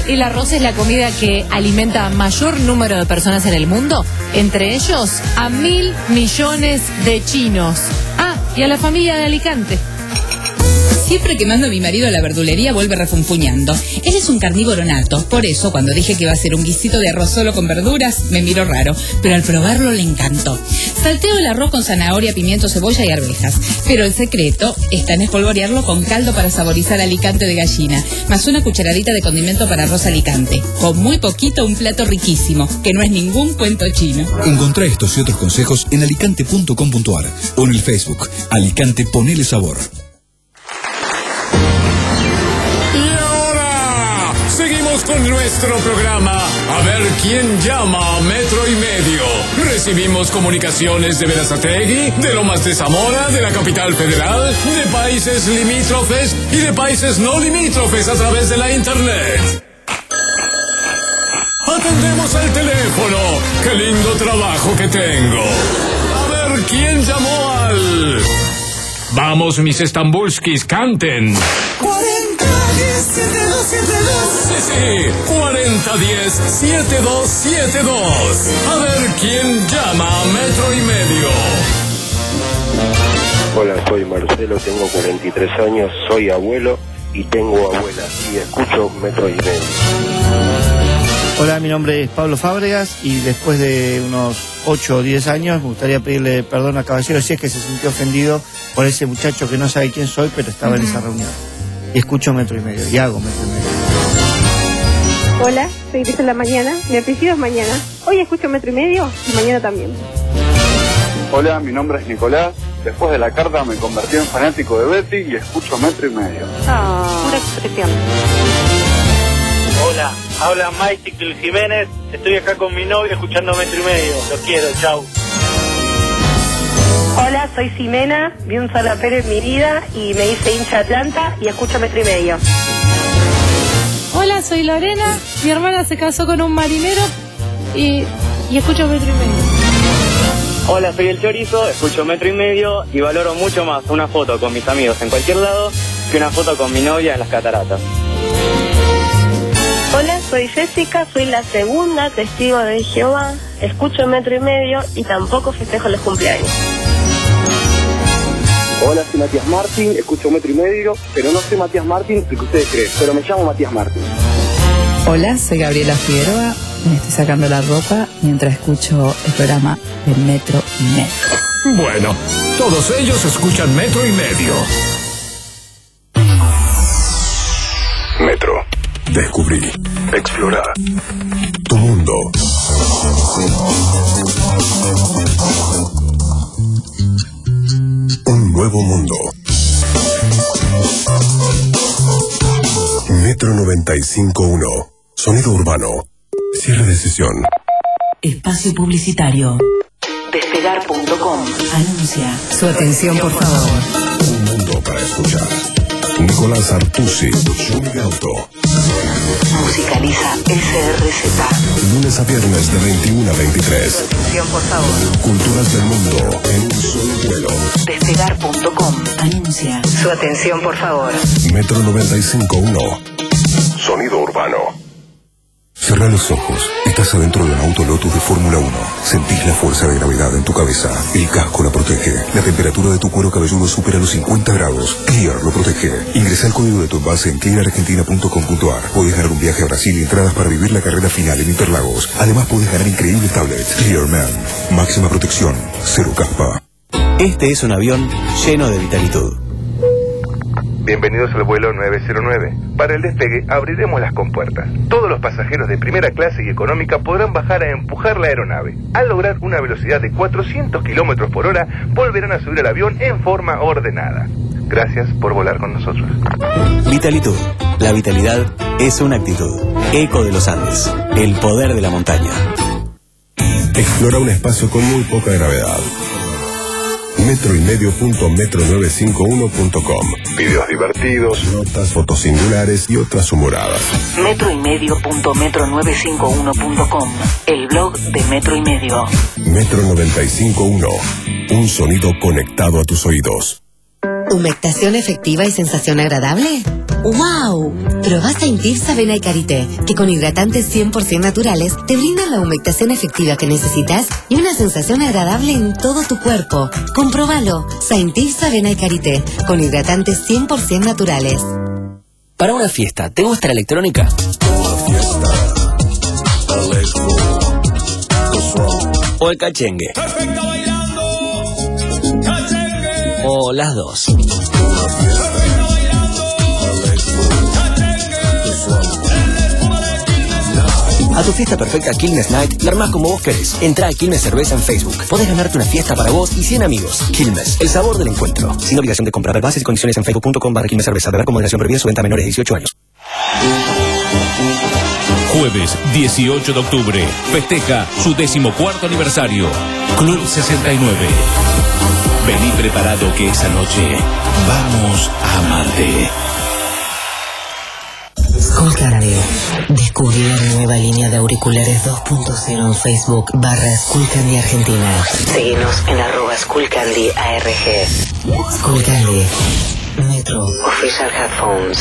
el arroz es la comida que alimenta a mayor número de personas en el mundo, entre ellos a mil millones de chinos. Ah, y a la familia de Alicante. Siempre que mando a mi marido a la verdulería vuelve refunfuñando. Él es un carnívoro nato, por eso cuando dije que iba a hacer un guisito de arroz solo con verduras, me miró raro, pero al probarlo le encantó. Salteo el arroz con zanahoria, pimiento, cebolla y arvejas, pero el secreto está en espolvorearlo con caldo para saborizar Alicante de gallina, más una cucharadita de condimento para arroz Alicante. Con muy poquito, un plato riquísimo, que no es ningún cuento chino. Encontrá estos y otros consejos en alicante punto com punto ar o en el Facebook Alicante Ponele Sabor. Con nuestro programa A ver quién llama a Metro y Medio. Recibimos comunicaciones de Berazategui, de Lomas de Zamora, de la Capital Federal, de países limítrofes y de países no limítrofes a través de la Internet. Atendemos al teléfono. ¡Qué lindo trabajo que tengo! A ver quién llamó al... Vamos, mis estambulskis, canten. cuarenta diez setenta y dos setenta y dos. Sí, sí, cuarenta diez setenta y dos setenta y dos. A ver quién llama a Metro y Medio. Hola, soy Marcelo, tengo cuarenta y tres años, soy abuelo y tengo abuela y escucho Metro y Medio. Hola, mi nombre es Pablo Fábregas y después de unos ocho o diez años me gustaría pedirle perdón a Caballero si es que se sintió ofendido por ese muchacho que no sabe quién soy, pero estaba uh-huh. en esa reunión. Y escucho Metro y Medio, y hago Metro y Medio. Hola, soy Grisa La Mañana, mi apellido es Mañana. Hoy escucho Metro y Medio y mañana también. Hola, mi nombre es Nicolás. Después de la carta me convertí en fanático de Betty y escucho Metro y Medio. Ah, pura expresión. Hola, habla Michael Jiménez. Estoy acá con mi novio escuchando Metro y Medio. Los quiero, chau. Hola, soy Ximena, vi un salapero en mi vida y me hice hincha Atlanta y escucho Metro y Medio. Hola, soy Lorena, mi hermana se casó con un marinero y, y escucho Metro y Medio. Hola, soy el Chorizo, escucho Metro y Medio y valoro mucho más una foto con mis amigos en cualquier lado que una foto con mi novia en las cataratas. Hola, soy Jessica, soy la segunda testigo de Jehová, escucho Metro y Medio y tampoco festejo los cumpleaños. Hola, soy Matías Martín, escucho Metro y Medio, pero no soy Matías Martín, el que ustedes creen, pero me llamo Matías Martín. Hola, soy Gabriela Figueroa, me estoy sacando la ropa mientras escucho el programa de Metro y Medio. Bueno, todos ellos escuchan Metro y Medio. Metro. Descubrí. Explora. Tu mundo. Un nuevo mundo. Metro noventa y cinco punto uno. Sonido urbano. Cierre de sesión. Espacio publicitario. Despegar punto com. Anuncia. Su atención, por favor. Un mundo para escuchar. Nicolás Artusi, Johnny Gauto. Musicaliza S R Z. Lunes a viernes de veintiuno a veintitrés. Atención, por favor. Culturas del mundo en un solo vuelo. Despegar punto com. Anuncia. Su atención, por favor. Metro noventa y cinco punto uno. Sonido urbano. Cerrá los ojos. Estás adentro de un auto Lotus de Fórmula uno. Sentís la fuerza de gravedad en tu cabeza. El casco la protege. La temperatura de tu cuero cabelludo supera los cincuenta grados. Clear lo protege. Ingresa el código de tu envase en clear argentina punto com punto ar. Podés ganar un viaje a Brasil y entradas para vivir la carrera final en Interlagos. Además podés ganar increíbles tablets. Clear Man. Máxima protección. Cero caspa. Este es un avión lleno de vitalitud. Bienvenidos al vuelo nueve cero nueve. Para el despegue abriremos las compuertas. Todos los pasajeros de primera clase y económica podrán bajar a empujar la aeronave. Al lograr una velocidad de cuatrocientos kilómetros por hora, volverán a subir al avión en forma ordenada. Gracias por volar con nosotros. Vitalitud. La vitalidad es una actitud. Eco de los Andes. El poder de la montaña. Explora un espacio con muy poca gravedad. metro y medio punto metro novecientos cincuenta y uno punto com. Videos divertidos, notas, fotos singulares y otras humoradas. metro y medio punto metro novecientos cincuenta y uno punto com. El blog de Metro y Medio. Metro noventa y cinco punto uno. Un sonido conectado a tus oídos. ¿Humectación efectiva y sensación agradable? ¡Wow! Probá Saint-Yves Avena y Karité, que con hidratantes cien por ciento naturales te brindan la humectación efectiva que necesitas y una sensación agradable en todo tu cuerpo. Comprobalo. Saint-Yves Avena y Karité, con hidratantes cien por ciento naturales. Para una fiesta, ¿te gusta la electrónica? ¿O el cachengue? ¿O las dos? A tu fiesta perfecta Quilmes Night la armás como vos querés. Entrá a Quilmes Cerveza en Facebook. Podés ganarte una fiesta para vos y cien amigos. Quilmes, el sabor del encuentro. Sin obligación de comprar. Bases y condiciones en facebook punto com barra Quilmes Cerveza. Beber con moderación, prohibida su venta a menores de dieciocho años. Jueves dieciocho de octubre, festeja su decimocuarto aniversario. Club sesenta y nueve. Vení preparado que esa noche vamos a amarte. Skullcandy. Descubrí la nueva línea de auriculares dos punto cero en Facebook barra Skullcandy Argentina. Síguenos en arroba Skullcandy A R G. Skullcandy. Metro Official Headphones.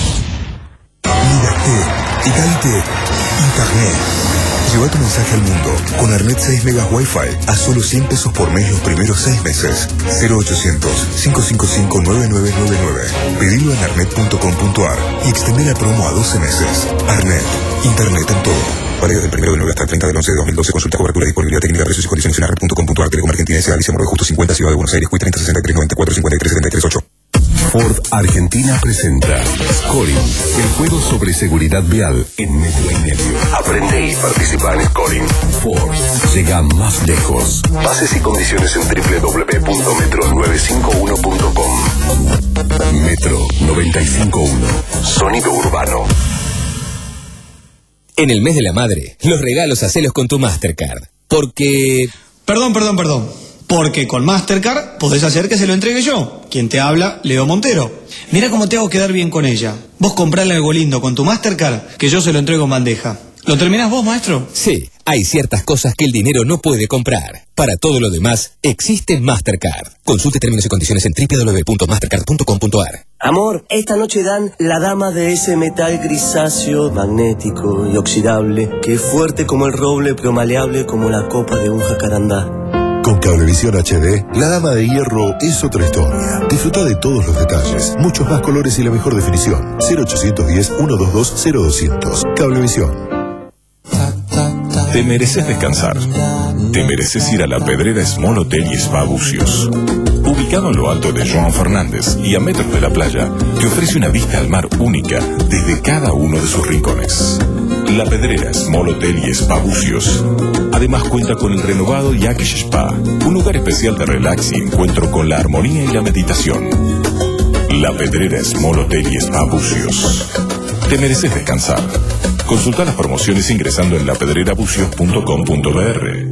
Liberté, Italte, Internet. Lleva tu mensaje al mundo con Arnet seis megas Wi-Fi a solo cien pesos por mes los primeros seis meses. cero ochocientos, cinco cinco cinco, nueve nueve nueve nueve. Pedilo en arnet punto com punto ar y extende la promo a doce meses. Arnet, Internet en todo. Válido del primero de noviembre hasta el treinta del once de dos mil doce. Consulta cobertura, disponibilidad técnica, precios y condiciones en arnet punto com punto ar. Telecom Argentina S A, Alicia Morro de Justo cincuenta, Ciudad de Buenos Aires, Q I treinta sesenta y tres noventa y cuatro cincuenta y tres setenta y tres ocho. Ford Argentina presenta Scoring, el juego sobre seguridad vial en metro y medio. Aprende y participa en Scoring. Ford llega más lejos. Bases y condiciones en doble u doble u doble u punto metro novecientos cincuenta y uno punto com. Metro noventa y cinco punto uno. Sonido urbano. En el mes de la madre, los regalos hacelos con tu Mastercard. Porque... Perdón, perdón, perdón. Porque con Mastercard podés hacer que se lo entregue yo. Quien te habla, Leo Montero. Mira cómo te hago quedar bien con ella. Vos comprale algo lindo con tu Mastercard, que yo se lo entrego en bandeja. ¿Lo terminás vos, maestro? Sí, hay ciertas cosas que el dinero no puede comprar. Para todo lo demás, existe Mastercard. Consulte términos y condiciones en doble u doble u doble u punto mastercard punto com punto ar. Amor, esta noche dan la dama de ese metal grisáceo, magnético y oxidable, que es fuerte como el roble, pero maleable como la copa de un jacarandá. Con Cablevisión H D, la dama de hierro es otra historia. Disfruta de todos los detalles, muchos más colores y la mejor definición. cero ochocientos diez, ciento veintidós, cero doscientos. Cablevisión. Te mereces descansar. Te mereces ir a la Pedrera Small Hotel y Spa Bucios. Ubicado en lo alto de Joan Fernández y a metros de la playa, te ofrece una vista al mar única desde cada uno de sus rincones. La Pedrera Small Hotel y Spa Bucios. Además cuenta con el renovado Yakish Spa, un lugar especial de relax y encuentro con la armonía y la meditación. La Pedrera Small Hotel y Spa Bucios. Te mereces descansar. Consulta las promociones ingresando en la pedrera bucios punto com punto b r.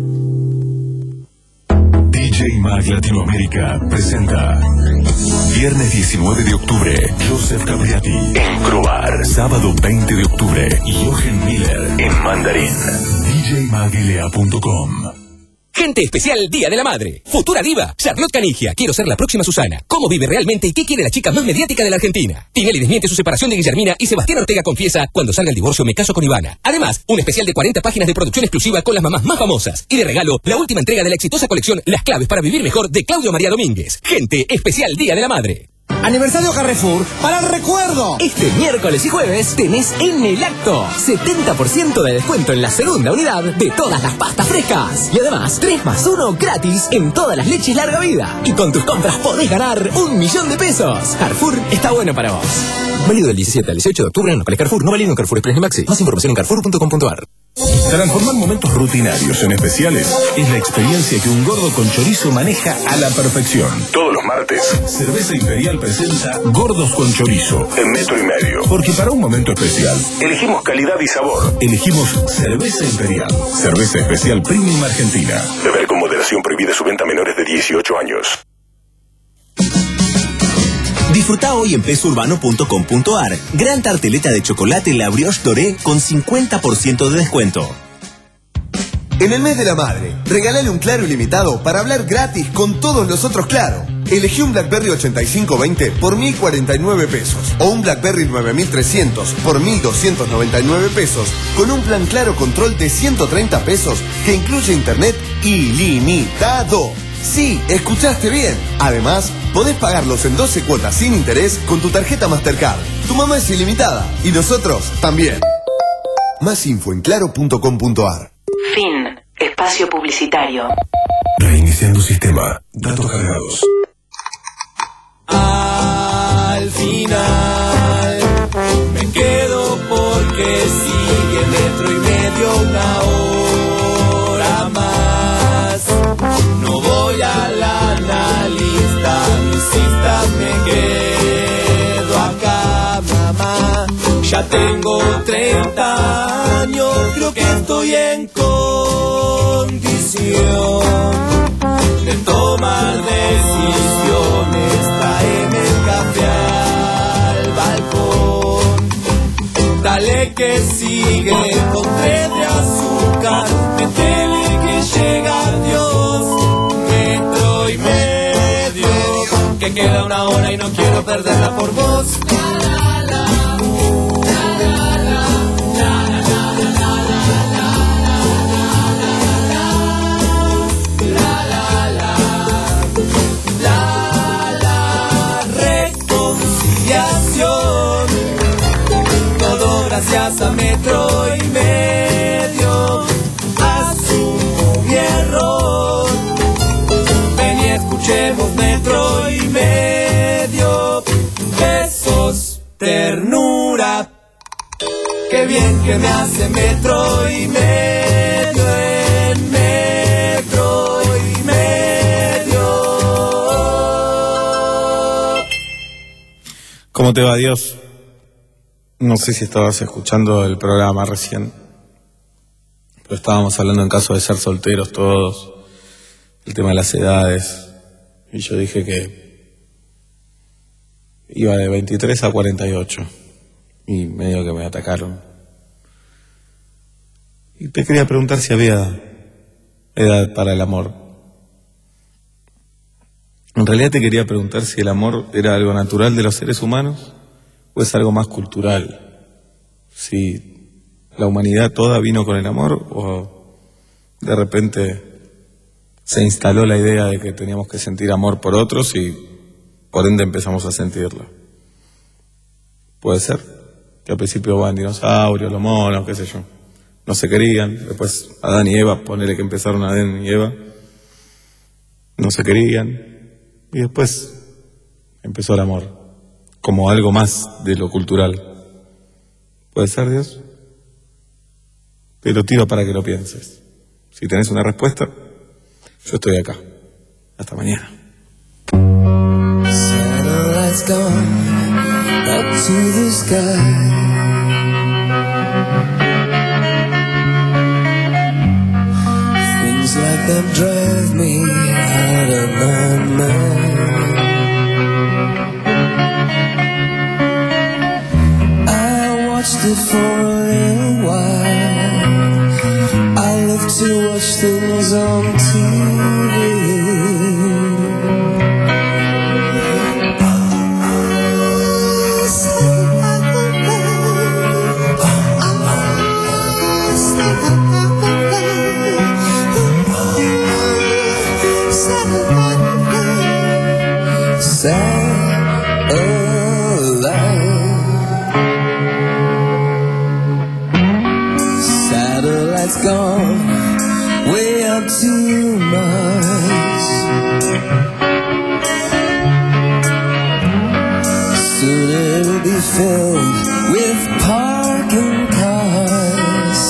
D J Mag Latinoamérica presenta viernes diecinueve de octubre, Joseph Capriati en Croar. Sábado veinte de octubre, Jochen Miller en Mandarín. D J mag L A punto com. Gente especial Día de la Madre. Futura diva, Charlotte Canigia. Quiero ser la próxima Susana. ¿Cómo vive realmente y qué quiere la chica más mediática de la Argentina? Tinelli desmiente su separación de Guillermina y Sebastián Ortega confiesa: cuando salga el divorcio me caso con Ivana. Además, un especial de cuarenta páginas de producción exclusiva con las mamás más famosas. Y de regalo, la última entrega de la exitosa colección Las claves para vivir mejor de Claudio María Domínguez. Gente especial Día de la Madre. Aniversario Carrefour para el recuerdo. Este miércoles y jueves tenés en el acto setenta por ciento de descuento en la segunda unidad de todas las pastas frescas. Y además, tres más uno gratis en todas las leches larga vida. Y con tus compras podés ganar un millón de pesos. Carrefour está bueno para vos. Válido del diecisiete al dieciocho de octubre en locales Carrefour. No válido en Carrefour Express ni Maxi. Más información en carrefour punto com punto ar. Transformar momentos rutinarios en especiales es la experiencia que un gordo con chorizo maneja a la perfección. Todos los martes, Cerveza Imperial presenta Gordos con Chorizo en metro y medio. Porque para un momento especial Elegimos calidad y sabor. elegimos Cerveza Imperial, cerveza especial premium argentina. Beber con moderación, prohibida su venta a menores de dieciocho años. Disfruta hoy en peso urbano punto com punto ar. Gran tarteleta de chocolate La Brioche Doré con cincuenta por ciento de descuento. En el mes de la madre, regálale un Claro ilimitado para hablar gratis con todos los otros Claro. Elegí un BlackBerry ochenta y cinco veinte por mil cuarenta y nueve pesos o un BlackBerry nueve mil trescientos por mil doscientos noventa y nueve pesos con un plan Claro Control de ciento treinta pesos que incluye internet ilimitado. Sí, escuchaste bien. Además, podés pagarlos en doce cuotas sin interés con tu tarjeta Mastercard. Tu mamá es ilimitada y nosotros también. Más info en claro punto com punto ar. Fin. Espacio publicitario. Reiniciando sistema. Datos cargados. Al final me quedo porque sigue metro y medio una hora más. No voy a la analista, no insistas, me quedo acá, mamá. Ya tengo treinta años, creo que estoy en condición de tomar decisiones. Traeme el café al balcón, dale que sigue con tres de azúcar, metele que llega Dios, metro y medio, que queda una hora y no quiero perderla por vos. Gracias a metro y medio, asumo mi error. Ven y escuchemos metro y medio. Besos, ternura. Qué bien que me hace metro y medio en metro y medio. ¿Cómo te va, Dios? No sé si estabas escuchando el programa recién, pero estábamos hablando en caso de ser solteros todos, el tema de las edades, y yo dije que iba de veintitrés a cuarenta y ocho, y medio que me atacaron. Y te quería preguntar si había edad para el amor. En realidad te quería preguntar si el amor era algo natural de los seres humanos, o es algo más cultural, si la humanidad toda vino con el amor o de repente se instaló la idea de que teníamos que sentir amor por otros y por ende empezamos a sentirlo. Puede ser que al principio van dinosaurios, los monos, qué sé yo, no se querían, después Adán y Eva, ponele que empezaron Adán y Eva, no se querían y después empezó el amor como algo más de lo cultural. ¿Puede ser, Dios? Te lo tiro para que lo pienses. Si tenés una respuesta, yo estoy acá. Hasta mañana. Satellites gone up to the sky. Things like that drive me out of my mind. Watched it for a little while. I love to watch things on T V. Satellites gone way up to Mars. Soon it'll be filled with parking cars.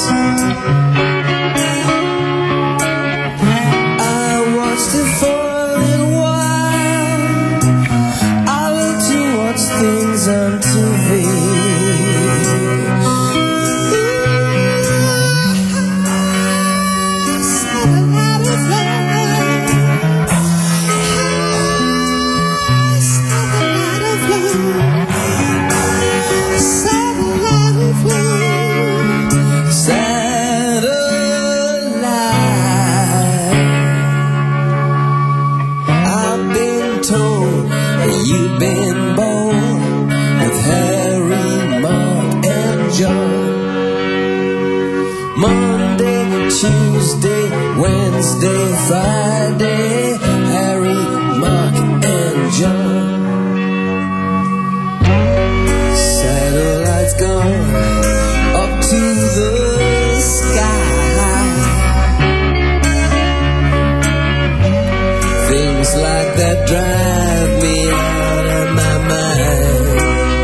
I watched it for a little while. I love to watch things on T V. Satellite Tuesday, Wednesday, Friday, Harry, Mark, and John. Satellites gone up to the sky. Things like that drive me out of my mind.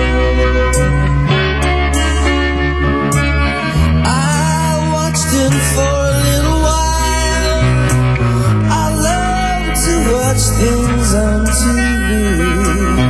I watched him for a little while. I love to watch things on T V.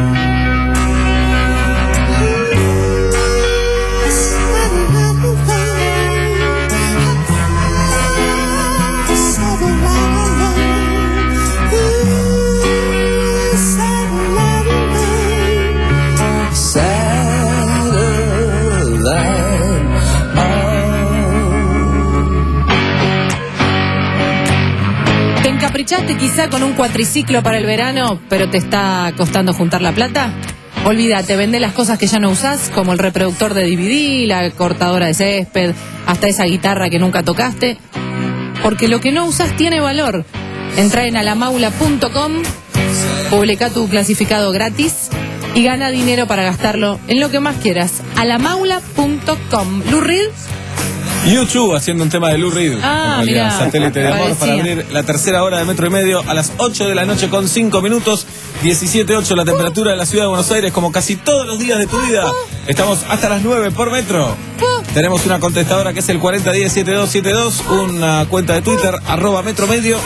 ¿Te encaprichaste quizá con un cuatriciclo para el verano, pero te está costando juntar la plata? Olvídate, vendé las cosas que ya no usás, como el reproductor de D V D, la cortadora de césped, hasta esa guitarra que nunca tocaste, porque lo que no usás tiene valor. Entrá en alamaula punto com, publica tu clasificado gratis y gana dinero para gastarlo en lo que más quieras. alamaula punto com. Lou Reed. YouTube haciendo un tema de Lou Reed. Ah, mirá, Satélite de amor, parecía. para abrir la tercera hora de Metro y Medio a las ocho de la noche con cinco minutos. diecisiete ocho la temperatura de la ciudad de Buenos Aires, como casi todos los días de tu vida. Estamos hasta las nueve por Metro. Tenemos una contestadora que es el cuarenta diez setenta y dos setenta y dos, una cuenta de Twitter, arroba Metro Medio,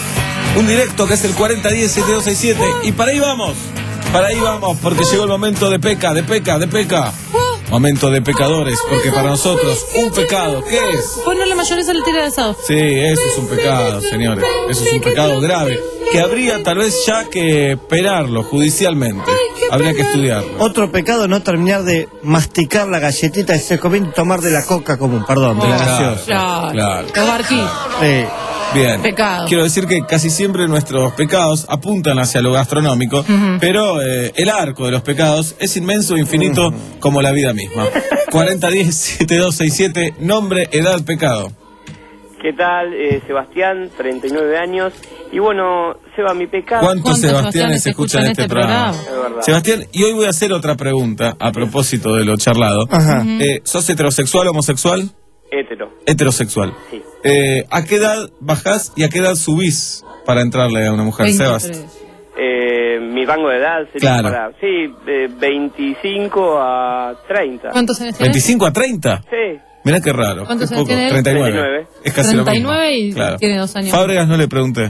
un directo que es el cuarenta diez setenta y dos sesenta y siete. Y para ahí vamos, para ahí vamos, porque llegó el momento de peca, de peca, de peca. Momento de pecadores, porque para nosotros un pecado, ¿qué es? Ponerle mayonesa al tira de asado. Sí, eso es un pecado, señores. Eso es un pecado grave, que habría tal vez ya que esperarlo judicialmente. Habría que estudiarlo. Otro pecado, no terminar de masticar la galletita que se comiendo y tomar de la coca común, perdón, de la gaseosa. Claro. Claro. Los barquillos. Sí. Bien. Pecado. Quiero decir que casi siempre nuestros pecados apuntan hacia lo gastronómico, Ujú. pero eh, el arco de los pecados es inmenso e infinito como la vida misma. cuarenta diez setenta y dos sesenta y siete, nombre, edad, pecado. ¿Qué tal? Eh, Sebastián, treinta y nueve años. Y bueno, Seba, mi pecado... ¿Cuántos Sebastianes se escuchan en este programa? Es verdad. Sebastián, y hoy voy a hacer otra pregunta a propósito de lo charlado. Ajá. Eh, ¿Sos heterosexual, homosexual? Hétero. Heterosexual. Sí. Eh, ¿A qué edad bajás y a qué edad subís para entrarle a una mujer, Sebas? Eh, mi rango de edad sería Claro. para... Sí, de veinticinco a treinta. ¿Cuántos años tenés? ¿veinticinco a treinta? Sí. Mirá qué raro. ¿Cuántos qué años poco. tiene él? treinta y nueve. treinta y nueve. Es casi lo treinta y mismo. nueve y Claro. tiene dos años. Fábregas no le pregunté.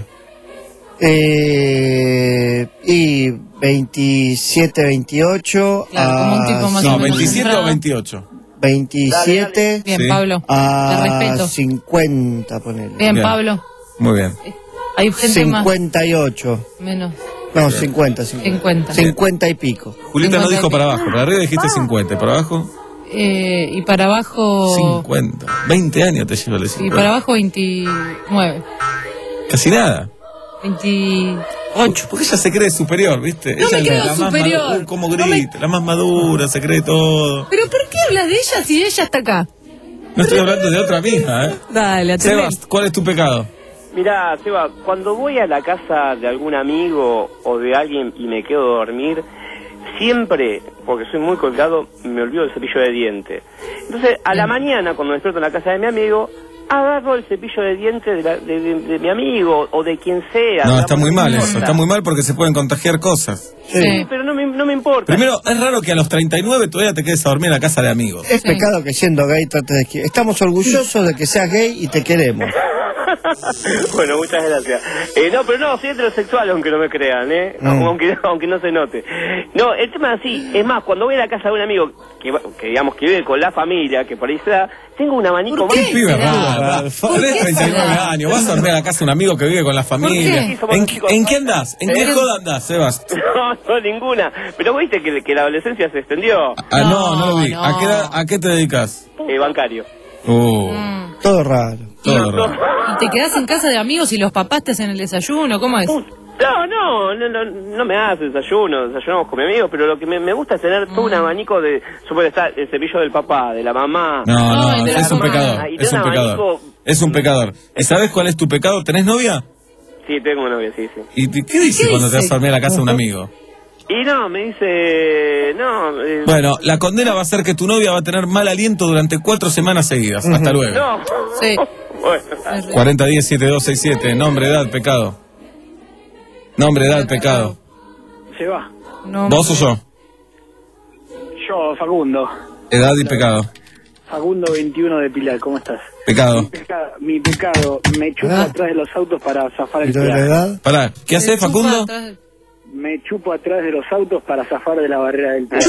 Eh, y veintisiete, veintiocho. Claro, como un tipo más No, o menos veintisiete o centrado. veintiocho. veintisiete. Bien, Sí. Pablo. A Te respeto. cincuenta, ponele. Bien, Bien. Pablo. Muy bien. Hay gente cincuenta y ocho. más. Menos. No, cincuenta, cincuenta. cincuenta. cincuenta y pico. Julieta no cincuenta y dijo pico. para abajo. Para arriba dijiste cincuenta. ¿Y para abajo? Eh, y para abajo. cincuenta. veinte años te lleva el Y cincuenta. para abajo veintinueve. Casi nada. veintiocho. Porque ella se cree superior, ¿viste? No ella me es creo la más superior. madu- uh, como No me- grita, la más madura, se cree todo. ¿Pero por qué hablas de ella si ella está acá? No estoy hablando de otra misma, ¿eh? Dale, atendé. Sebas, ¿cuál es tu pecado? Mirá, Seba, cuando voy a la casa de algún amigo o de alguien y me quedo a dormir, siempre, porque soy muy colgado, me olvido del cepillo de diente. Entonces, a la mañana, cuando me despierto en la casa de mi amigo, agarro el cepillo de diente de, la- de- de- de mi amigo o de quien sea. No, está digamos, muy no mal importa. eso. Está muy mal porque se pueden contagiar cosas. Sí, pero no me, no me importa. Primero, es raro que a los treinta y nueve todavía te quedes a dormir en la casa de amigos. Es pecado que siendo gay trates de... que- Estamos orgullosos de que seas gay y te queremos. Bueno, muchas gracias. Eh, no, pero no, soy heterosexual, aunque no me crean, ¿eh? Mm. Aunque, aunque no se note. No, el tema es así. Es más, cuando voy a la casa de un amigo que, va- que digamos, que vive con la familia, que por ahí se da, tengo un abanico más... ¿Qué pibe raro? Tenés treinta y nueve años, vas a dormir a la casa de un amigo que vive con la familia. qué? Somos ¿En, chicos. ¿En qué andás? ¿En qué ¿Eh? joda andás, Sebas? No, no, ninguna. Pero viste que, que la adolescencia se extendió. Ah, no, no lo vi. no. ¿A qué, edad- a qué te dedicas? Eh, bancario. Uh, Todo raro. todo raro. ¿Y te quedás en casa de amigos y los papás te hacen el desayuno? ¿Cómo es? No, no, no, no, no me hace desayuno, desayunamos con mi amigo, pero lo que me, me gusta es tener todo un abanico de, supongo está el cepillo del papá, de la mamá. No, no, Ay, de la es un hermana, pecador, y es tener un pecador. abanico- Es un pecador. ¿Y sabes cuál es tu pecado? ¿Tenés novia? Sí, tengo una novia, sí, sí. ¿Y te- qué dice ¿Qué cuando te dice? vas a dormir a la casa de un amigo? Y no, me dice, no... eh, Bueno, la condena va a ser que tu novia va a tener mal aliento durante cuatro semanas seguidas. Hasta luego. No. Sí. Bueno. cuarenta diez setenta y dos sesenta y siete, nombre, edad, pecado. Nombre, edad, pecado. Se va. ¿Vos o yo? Yo, Facundo. Edad y pecado. Facundo veintiuno de Pilar, ¿cómo estás? Pecado. Mi pecado, mi pecado me chupo ¿Ah? atrás de los autos para zafar el ¿Y lo de la peaje. edad? Pará, ¿qué haces, Facundo? Me chupo atrás de los autos para zafar de la barrera del peaje.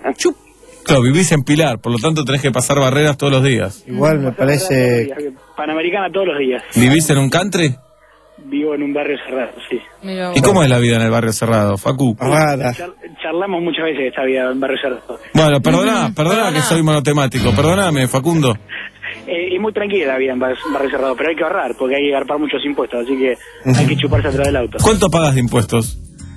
Claro, vivís en Pilar, por lo tanto tenés que pasar barreras todos los días. Igual me parece... Panamericana todos los días. ¿Vivís en un country? Vivo en un barrio cerrado, sí. ¿Y cómo es la vida en el barrio cerrado, Facu? Char- charlamos muchas veces de esta vida en barrio cerrado. Bueno, perdoná, perdoná que soy monotemático, perdóname, Facundo. Eh, es muy tranquila la vida en bar- barrio cerrado, pero hay que ahorrar, porque hay que agarpar muchos impuestos, así que hay que chuparse atrás del auto. ¿Cuánto pagas de impuestos?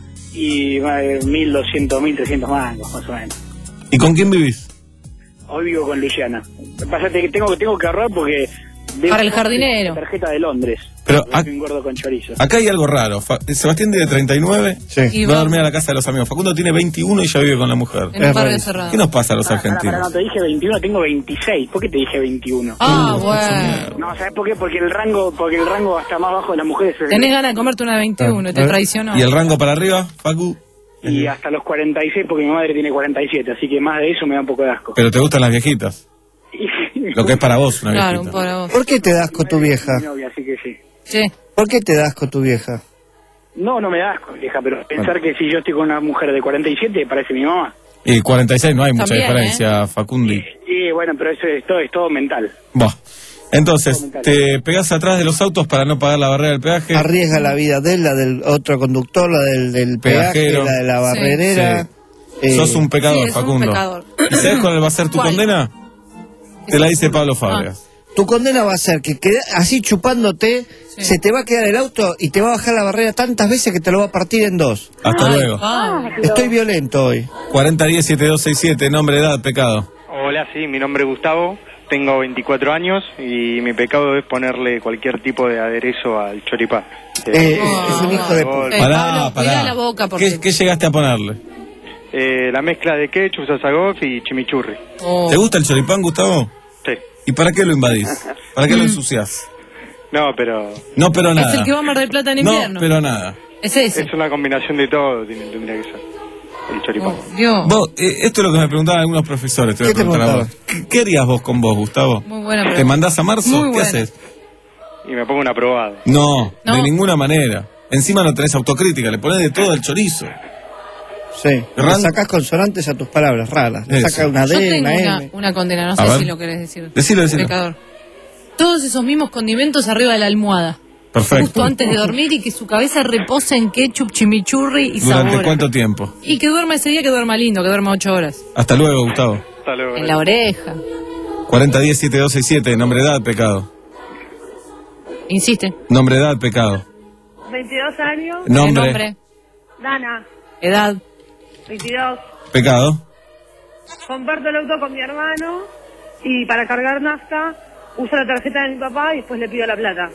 Y eh, mil doscientos, mil trescientos mangos, más o menos. ¿Y con quién vivís? Hoy vivo con Luciana. Pásate que tengo, tengo que ahorrar porque... debo Para el jardinero. Tarjeta de Londres. Pero Yo soy un gordo con chorizo. Acá hay algo raro. Fa- Sebastián tiene treinta y nueve, Y va a va- dormir a la casa de los amigos. Facundo tiene veintiuno y ya vive con la mujer. En un barrio cerrado. ¿Qué nos pasa a los Pará, pará, argentinos? pará, no te dije veintiuno, tengo veintiséis. ¿Por qué te dije veintiuno? Ah, bueno. No, ¿sabes por qué? Porque el rango, porque el rango hasta más bajo de las mujeres es... Tenés ganas de comerte una de veintiuno y te traicionó. ¿Y el rango para arriba, Facu? Y hasta los cuarenta y seis, porque mi madre tiene cuarenta y siete, así que más de eso me da un poco de asco. ¿Pero te gustan las viejitas? Lo que es para vos, una Claro, viejita. un para vos. ¿Por qué te das con tu vieja? Mi novia, así que sí. Sí. ¿Por qué te das con tu vieja? No, no me da asco, vieja, pero pensar que si yo estoy con una mujer de cuarenta y siete parece mi mamá. Y cuarenta y seis no hay mucha También, diferencia, Facundi. Y bueno, pero eso es todo, es todo mental. Buah. Entonces, te pegás atrás de los autos para no pagar la barrera del peaje. Arriesga la vida de él, la del otro conductor, la del, del peaje, Peajero. la de la barrerera. Sí. Eh, Sos un pecador, sí, es un Facundo. pecador. ¿Y sabés cuál va a ser tu ¿Cuál? condena? Te la dice Pablo Fábregas. Tu condena va a ser que queda- así chupándote, se te va a quedar el auto y te va a bajar la barrera tantas veces que te lo va a partir en dos. Hasta luego. Estoy violento hoy. cuarenta diez setenta y dos sesenta y siete, nombre, edad, pecado. Hola, sí, mi nombre es Gustavo, tengo veinticuatro años y mi pecado es ponerle cualquier tipo de aderezo al choripán. Eh, es un hijo de puta. Eh, Pará, Pablo, cuidá pará. la boca porque... ¿Qué, qué llegaste a ponerle? Eh, la mezcla de ketchup, salsa golf y chimichurri. Oh. ¿Te gusta el choripán, Gustavo? Sí. ¿Y para qué lo invadís? ¿Para qué lo ensuciás? No, pero... No, pero nada. Es el que va a Mar del Plata en No, invierno. pero nada. Es ese. Es una combinación de todo, tiene- tendría que ser. El choripán. Dios. Vos, eh, esto es lo que me preguntaban algunos profesores. Te voy a ¿Qué te preguntar a vos. ¿Qué, qué harías vos con vos, Gustavo? Muy buena ¿Te pregunta. mandás a marzo? Muy ¿Qué buena. haces? Y me pongo un aprobado. No, No. de ninguna manera. Encima no tenés autocrítica, le ponés de todo al chorizo. Sí, le sacás consonantes a tus palabras raras. Le Eso. sacás una Yo D, tengo una una, M. una condena, no A sé ver. si lo querés decir. Decilo, decilo. Pecador. Todos esos mismos condimentos arriba de la almohada. Perfecto. Justo antes de dormir y que su cabeza repose en ketchup, chimichurri y ¿Durante sabor. cuánto tiempo? Y que duerma ese día, que duerma lindo, que duerma ocho horas. Hasta luego, Gustavo. Hasta luego. En la oreja. cuarenta diez setenta y dos sesenta y siete, nombre, edad, pecado. Insiste. Nombre, edad, pecado. veintidós años. Nombre. Nombre. Dana, Edad. veintidós. Pecado. Comparto el auto con mi hermano y para cargar nafta uso la tarjeta de mi papá y después le pido la plata.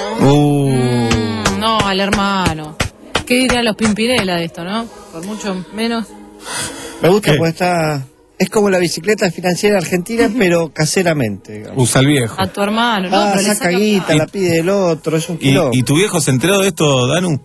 Mm, no, al hermano. ¿Qué dirían los Pimpinela de esto, no? Por mucho menos. Me gusta porque está... Es como la bicicleta financiera argentina, pero caseramente. digamos. Usa el viejo. A tu hermano, ¿no? Ah, Pero le saca saca- guita, la pide el otro, es un ¿Y, quilombo. ¿Y tu viejo se enteró de esto, Danu?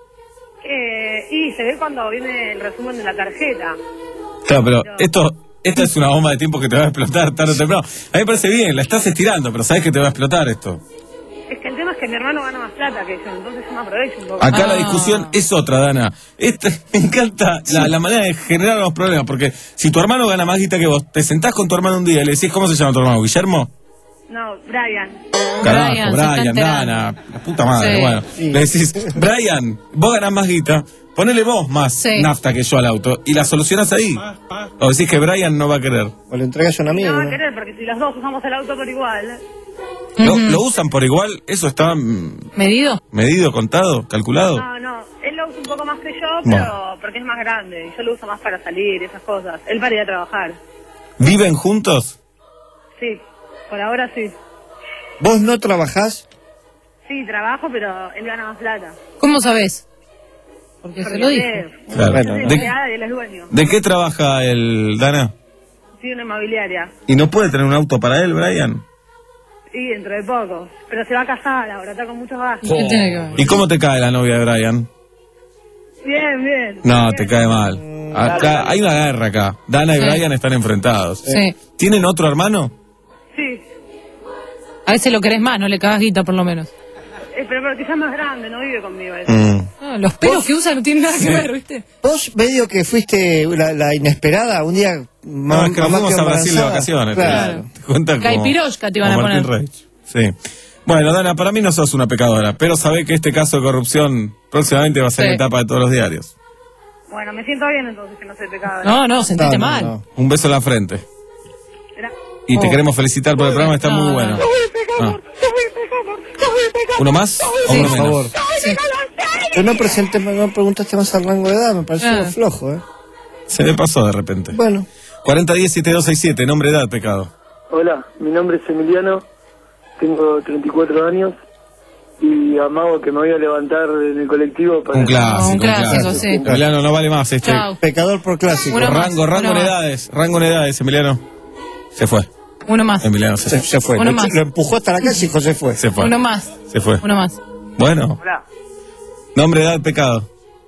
Eh, y se ve cuando viene el resumen de la tarjeta. Claro, pero esto, esta es una bomba de tiempo que te va a explotar tarde o temprano. A mí me parece bien, la estás estirando, pero sabes que te va a explotar esto. Es que el tema es que mi hermano gana más plata que yo, entonces yo me aprovecho un poco. Acá Ah. la discusión es otra, Dana. Este, me encanta la, la manera de generar los problemas, porque si tu hermano gana más guita que vos, te sentás con tu hermano un día y le decís, ¿cómo se llama tu hermano? ¿Guillermo? No, Brian. Carajo, Brian, se está Brian, enterando. Dana, la puta madre, Sí. bueno. Sí. Le decís, Brian, vos ganás más guita, ponele vos más Sí. nafta que yo al auto y la solucionás ahí. O decís que Brian no va a querer. O le entregas a un amigo. No va a ¿no? querer porque si los dos usamos el auto por igual. ¿Lo, lo usan por igual? ¿Eso está mm, ¿Medido? medido, contado, calculado? No, no. Él lo lo usa un poco más que yo, pero porque es más grande. Y yo lo uso más para salir y esas cosas. Él para ir a trabajar. ¿Viven juntos? Sí, por ahora sí. ¿Vos no trabajás? Sí, trabajo, pero él gana más plata. ¿Cómo sabés? Porque, Porque se lo dijo. Claro. Bueno, ¿De, y él es dueño. ¿De qué trabaja el Dana? Sí, una inmobiliaria. ¿Y no puede tener un auto para él, Brian? Sí, dentro de poco. Pero se va a casar ahora, está con muchos gastos. Oh. ¿Y cómo te cae la novia de Brian? Bien, bien. No, bien. te cae mal. Acá hay una guerra acá. Dana y Sí. Brian están enfrentados. Sí. ¿Tienen otro hermano? Sí. A veces lo querés más, no le cagas guita por lo menos. Eh, pero porque ya es más grande, no vive conmigo. él. Mm. Ah, los pelos que usan no tienen nada que ver, ¿viste? Vos medio que fuiste la, la inesperada, un día... No, es que nos fuimos a Brasil de vacaciones. Claro. Te, te cuentan como, Caipirosca te iban a como Martín poner. Reich. Sí. Bueno, Dana, para mí no sos una pecadora, pero sabé que este caso de corrupción próximamente va a ser Sí. en etapa de todos los diarios. Bueno, me siento bien entonces que no soy pecado. No, no, sentiste mal. Un beso en la frente. Era- Y te Oh. queremos felicitar por el programa, está No, muy no. bueno. Ah. ¿Uno más? ¿O Sí, uno por menos? favor. Pero no, presenté, no preguntaste más al rango de edad, me pareció Ah. flojo, ¿eh? Se me pasó de repente. Bueno. cuarenta diez siete dos seis siete, nombre, edad, pecado. Hola, mi nombre es Emiliano, tengo treinta y cuatro años y amago que me voy a levantar en el colectivo para... Un clásico, Un clásico, sí. Emiliano, no vale más este. Chao. Pecador por clásico. Uno más, rango, rango uno en más. edades, rango en edades, Emiliano. Se fue. Uno más. Emiliano se Se, fue. se fue. Uno Lo, más. lo empujó hasta la calle y José fue. Se fue. Uno más. Se fue. Uno más. Bueno, Hola, nombre, edad, pecado.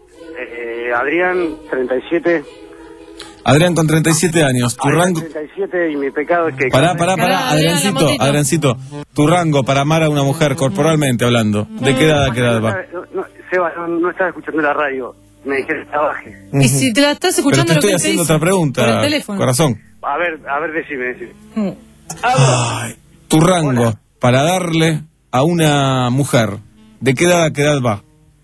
eh, Adrián, treinta y siete. Adrián con treinta y siete años. Tu Adrián, rango. treinta y siete y mi pecado es que... Pará, pará, pará, Pará, Adrián, la Adriancito, motito. Adriancito. Tu rango para amar a una mujer corporalmente hablando. ¿De qué edad a qué edad va? No, no, Seba, no, no estaba escuchando la radio. Me dijeron que la baje. Y si te la estás Pero escuchando te lo que estoy él te haciendo dice otra por el pregunta, teléfono. corazón. A ver, a ver, decime, decime. Mm. Ay, tu rango para darle a una mujer. ¿De qué edad a qué edad va?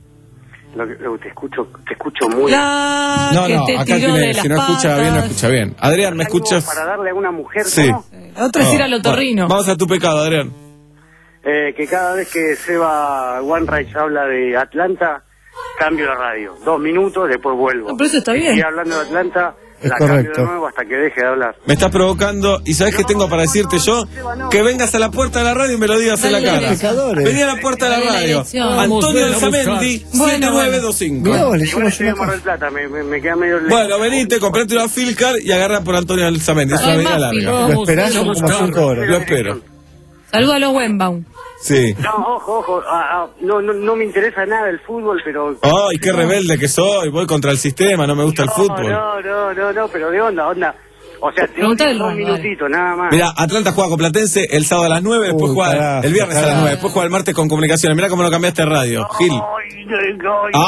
Lo que, lo que te escucho, te escucho muy... La No, que no, te acá tiró de tiene, las si no escucha bien, no patas. escucha bien. Adrián, ¿me Algo escuchas? Para darle a una mujer, Sí. ¿no? La otra es ir al No, otorrino. bueno, vamos a tu pecado, Adrián. Eh, que cada vez que Seba Wanreich habla de Atlanta, cambio la radio. Dos minutos, después vuelvo. No, pero eso está Si bien. sigue hablando de Atlanta, Es la correcto. cambio de nuevo hasta que deje de hablar. Me estás provocando. ¿Y sabes qué tengo para decirte yo? Que vengas a la puerta de la radio y me lo digas en la Dale, cara. pecadores. Vení a la puerta de la Dale la radio. dirección. Antonio Alzamendi, Bueno, siete nueve dos cinco. Mirá vos, le Igual hicimos estoy una en Mar cosa. del Plata, me, me, me queda medio lejos. Bueno, venite, comprate una Filcar y agarra por Antonio Alzamendi. Es una Ay, vida Maffi. larga. Lo esperás son como cinco horas. Lo espero. Saluda a los Wenbaum. Sí. No, ojo, ojo, ah, ah, no, no, no me interesa nada el fútbol, pero... Ay, qué rebelde que soy. Voy contra el sistema, no me gusta el no, fútbol. No, no, no, no, pero de onda, onda. O sea, te Preguntá doy el dos rango, minutitos, nada más. Mira, Atlanta juega con Platense el sábado a las nueve, después Uy, juega carajo, el viernes a las carajo. nueve, después juega el martes con Comunicaciones. Mira cómo lo cambiaste de radio, Gil. Ay, no, no,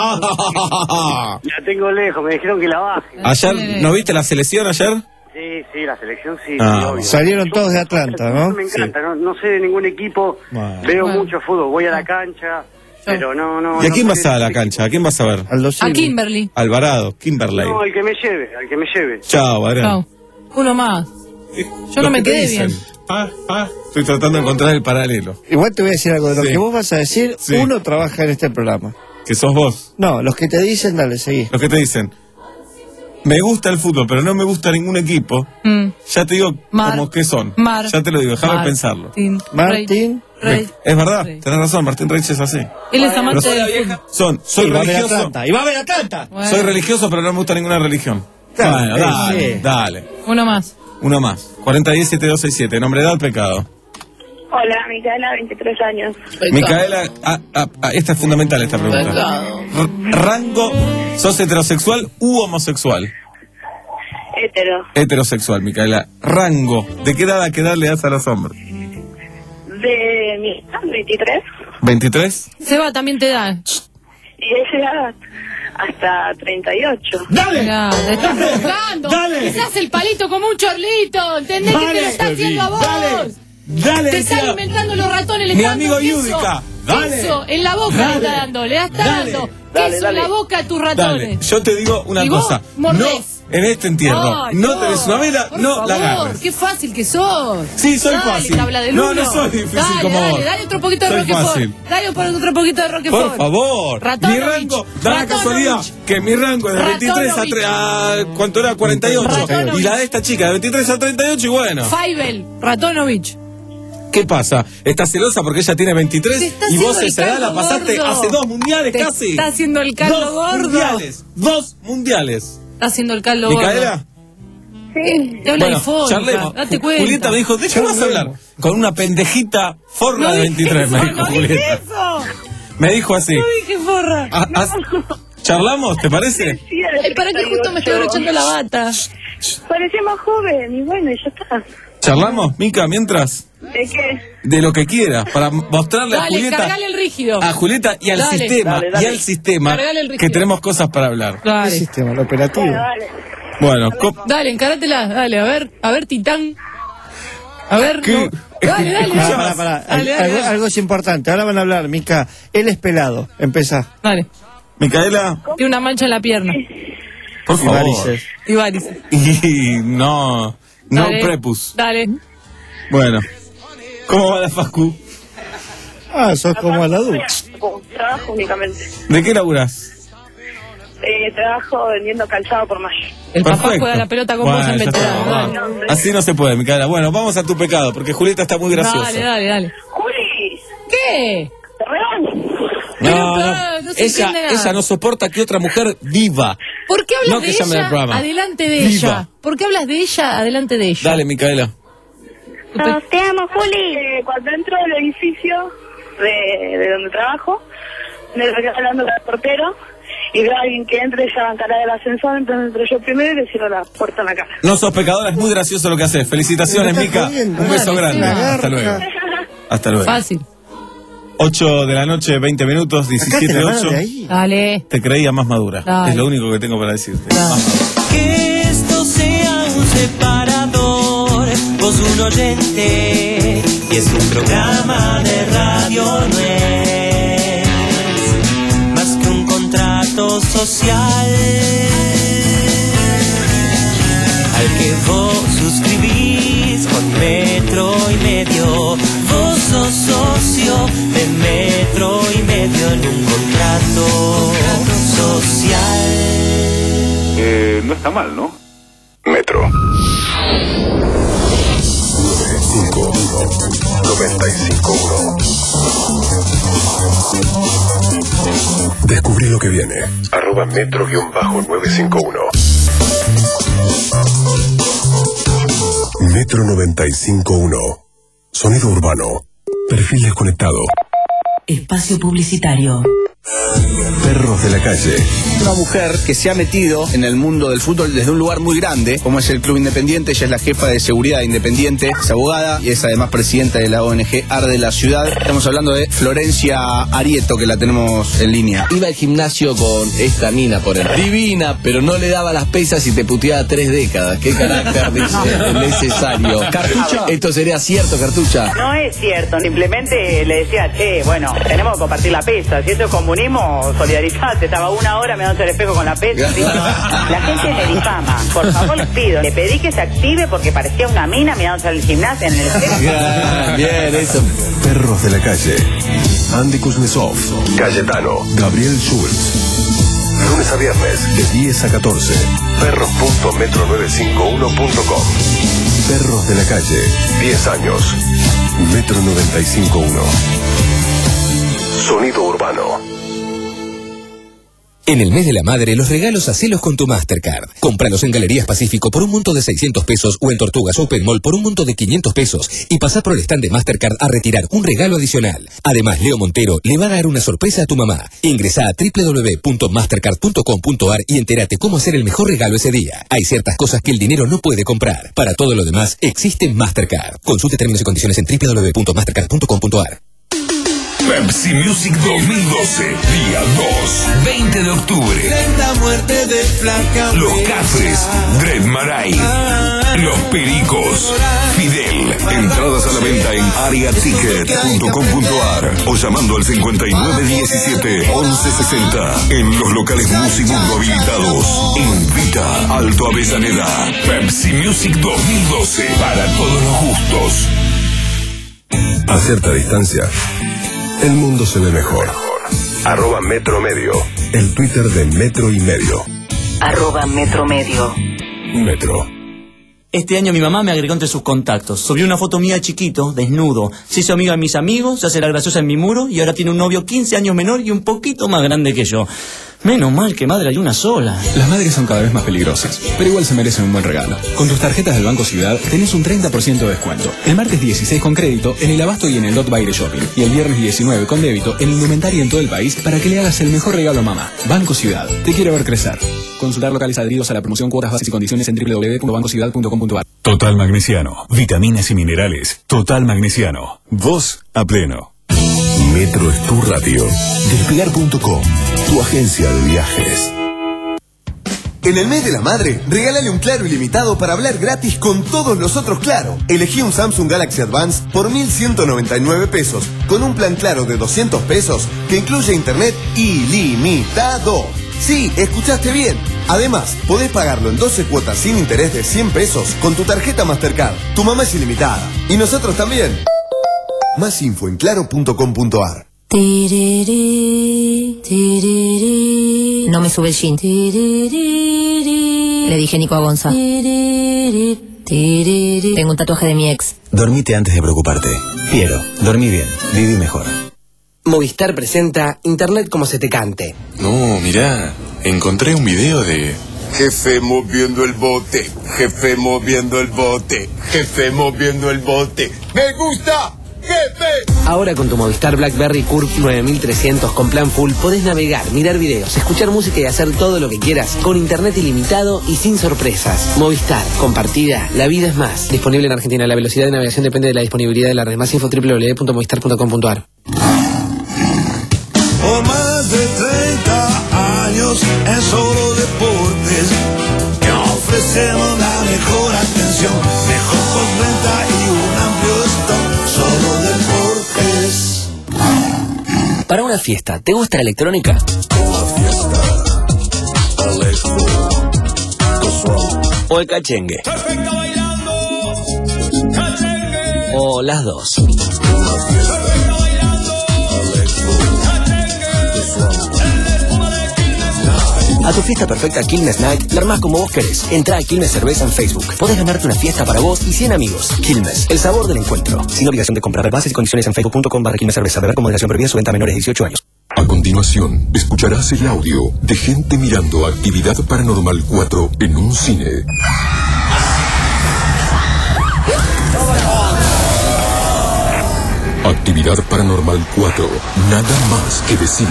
Ah, la tengo lejos, me dijeron que la baje. ayer, ¿no viste la selección ayer? Sí, sí, la selección sí, Ah, sí, obvio. Salieron todos de Atlanta, ¿no? Me encanta, no, no sé de ningún equipo, Bueno. veo Bueno. mucho fútbol, voy a la cancha, pero no, no... ¿Y a no quién sé vas a de- la cancha? ¿A quién vas a ver? Aldo A Civi. Kimberly. Alvarado, Kimberley. No, al que me lleve, al que me lleve. Chao, Adrián. Chao. Uno más. Yo no Lo me que te quedé dicen. bien. Ah, ah, estoy tratando de encontrar el paralelo. Igual te voy a decir algo. De lo Sí. que vos vas a decir, Sí. uno trabaja en este programa. Que sos vos. No, los que te dicen, dale, seguí. Los que te dicen, me gusta el fútbol, pero no me gusta ningún equipo. Mm. Ya te digo Mar. como que son. Mar. Ya te lo digo, déjame Mar- pensarlo. Martín. Martín. Rey. Es verdad, Rey. tenés razón, Martín Reich es así. Él es amante Pero del fútbol. Son, soy Y va a ver religioso. Atlanta. Y va a ver Atlanta. Bueno. Soy religioso, pero no me gusta ninguna religión. Claro, Bueno, sí, dale, sí. dale. Uno más. Uno más. cuarenta diez siete dos seis siete, nombre, edad, pecado. Hola, Micaela, veintitrés años. Micaela, ah, ah, ah, esta es fundamental esta pregunta. R- rango, ¿sos heterosexual u homosexual? Hétero. Heterosexual, Micaela. Rango, ¿de qué edad a qué edad le das a los hombres? De mi edad, veintitrés. ¿veintitrés? Seba también te da. Y he llegado hasta treinta y ocho. Mirá, te estás provocando. Te hace el palito como un chorlito. ¿Entendés que te lo está haciendo a vos? Dale, Te está decía- alimentando los ratones. Le Mi está dando amigo queso. Yudica, dale. Queso en la boca Dale. le está dando. Le está Dale. dando Dale, queso dale. en la boca a tus Dale, ratones. yo te digo una ¿Y vos cosa. mordés? en este entierro Ay, no no, tenés una vela, por no favor, la agarres. qué fácil que sos. Sí, soy Dale, fácil. tabla del No, uno. no soy difícil dale, como dale, vos. Dale otro poquito de Soy Roquefort. fácil. Dale otro poquito de Roquefort. Por favor. Ratonovich. Mi rango, da la Ratonovich. casualidad que mi rango es de veintitrés a, tre- a ¿cuánto era? cuarenta y ocho. Ratonovich. Y la de esta chica de veintitrés a treinta y ocho y bueno. Feivel, Ratonovich. ¿Qué pasa? ¿Estás celosa porque ella tiene veintitrés Te está y vos haciendo esa el edad la caldo pasaste gordo. hace dos mundiales Te casi? está haciendo el caldo dos gordo. mundiales, dos mundiales. Está haciendo el caldo ¿Micaela? Sí. Te habla Bueno, difónica, charlemos. date cuenta. Julieta me dijo, ¿de qué vas a hablar? Con una pendejita forra No de dije veintitrés, me eso, dijo no dije Julieta. eso. Me dijo así. No dije forra. Ah, ah, ¿Charlamos? ¿Te parece? Sí, Ay, ¿para qué justo me estoy abrochando la bata? Parecía más joven y bueno, y ya está. ¿Charlamos, Mica, mientras? ¿De qué? De lo que quieras, para mostrarle a Dale, Julieta. cargale el rígido. A Julieta y al Dale. sistema, Dale, dale. y al sistema, Cargale el rígido. que tenemos cosas para hablar. Dale. ¿Qué sistema? ¿El operativo? Bueno, dale. Bueno, co- Dale, encárátela. Dale, a ver, a ver, Titán. A ver, ¿Qué? no. Dale, dale. Pará, pará, pará. Dale, dale, algo, dale. algo es importante. Ahora van a hablar, Mica. Él es pelado. Empezá. Dale. Micaela, Tiene una mancha en la pierna. por Y favor. varices. Y varices. Y no, no Dale. prepus. Dale. Bueno, ¿cómo va la Fascu? Ah, sos como la ducha. Trabajo únicamente. ¿De qué laburás? Eh, trabajo vendiendo calzado por mayo. El papá Perfecto. juega la pelota con Bueno, vos en ya está, veterano. vamos. Dale. Así no se puede, Micaela. Bueno, vamos a tu pecado, porque Julieta está muy graciosa. Dale, dale, dale. Juli, ¿Qué? te regaño. No, Pero, no, pero, no se ella, entiende nada. ella no soporta que otra mujer viva. ¿Por qué hablas No de que llame al ella programa. adelante de Viva. ella? ¿Por qué hablas de ella adelante de ella? Dale, Micaela. te amo, Juli. Eh, cuando entro al edificio de, de donde trabajo, me voy hablando con el portero y veo a alguien que entre y ya va a encarar el ascensor, entonces entro yo primero y le cierro la puerta en la cara. No sos pecadora, es muy gracioso lo que haces. Felicitaciones, Me está Mica. jodiendo. Un beso Dale, grande. sí, Hasta luego. Hasta luego. Fácil. ocho de la noche, veinte minutos, diecisiete ocho. Dale. Te creía más madura. Dale. Es lo único que tengo para decirte. Que esto sea un separador, vos un oyente, y es un programa de radio, no es más que un contrato social al que vos suscribís con metro y medio. Vos sos socio de metro y medio en un contrato social. Eh, no está mal, ¿no? Metro. noventa y cinco uno. Descubrí lo que viene. Arroba metro guión bajo nueve cinco uno. Metro noventa y cinco uno. Sonido urbano. Perfil desconectado. Espacio publicitario. Perros de la calle. Una mujer que se ha metido en el mundo del fútbol desde un lugar muy grande, como es el Club Independiente. Ella es la jefa de seguridad de Independiente, es abogada y es además presidenta de la O N G Arde la Ciudad. Estamos hablando de Florencia Arieto, que la tenemos en línea. Iba al gimnasio con esta mina, por el divina, pero no le daba las pesas y te puteaba tres décadas. Qué carácter dice, necesario. Cartucha. Esto sería cierto, Cartucha. No es cierto, simplemente le decía, che, bueno, tenemos que compartir la pesa. Si esto es comunismo, solidarizate. Estaba una hora mirándose al espejo con la pesa. Digo, no. La gente me difama. Por favor, les pido. Le pedí que se active porque parecía una mina mirándose al gimnasio en el espejo. Bien, bien, eso. Perros de la calle. Andy Kuznetsov. Cayetano. Gabriel Schultz. Lunes a viernes de diez a catorce. perros punto metro novecientos cincuenta y uno punto com. Perros de la calle. diez años. Metro noventa y cinco punto uno. Sonido urbano. En el mes de la madre, los regalos hacelos con tu Mastercard. Cómpralos en Galerías Pacífico por un monto de seiscientos pesos o en Tortugas Open Mall por un monto de quinientos pesos y pasá por el stand de Mastercard a retirar un regalo adicional. Además, Leo Montero le va a dar una sorpresa a tu mamá. Ingresá a doble u doble u doble u punto mastercard punto com punto a r y entérate cómo hacer el mejor regalo ese día. Hay ciertas cosas que el dinero no puede comprar. Para todo lo demás, existe Mastercard. Consulte términos y condiciones en doble u doble u doble u punto mastercard punto com punto a r. Pepsi Music dos mil doce, día dos, veinte de octubre. La muerte de flaca. Los Cafres, Dread Marai. Ah, Los Pericos. Fidel. Entradas a la venta en aria ticket punto com punto a r o llamando al cincuenta y nueve diecisiete once sesenta. En los locales Musimundo habilitados. Invita Alto Avellaneda. Pepsi Music dos mil doce. Para todos los gustos. A cierta distancia, el mundo se ve mejor. Arroba Metro Medio. El Twitter de Metro y Medio. Arroba Metro Medio. Metro. Este año mi mamá me agregó entre sus contactos. Subió una foto mía chiquito, desnudo. Se hizo amiga de mis amigos, se hace la graciosa en mi muro y ahora tiene un novio quince años menor y un poquito más grande que yo. Menos mal que madre hay una sola. Las madres son cada vez más peligrosas, pero igual se merecen un buen regalo. Con tus tarjetas del Banco Ciudad tenés un treinta por ciento de descuento. El martes dieciséis con crédito en el Abasto y en el Dot Baile Shopping. Y el viernes diecinueve con débito en indumentaria en todo el país para que le hagas el mejor regalo a mamá. Banco Ciudad. Te quiere ver crecer. Consultar locales adheridos a la promoción, cuotas, bases y condiciones en doble u doble u doble u punto banco ciudad punto com punto a r. Total Magnesiano. Vitaminas y minerales. Total Magnesiano. Vos a pleno. Metro es tu radio. Despegar punto com, tu agencia de viajes. En el mes de la madre, regálale un Claro ilimitado para hablar gratis con todos los otros Claro. Elegí un Samsung Galaxy Advance por mil ciento noventa y nueve pesos, con un plan Claro de doscientos pesos que incluye internet ilimitado. Sí, escuchaste bien. Además, podés pagarlo en doce cuotas sin interés de cien pesos con tu tarjeta Mastercard. Tu mamá es ilimitada. Y nosotros también. Más info en claro punto com punto a r. No me sube el jean. Le dije Nico a Gonza. Tengo un tatuaje de mi ex. Dormite antes de preocuparte. Piero, dormí bien, viví mejor. Movistar presenta Internet como se te cante. No, mirá, encontré un video de... Jefe moviendo el bote, jefe moviendo el bote, jefe moviendo el bote. ¡Me gusta! ¡Jefe! Ahora con tu Movistar BlackBerry Curve nueve mil trescientos con plan full podés navegar, mirar videos, escuchar música y hacer todo lo que quieras con internet ilimitado y sin sorpresas. Movistar, compartida, la vida es más. Disponible en Argentina. La velocidad de navegación depende de la disponibilidad de la red. Más info doble u doble u doble u punto movistar punto com punto a r. Por más de treinta años en Solo Deportes, que ofrecemos la mejor atención, mejor postventa y un amplio stock. Solo Deportes. Para una fiesta, ¿te gusta la electrónica? ¿O el cachengue? ¿O las dos? A tu fiesta perfecta Quilmes Night, la armás como vos querés. Entrá a Quilmes Cerveza en Facebook. Podés ganarte una fiesta para vos y cien amigos. Quilmes, el sabor del encuentro. Sin obligación de comprar. Bases y condiciones en facebook punto com barra Quilmes Cerveza. Beber con moderación prohibida. Su venta a menores de dieciocho años. A continuación, escucharás el audio de gente mirando Actividad Paranormal cuatro en un cine. Actividad Paranormal cuatro. Nada más que decir.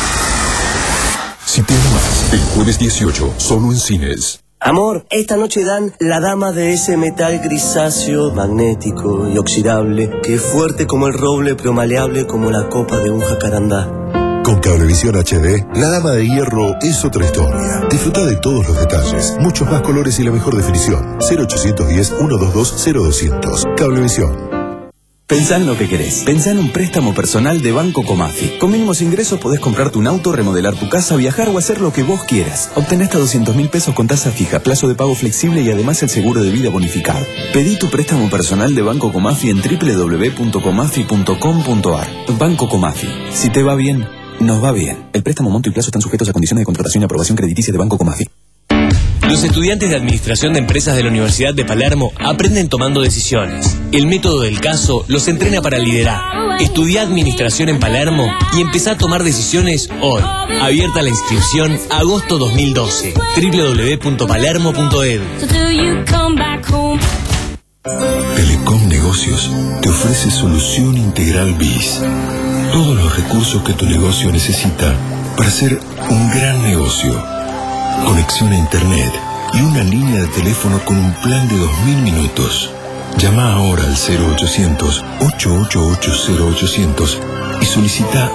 Si te amas, el jueves dieciocho, solo en cines. Amor, esta noche dan La Dama de ese metal grisáceo, magnético y oxidable, que es fuerte como el roble pero maleable como la copa de un jacarandá. Con Cablevisión H D, La Dama de Hierro es otra historia. Disfruta de todos los detalles, muchos más colores y la mejor definición. cero ochocientos diez, ciento veintidós, cero doscientos. Cablevisión. Pensá en lo que querés. Pensá en un préstamo personal de Banco Comafi. Con mínimos ingresos podés comprarte un auto, remodelar tu casa, viajar o hacer lo que vos quieras. Obtén hasta doscientos mil pesos con tasa fija, plazo de pago flexible y además el seguro de vida bonificado. Pedí tu préstamo personal de Banco Comafi en doble u doble u doble u punto comafi punto com punto a r. Banco Comafi. Si te va bien, nos va bien. El préstamo, monto y plazo están sujetos a condiciones de contratación y aprobación crediticia de Banco Comafi. Los estudiantes de Administración de Empresas de la Universidad de Palermo aprenden tomando decisiones. El método del caso los entrena para liderar. Estudia Administración en Palermo y empezá a tomar decisiones hoy. Abierta la inscripción agosto dos mil doce. doble u doble u doble u punto palermo punto e d u. Telecom Negocios te ofrece Solución Integral B I S. Todos los recursos que tu negocio necesita para ser un gran negocio. Conexión a internet y una línea de teléfono con un plan de dos mil minutos. Llama ahora al cero ochocientos, ocho ocho ocho, cero ochocientos y solicita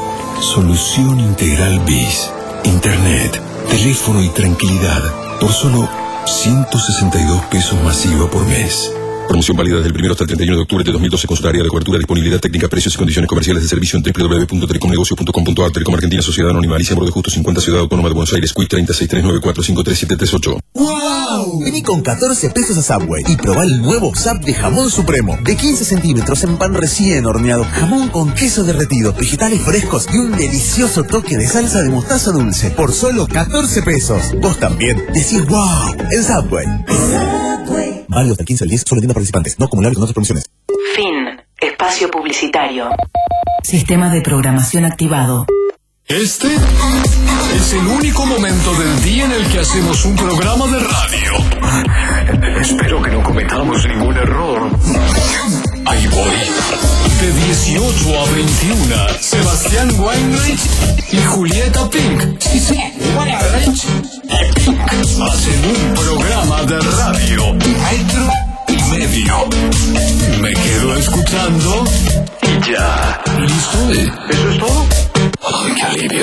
Solución Integral B I S. Internet, teléfono y tranquilidad por solo ciento sesenta y dos pesos masiva por mes. Promoción válida desde el primero hasta el treinta y uno de octubre de dos mil doce. Consulta área de cobertura, disponibilidad técnica, precios y condiciones comerciales de servicio en doble u doble u doble u punto telecomnegocio punto com punto a r. Telecom Argentina, Sociedad Anónima, Alicia Moro de Justo cincuenta, Ciudad Autónoma de Buenos Aires, Q I treinta, seis tres nueve cuatro cinco tres siete tres ocho. ¡Wow! Vení con catorce pesos a Subway y probá el nuevo Sub de jamón supremo. De quince centímetros en pan recién horneado. Jamón con queso derretido, vegetales frescos y un delicioso toque de salsa de mostaza dulce. Por solo catorce pesos. Vos también decís ¡wow! En Subway. Subway. Válido hasta el quince al diez, solo en tiendas participantes. No acumulable con otras promociones. Fin. Espacio publicitario. Sistema de programación activado. Este es el único momento del día en el que hacemos un programa de radio. Espero que no cometamos ningún error. Ahí voy. De dieciocho a veintiuno, Sebastián Weinreich y Julieta Pink. Sí, sí, Weinreich y Pink hacen un programa de radio. Metro y medio. Me quedo escuchando y ya. ¿Listo? ¿Eso es todo? ¡Ay, qué alivio!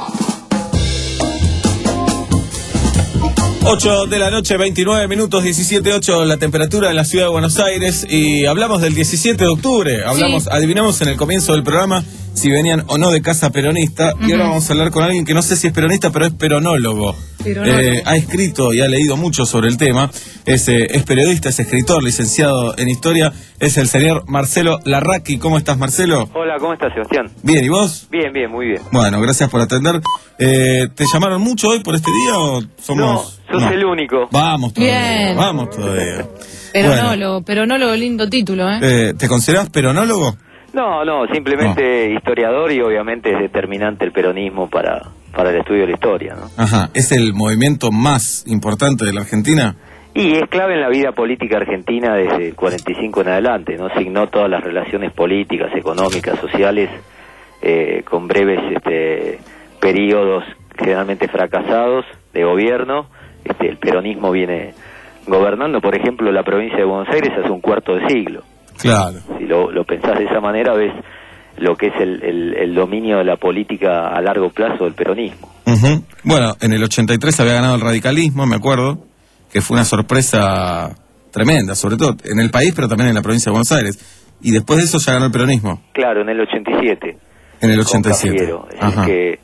ocho de la noche, veintinueve minutos, diecisiete ocho la temperatura en la ciudad de Buenos Aires. Y hablamos del diecisiete de octubre. Hablamos, sí. Adivinamos en el comienzo del programa si venían o no de casa peronista. Uh-huh. Y ahora vamos a hablar con alguien que no sé si es peronista, pero es peronólogo. Peronólogo. Eh, ha escrito y ha leído mucho sobre el tema. Es, eh, es periodista, es escritor, licenciado en historia. Es el señor Marcelo Larraqui. ¿Cómo estás, Marcelo? Hola, ¿cómo estás, Sebastián? Bien, ¿y vos? Bien, bien, muy bien. Bueno, gracias por atender. Eh, ¿Te llamaron mucho hoy por este día o somos...? No, sos no. el único. Vamos todavía, bien. Vamos todavía. Peronólogo, bueno. Peronólogo, lindo título, ¿eh? eh ¿Te considerás peronólogo? No, no, simplemente no. Historiador, y obviamente es determinante el peronismo para, para el estudio de la historia, ¿no? Ajá, ¿es el movimiento más importante de la Argentina? Y es clave en la vida política argentina desde el cuarenta y cinco en adelante, ¿no? Signó todas las relaciones políticas, económicas, sociales, eh, con breves este, periodos generalmente fracasados de gobierno. Este, el peronismo viene gobernando, por ejemplo, la provincia de Buenos Aires hace un cuarto de siglo. Claro. Si lo, lo pensás de esa manera, ves lo que es el, el, el dominio de la política a largo plazo del peronismo. Uh-huh. Bueno, en el ochenta y tres había ganado el radicalismo, me acuerdo, que fue una sorpresa tremenda, sobre todo en el país, pero también en la provincia de Buenos Aires. Y después de eso ya ganó el peronismo. Claro, en el ochenta y siete. En el ochenta y siete. Es decir, que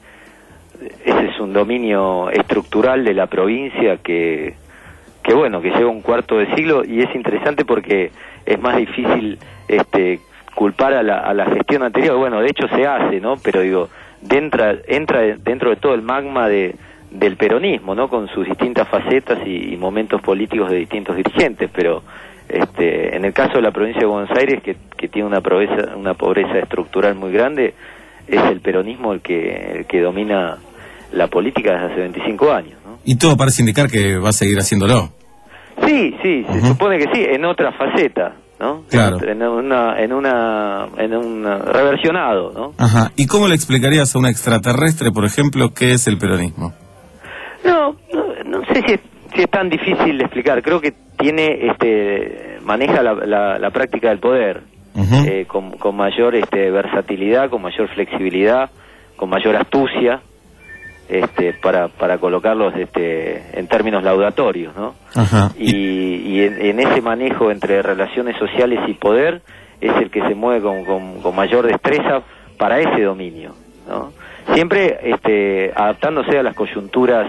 ese es un dominio estructural de la provincia que, que bueno, que lleva un cuarto de siglo, y es interesante porque es más difícil este culpar a la, a la gestión anterior. Bueno, de hecho se hace, ¿no? Pero digo, dentro, entra dentro de todo el magma de del peronismo, ¿no? Con sus distintas facetas y, y momentos políticos de distintos dirigentes, pero este en el caso de la provincia de Buenos Aires, que, que tiene una pobreza, una pobreza estructural muy grande, es el peronismo el que, el que domina la política desde hace veinticinco años, ¿no? Y todo parece indicar que va a seguir haciéndolo. Sí, sí, uh-huh. Se supone que sí, en otra faceta, ¿no? Claro. En una, en una, en un reversionado, ¿no? Ajá. ¿Y cómo le explicarías a un extraterrestre, por ejemplo, qué es el peronismo? No, no, no sé si es, si es tan difícil de explicar. Creo que tiene, este, maneja la, la, la práctica del poder, uh-huh. eh, con, con mayor, este, versatilidad, con mayor flexibilidad, con mayor astucia. Este, para para colocarlos este, en términos laudatorios, ¿no? Ajá. Y, y en, en ese manejo entre relaciones sociales y poder es el que se mueve con, con, con mayor destreza para ese dominio, ¿no? Siempre este, adaptándose a las coyunturas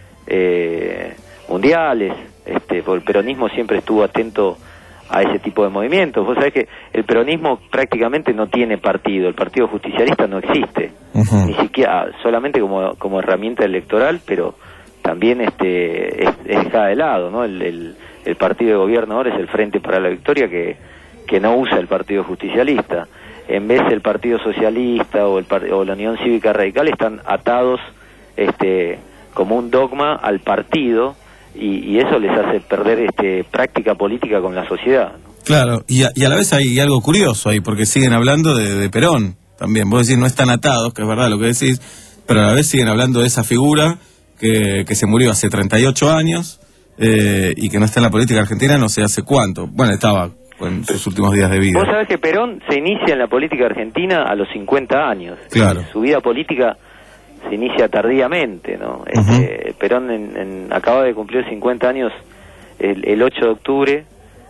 eh, mundiales, este, porque el peronismo siempre estuvo atento a ese tipo de movimientos. Vos sabés que el peronismo prácticamente no tiene partido, el partido justicialista no existe, uh-huh. ni siquiera, solamente como, como herramienta electoral, pero también este es, es dejada de lado, ¿no? El, el, el partido de gobierno ahora es el Frente para la Victoria, que, que no usa el partido justicialista. En vez del Partido Socialista o, el, o la Unión Cívica Radical están atados este como un dogma al partido, Y, y eso les hace perder este práctica política con la sociedad, ¿no? Claro, y a, y a la vez hay algo curioso ahí, porque siguen hablando de, de Perón también. Vos decís, no están atados, que es verdad lo que decís, pero a la vez siguen hablando de esa figura que, que se murió hace treinta y ocho años eh, y que no está en la política argentina no sé hace cuánto. Bueno, estaba en sus últimos días de vida. Vos sabés que Perón se inicia en la política argentina a los cincuenta años. Claro. Su vida política se inicia tardíamente, ¿no? Este, uh-huh. Perón en, en, acaba de cumplir cincuenta años el, el ocho de octubre,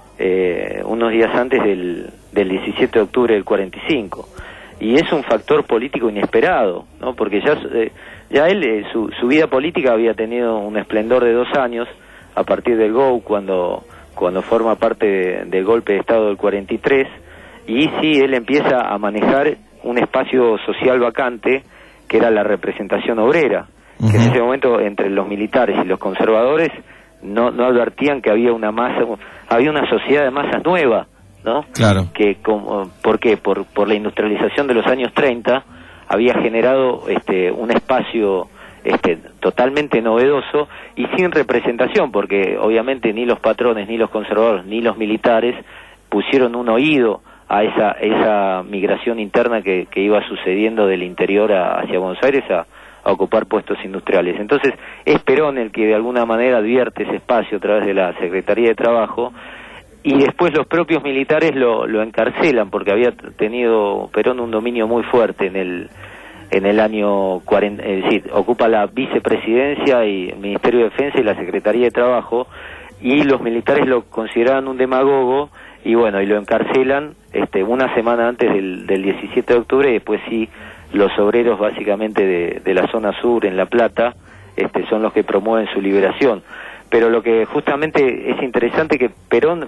eh, unos días antes del, del diecisiete de octubre del cuarenta y cinco. Y es un factor político inesperado, ¿no? Porque ya, eh, ya él, eh, su, su vida política había tenido un esplendor de dos años a partir del G O U, cuando, cuando forma parte de, del golpe de Estado del cuarenta y tres, y sí, él empieza a manejar un espacio social vacante, que era la representación obrera, uh-huh. que en ese momento entre los militares y los conservadores no, no advertían que había una masa, había una sociedad de masas nueva, ¿no? Claro. Que, como, ¿por qué? Por, por la industrialización de los años treinta había generado este, un espacio este, totalmente novedoso y sin representación, porque obviamente ni los patrones, ni los conservadores, ni los militares pusieron un oído a esa esa migración interna que, que iba sucediendo del interior a, hacia Buenos Aires a, a ocupar puestos industriales. Entonces es Perón el que de alguna manera advierte ese espacio a través de la Secretaría de Trabajo, y después los propios militares lo, lo encarcelan, porque había tenido Perón un dominio muy fuerte en el en el año cuarenta, es decir, ocupa la vicepresidencia y el Ministerio de Defensa y la Secretaría de Trabajo, y los militares lo consideraban un demagogo, y bueno, y lo encarcelan este, una semana antes del, del diecisiete de octubre, y después sí, los obreros básicamente de, de la zona sur, en La Plata, este, son los que promueven su liberación. Pero lo que justamente es interesante, que Perón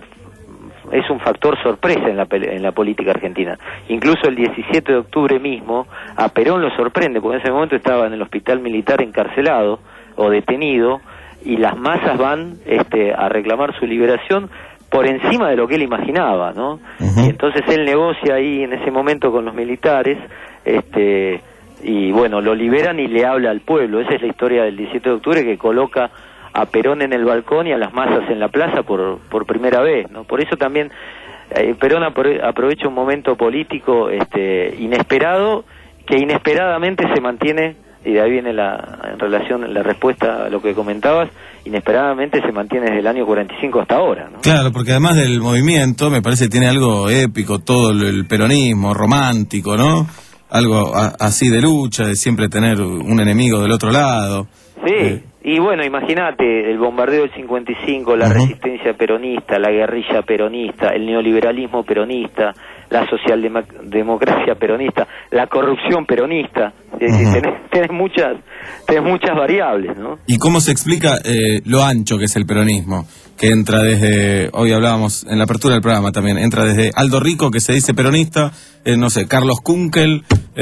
es un factor sorpresa en la, en la política argentina. Incluso el diecisiete de octubre mismo, a Perón lo sorprende, porque en ese momento estaba en el hospital militar encarcelado o detenido, y las masas van este, a reclamar su liberación por encima de lo que él imaginaba, ¿no? Uh-huh. Y entonces él negocia ahí en ese momento con los militares, este, y bueno, lo liberan y le habla al pueblo. Esa es la historia del diecisiete de octubre, que coloca a Perón en el balcón y a las masas en la plaza por por primera vez, ¿no? Por eso también eh, Perón apro- aprovecha un momento político este, inesperado, que inesperadamente se mantiene, y de ahí viene la en relación la respuesta a lo que comentabas, inesperadamente se mantiene desde el año cuarenta y cinco hasta ahora, ¿no? Claro, porque además del movimiento, me parece que tiene algo épico, todo el peronismo, romántico, ¿no? Algo a, así de lucha, de siempre tener un enemigo del otro lado. Sí, eh. y bueno, imagínate, el bombardeo del cincuenta y cinco, la uh-huh. resistencia peronista, la guerrilla peronista, el neoliberalismo peronista, la socialdemocracia peronista, la corrupción peronista. Es decir, uh-huh. tenés, tenés muchas tenés muchas variables, ¿no? ¿Y cómo se explica eh, lo ancho que es el peronismo? Que entra desde, hoy hablábamos en la apertura del programa también, entra desde Aldo Rico, que se dice peronista, eh, no sé, Carlos Kunkel,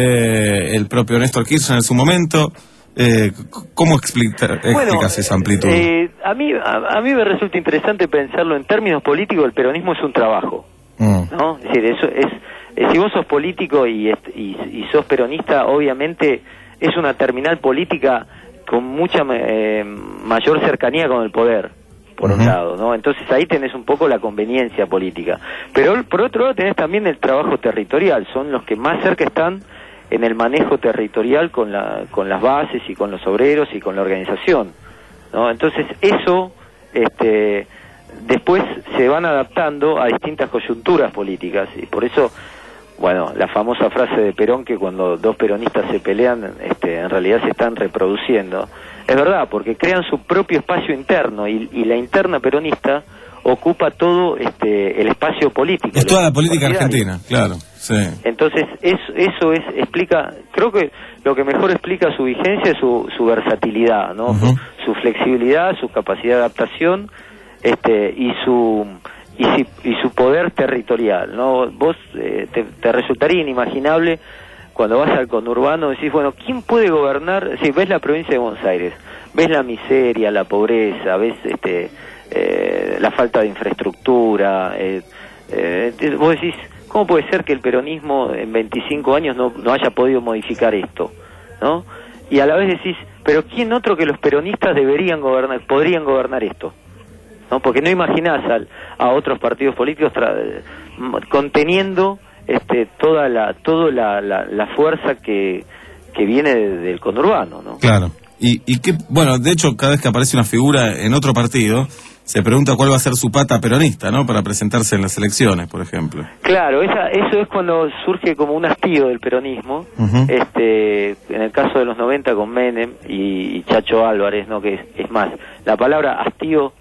eh, el propio Néstor Kirchner en su momento. Eh, ¿Cómo explica, explicas bueno, esa amplitud? Eh, a mí a, a mí me resulta interesante pensarlo en términos políticos. El peronismo es un trabajo, mm. ¿no? Es decir, eso es, es si vos sos político y, y, y sos peronista, obviamente es una terminal política con mucha eh, mayor cercanía con el poder, por uh-huh. un lado, ¿no? Entonces ahí tenés un poco la conveniencia política. Pero por otro lado tenés también el trabajo territorial, son los que más cerca están en el manejo territorial con la con las bases y con los obreros y con la organización, ¿no? Entonces eso este después se van adaptando a distintas coyunturas políticas, y por eso, bueno, la famosa frase de Perón, que cuando dos peronistas se pelean, este, en realidad se están reproduciendo, es verdad, porque crean su propio espacio interno, y, y la interna peronista ocupa todo este el espacio político. Es toda la política argentina, claro. Sí. Entonces eso, eso es explica, creo que lo que mejor explica su vigencia es su, su versatilidad, ¿no? Uh-huh. su, su flexibilidad, su capacidad de adaptación, este y su y, si, y su poder territorial, ¿no? Vos eh, te, te resultaría inimaginable cuando vas al conurbano, decís, bueno, ¿quién puede gobernar? Si ves la provincia de Buenos Aires, ves la miseria, la pobreza, ves este eh, la falta de infraestructura, eh, eh, vos decís, ¿cómo puede ser que el peronismo en veinticinco años no, no haya podido modificar esto, ¿no? Y a la vez decís, pero ¿quién otro que los peronistas deberían gobernar, podrían gobernar esto? ¿No? Porque no imaginás al, a otros partidos políticos tra- conteniendo este toda la toda la, la, la fuerza que, que viene de, del conurbano, ¿no? Claro. Y, y que, bueno, de hecho, cada vez que aparece una figura en otro partido, se pregunta cuál va a ser su pata peronista, ¿no? Para presentarse en las elecciones, por ejemplo. Claro, esa, eso es cuando surge como un hastío del peronismo. Uh-huh. Este, en el caso de los noventa con Menem y, y Chacho Álvarez, ¿no? Que es, es más, la palabra hastío, hastío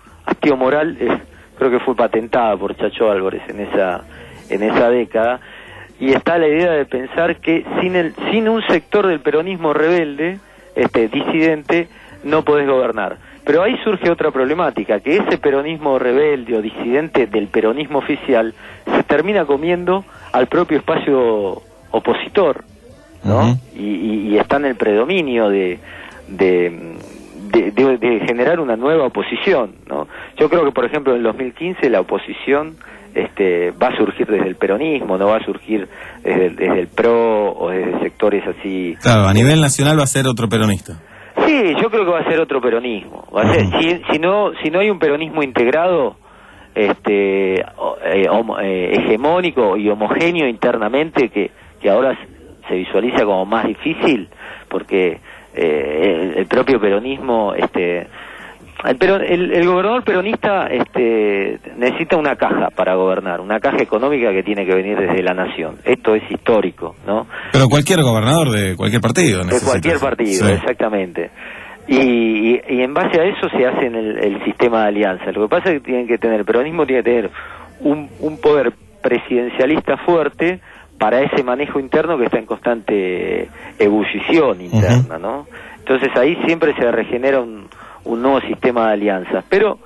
gestión moral es, creo que fue patentada por Chacho Álvarez en esa en esa década, y está la idea de pensar que sin el sin un sector del peronismo rebelde, este disidente, no podés gobernar. Pero ahí surge otra problemática, que ese peronismo rebelde o disidente del peronismo oficial se termina comiendo al propio espacio opositor, ¿no? Uh-huh. y, y, y está en el predominio de de, de, de de generar una nueva oposición, ¿no? Yo creo que, por ejemplo, en el dos mil quince la oposición este va a surgir desde el peronismo, no va a surgir desde, desde el PRO o desde sectores así. Claro, a nivel nacional va a ser otro peronista. Sí, yo creo que va a ser otro peronismo. Va a ser, uh-huh. si, si no si no hay un peronismo integrado, este eh, homo, eh, hegemónico y homogéneo internamente, que, que ahora se visualiza como más difícil, porque eh, el, el propio peronismo, este el, pero, el, el gobernador peronista este necesita una caja para gobernar, una caja económica que tiene que venir desde la nación. Esto es histórico, ¿no? Pero cualquier gobernador de cualquier partido necesita. De cualquier partido, sí. Exactamente. Y, y, y en base a eso se hace en el, el sistema de alianza. Lo que pasa es que tienen que tener, el peronismo tiene que tener un, un poder presidencialista fuerte para ese manejo interno que está en constante ebullición interna, uh-huh. ¿no? Entonces ahí siempre se regenera un un nuevo sistema de alianzas, pero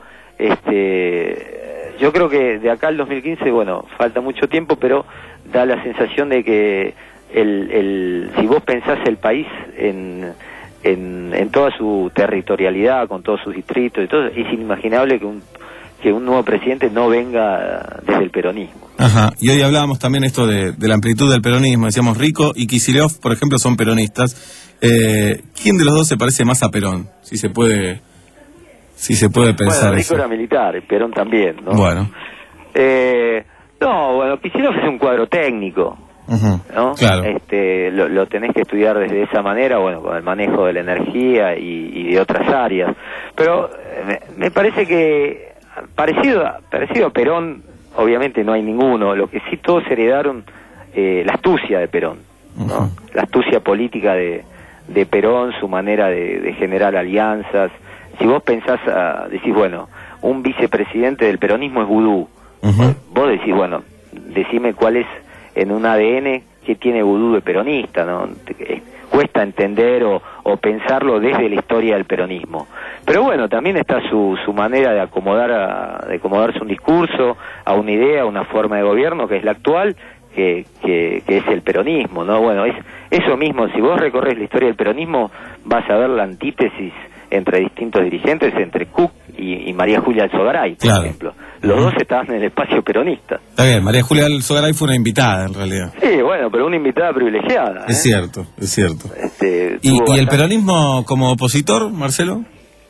este yo creo que de acá al dos mil quince, bueno, falta mucho tiempo, pero da la sensación de que el, el si vos pensás el país en, en en toda su territorialidad, con todos sus distritos y todo, es inimaginable que un que un nuevo presidente no venga desde el peronismo. Ajá, y hoy hablábamos también esto de, de la amplitud del peronismo, decíamos Rico y Kicillof, por ejemplo, son peronistas. Eh, ¿Quién de los dos se parece más a Perón? Si se puede si se puede pensar bueno, Rico eso. Era militar, Perón también, ¿no? Bueno. Eh, no, bueno, Kicillof es un cuadro técnico, uh-huh. ¿no? Claro. Este, lo, lo tenés que estudiar desde esa manera, bueno, con el manejo de la energía y, y de otras áreas. Pero me, me parece que parecido a, parecido a Perón, obviamente no hay ninguno. Lo que sí todos heredaron eh, la astucia de Perón, ¿no? Uh-huh. La astucia política de, de Perón, su manera de, de generar alianzas. Si vos pensás, uh, decís, bueno, un vicepresidente del peronismo es vudú. Uh-huh. Vos decís, bueno, decime cuál es en un A D N que tiene vudú de peronista, ¿no? Cuesta entender o, o pensarlo desde la historia del peronismo. Pero bueno, también está su, su manera de acomodar a, de acomodarse un discurso, a una idea, a una forma de gobierno que es la actual, que, que, que es el peronismo, ¿no? Bueno, es eso mismo. Si vos recorres la historia del peronismo, vas a ver la antítesis entre distintos dirigentes, entre Cook y, y María Julia Alzogaray, por claro. ejemplo. Los uh-huh. dos estaban en el espacio peronista. Está bien, María Julia Alzogaray fue una invitada, en realidad. Sí, bueno, pero una invitada privilegiada. Es ¿eh? cierto, es cierto. Este, ¿Y, bastante... ¿Y el peronismo como opositor, Marcelo?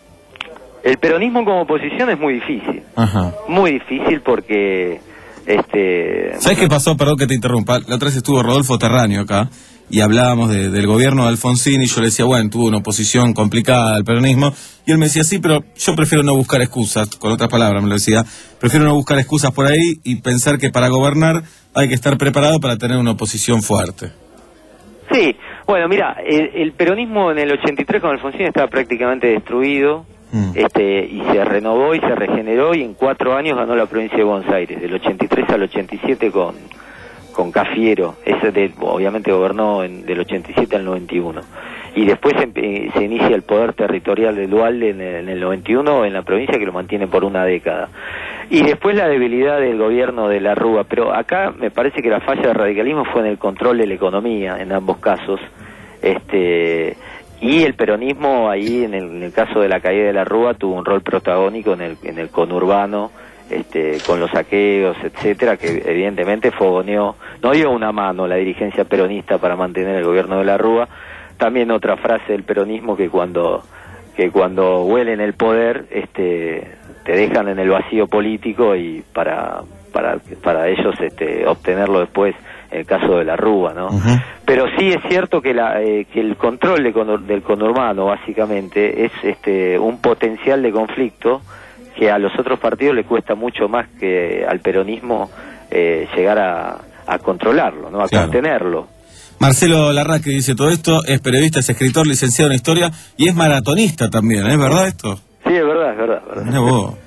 El peronismo como oposición es muy difícil. Ajá. Muy difícil porque... este ¿Sabes qué pasó? Perdón que te interrumpa. La otra vez estuvo Rodolfo Terráneo acá y hablábamos de, del gobierno de Alfonsín y yo le decía, bueno, tuvo una oposición complicada al peronismo, y él me decía, sí, pero yo prefiero no buscar excusas, con otras palabras me lo decía, prefiero no buscar excusas por ahí y pensar que para gobernar hay que estar preparado para tener una oposición fuerte. Sí, bueno, mira, el, el peronismo en el ochenta y tres con Alfonsín estaba prácticamente destruido, mm. este y se renovó y se regeneró, y en cuatro años ganó la provincia de Buenos Aires, del ochenta y tres al ochenta y siete con... con Cafiero, ese de, obviamente gobernó en, del ochenta y siete al noventa y uno, y después se, se inicia el poder territorial de Duhalde en el, en el noventa y uno en la provincia, que lo mantiene por una década, y después la debilidad del gobierno de la Rúa. Pero acá me parece que la falla del radicalismo fue en el control de la economía, en ambos casos, este y el peronismo ahí en el, en el caso de la caída de la Rúa tuvo un rol protagónico en el, en el conurbano, Este, con los saqueos, etcétera, que evidentemente fogoneó, no dio una mano la dirigencia peronista para mantener el gobierno de la Rúa. También otra frase del peronismo, que cuando que cuando huelen el poder, este, te dejan en el vacío político, y para para para ellos este, obtenerlo después, en el caso de la Rúa, ¿no? Uh-huh. Pero sí es cierto que la eh, que el control de conur, del conurbano básicamente es este un potencial de conflicto que a los otros partidos le cuesta mucho más que al peronismo eh, llegar a, a controlarlo, ¿no? A claro. contenerlo. Marcelo Larraqui dice todo esto, es periodista, es escritor, licenciado en historia y es maratonista también, ¿es verdad esto? Sí, es verdad, es verdad. Es verdad. Mirá vos.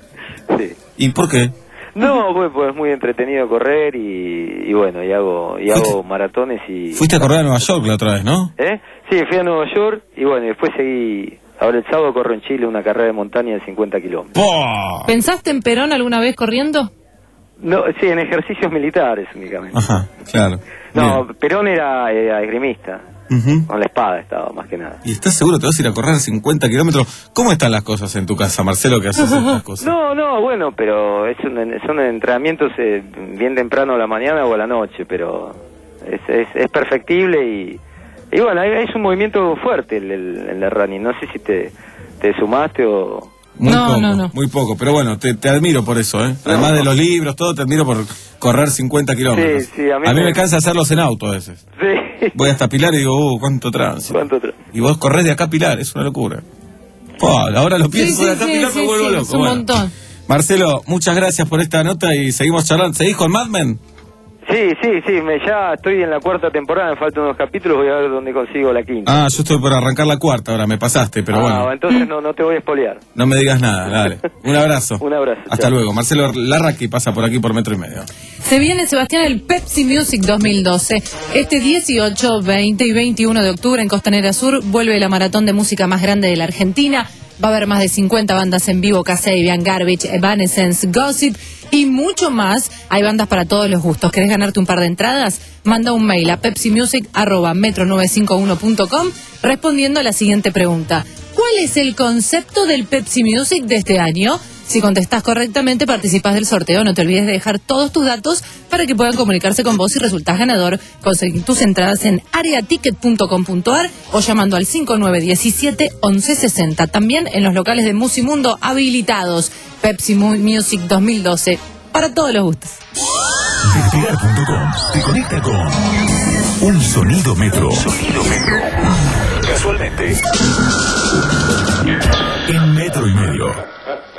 Sí. ¿Y por qué? No, pues, pues es muy entretenido correr y, y bueno, y hago y hago maratones y... Fuiste a correr a Nueva York la otra vez, ¿no? ¿Eh? Sí, fui a Nueva York y bueno, y después seguí... Ahora el sábado corro en Chile una carrera de montaña de cincuenta kilómetros. ¡Pah! ¿Pensaste en Perón alguna vez corriendo? No, sí, en ejercicios militares únicamente. Ajá, claro. No, Bien. Perón era, era esgrimista. Uh-huh. Con la espada estaba, más que nada. ¿Y estás seguro que te vas a ir a correr cincuenta kilómetros? ¿Cómo están las cosas en tu casa, Marcelo, que haces estas cosas? No, no, bueno, pero es un, son entrenamientos eh, bien temprano a la mañana o a la noche, pero es, es, es perfectible y, y bueno, es un movimiento fuerte el, el, el running. No sé si te, te sumaste o... Muy no, poco, no, no. muy poco, pero bueno, te, te admiro por eso, ¿eh? Además no. de los libros, todo, te admiro por correr cincuenta kilómetros. Sí, sí, a mí, a mí me... me cansa hacerlos en auto a veces. Sí. Voy hasta Pilar y digo, uh, cuánto tránsito. ¿Cuánto tránsito? Y vos corres de acá a Pilar, es una locura. Oh, ahora lo pienso, sí, de acá a sí, Pilar sí, me vuelvo sí, loco. Es un bueno. montón. Marcelo, muchas gracias por esta nota y seguimos charlando. ¿Seguís con Mad Men? Sí, sí, sí, me, ya estoy en la cuarta temporada, me faltan unos capítulos, voy a ver dónde consigo la quinta. Ah, yo estoy por arrancar la cuarta ahora, me pasaste, pero ah, bueno. Ah, entonces no, no te voy a espolear. No me digas nada, dale. Un abrazo. Un abrazo. Hasta chao. Luego. Marcelo Larraqui pasa por aquí por metro y medio. Se viene, Sebastián, el Pepsi Music dos mil doce. Este dieciocho, veinte y veintiuno de octubre en Costanera Sur vuelve la maratón de música más grande de la Argentina. Va a haber más de cincuenta bandas en vivo, Kasabian, Garbage, Evanescence, Gossip y mucho más. Hay bandas para todos los gustos. ¿Querés ganarte un par de entradas? Manda un mail a pepsimusic arroba metro novecientos cincuenta y uno punto com respondiendo a la siguiente pregunta. ¿Cuál es el concepto del Pepsi Music de este año? Si contestás correctamente, participas del sorteo. No te olvides de dejar todos tus datos para que puedan comunicarse con vos si resultás ganador. Conseguir tus entradas en areaticket punto com punto ar o llamando al cinco nueve uno siete, once sesenta. También en los locales de Musimundo habilitados. Pepsi Music dos mil doce, para todos los gustos. Despegar punto com te conecta con un sonido metro. Sonido metro. Casualmente. En metro y medio.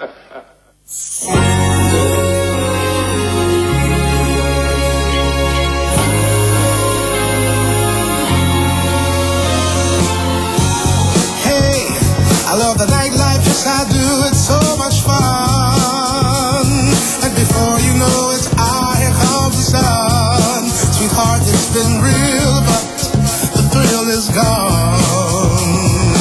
I love the nightlife, yes I do, it's so much fun. And before you know it, ah, here comes the sun. Sweetheart, it's been real, but the thrill is gone.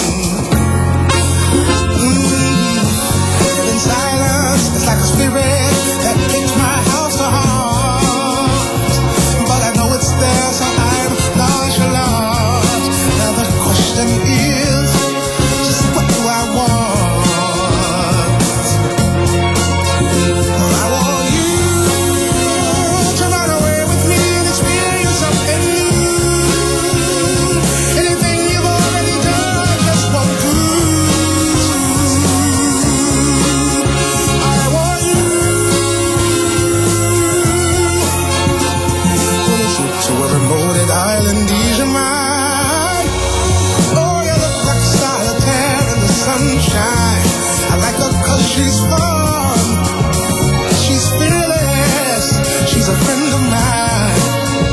Mm-hmm. In silence, it's like a spirit that makes my house a haunt. But I know it's there, so I'm nonchalant. Now the question is, what do I want? I want you to run away with me and experience something new. Anything you've already done just won't do. I want you to a remote island, ease your mind. Oh, you look like a solitaire in the sunshine. I like her cause she's fun. She's fearless. She's a friend of mine.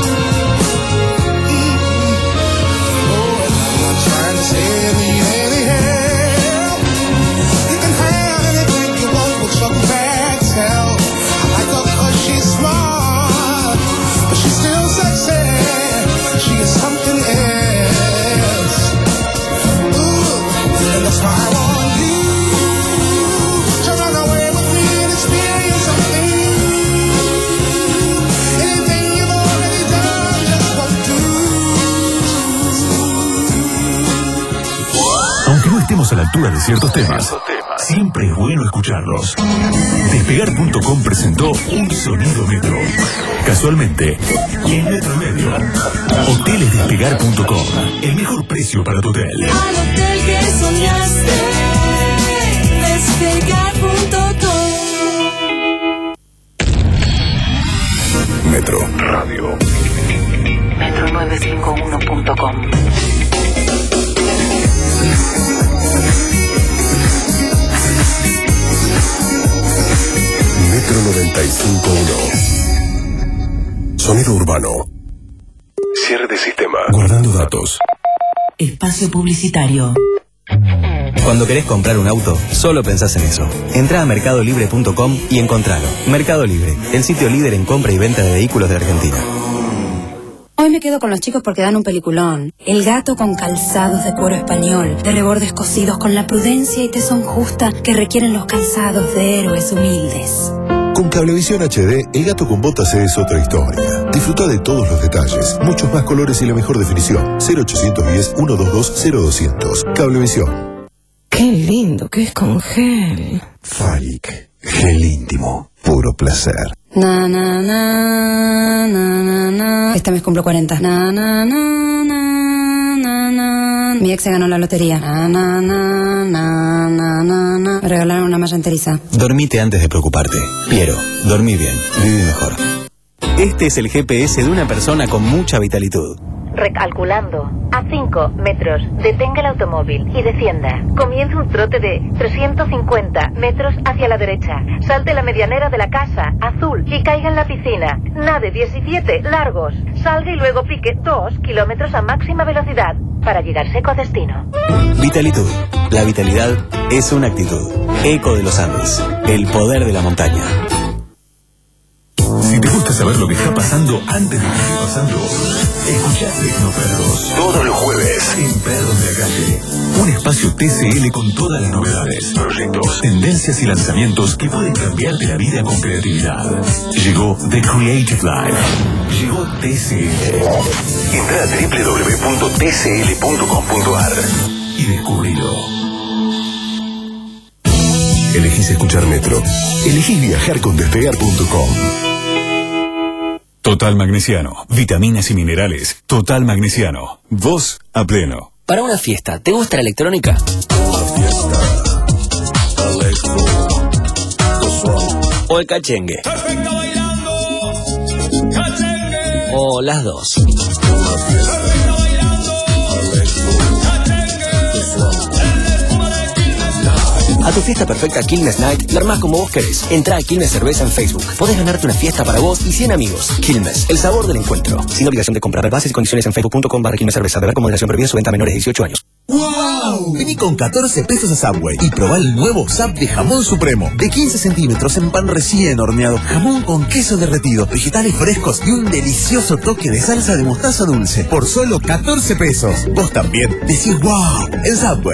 Mm-hmm. Oh, and I'm not trying to say you need any help. You can have anything you want with your bags held. I like her cause she's smart, but she's still sexy. She is something else. Ooh, and that's why I want you to run away with me and experience something new. Anything you've already done just won't do. Aunque no estemos a la altura de ciertos temas, siempre es bueno escucharlos. Despegar punto com presentó un sonido metro. Casualmente, y en metro y medio. Hoteles Despegar punto com, el mejor precio para tu hotel. Al hotel que soñaste, Despegar punto com. Metro Radio. metro novecientos cincuenta y uno punto com. Metro noventa y cinco punto uno. Sonido urbano. Cierre de sistema. Guardando datos. Espacio publicitario. Cuando querés comprar un auto, solo pensás en eso. Entrá a mercado libre punto com y encontralo. Mercado Libre, el sitio líder en compra y venta de vehículos de Argentina. Hoy me quedo con los chicos porque dan un peliculón. El gato con calzados de cuero español, de rebordes cosidos con la prudencia y tesón justa que requieren los calzados de héroes humildes. Con Cablevisión H D, El gato con botas es otra historia. Disfruta de todos los detalles, muchos más colores y la mejor definición. cero ochocientos diez, ciento veintidós, cero doscientos. Cablevisión. Qué lindo que es con gel. Falic, gel íntimo, puro placer. Na, na, na, na, na, na. Este mes cumplo cuarenta. Na, na, na, na, na, na. Mi ex se ganó la lotería. Na, na, na, na, na, na, na. Me regalaron una malla enteriza. Dormite antes de preocuparte. Piero, dormí bien, viví mejor. Este es el G P S de una persona con mucha vitalitud. Recalculando. A cinco metros, detenga el automóvil y descienda. Comience un trote de trescientos cincuenta metros hacia la derecha. Salte la medianera de la casa, azul, y caiga en la piscina. Nade diecisiete largos. Salga y luego pique dos kilómetros a máxima velocidad para llegar seco a destino. Vitalitud. La vitalidad es una actitud. Eco de los Andes. El poder de la montaña. Si te gusta saber lo que está pasando antes de que esté pasando, escuchá Tecnoperros todos los jueves en Perros de la Calle. Un espacio T C L con todas las novedades, proyectos, tendencias y lanzamientos que pueden cambiarte la vida con creatividad. Llegó The Creative Life. Llegó T C L. Entra a doble u doble u doble u punto t c l punto com punto a r y descubrilo. Elegís escuchar Metro. Elegís viajar con despegar punto com. Total Magnesiano, vitaminas y minerales. Total Magnesiano, vos a pleno. Para una fiesta, ¿te gusta la electrónica? ¿O el cachengue? ¿O las dos? A tu fiesta perfecta Quilmes Night, la armás como vos querés. Entrá a Quilmes Cerveza en Facebook. Podés ganarte una fiesta para vos y cien amigos. Quilmes, el sabor del encuentro. Sin obligación de comprar. Bases y condiciones en facebook punto com barra Quilmes Cerveza. Beber con moderación, prohibida su venta a menores de dieciocho años. ¡Wow! Vení con catorce pesos a Subway y probá el nuevo Sub de jamón supremo. De quince centímetros en pan recién horneado. Jamón con queso derretido, vegetales frescos y un delicioso toque de salsa de mostaza dulce. Por solo catorce pesos. Vos también decís wow en Subway.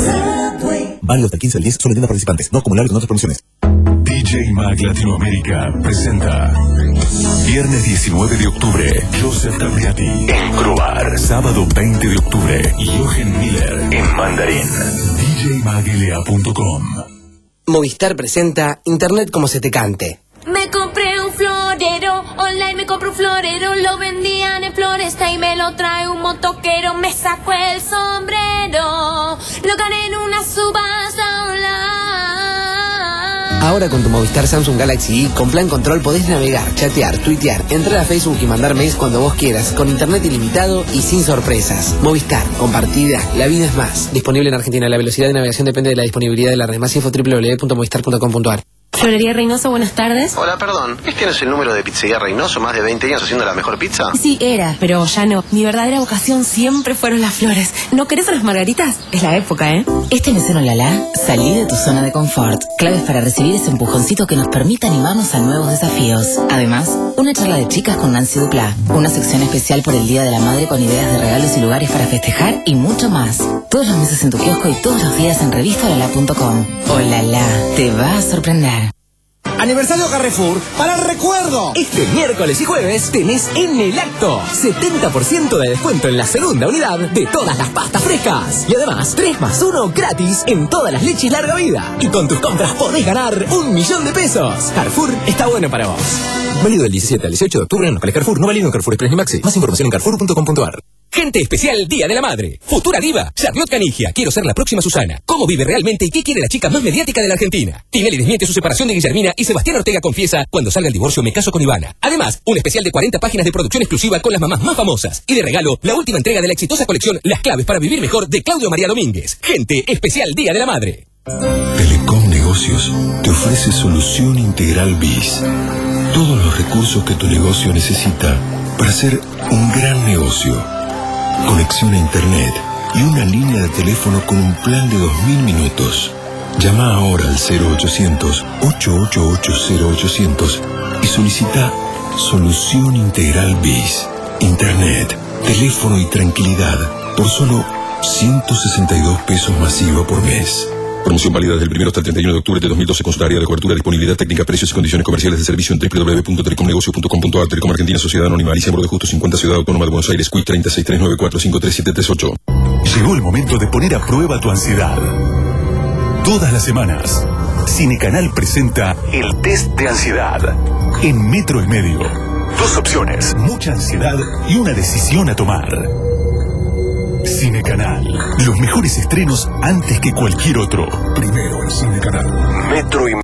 Subway. Válido hasta el quince del diez, solo en tiendas participantes. No acumulables con otras promociones. D J Mag Latinoamérica presenta viernes diecinueve de octubre, Joseph Tagliati en Crobar. Sábado veinte de octubre, Jochen Miller en Mandarín. D J mag l a punto com. Movistar presenta Internet como se te cante. Me compré un florero, online me compré un florero, lo vendían en Floresta y me lo trae un motoquero, me sacó el sombrero, lo gané en una subasta online. Ahora con tu Movistar Samsung Galaxy E con plan control podés navegar, chatear, tuitear, entrar a Facebook y mandar mails cuando vos quieras, con internet ilimitado y sin sorpresas. Movistar, compartida, la vida es más. Disponible en Argentina, la velocidad de navegación depende de la disponibilidad de la red. Más info doble u doble u doble u punto movistar punto com punto a r. Florería Reynoso, buenas tardes. Hola, perdón. ¿Este no es el número de Pizzería Reynoso? ¿Más de veinte años haciendo la mejor pizza? Sí, era, pero ya no. Mi verdadera vocación siempre fueron las flores. ¿No querés unas margaritas? Es la época, ¿eh? Este mesero Lala, salí de tu zona de confort. Claves para recibir ese empujoncito que nos permita animarnos a nuevos desafíos. Además, una charla de chicas con Nancy Duplá. Una sección especial por el Día de la Madre con ideas de regalos y lugares para festejar y mucho más. Todos los meses en tu kiosco y todos los días en revista lala punto com. Oh, Lala, te va a sorprender. Aniversario Carrefour para el recuerdo. Este miércoles y jueves tenés en el acto setenta por ciento de descuento en la segunda unidad de todas las pastas frescas. Y además, tres más uno gratis en todas las leches larga vida. Y con tus compras podés ganar un millón de pesos. Carrefour está bueno para vos. Válido del diecisiete al dieciocho de octubre en locales Carrefour. No válido en Carrefour Express ni Maxi. Más información en carrefour punto com punto a r. Gente especial Día de la Madre. Futura diva, Charlotte Canigia. Quiero ser la próxima Susana. ¿Cómo vive realmente y qué quiere la chica más mediática de la Argentina? Tinelli desmiente su separación de Guillermina y Sebastián Ortega confiesa: cuando salga el divorcio me caso con Ivana. Además, un especial de cuarenta páginas de producción exclusiva con las mamás más famosas. Y de regalo, la última entrega de la exitosa colección Las claves para vivir mejor de Claudio María Domínguez. Gente especial Día de la Madre. Telecom Negocios te ofrece solución integral B I S. Todos los recursos que tu negocio necesita para hacer un gran negocio. Conexión a internet, y una línea de teléfono con un plan de dos mil minutos. Llama ahora al cero ochocientos, ocho ocho ocho, cero ochocientos y solicita Solución Integral B I S. Internet, teléfono y tranquilidad por solo ciento sesenta y dos pesos masiva por mes. Promoción válida desde el primero hasta el treinta y uno de octubre de dos mil doce. Consulta área de cobertura, disponibilidad técnica, precios y condiciones comerciales de servicio en doble u doble u doble u punto telecomnegocio punto com punto a r. Telecom Argentina, Sociedad Anónima, Alicia Borde Justo, cincuenta, Ciudad Autónoma de Buenos Aires, Q I treinta y seis tres nueve cuatro cinco tres siete tres ocho. Llegó el momento de poner a prueba tu ansiedad. Todas las semanas, Cinecanal presenta el test de ansiedad en Metro y Medio. Dos opciones, mucha ansiedad y una decisión a tomar. Cinecanal, los mejores estrenos antes que cualquier otro. Primero en Cinecanal. Metro y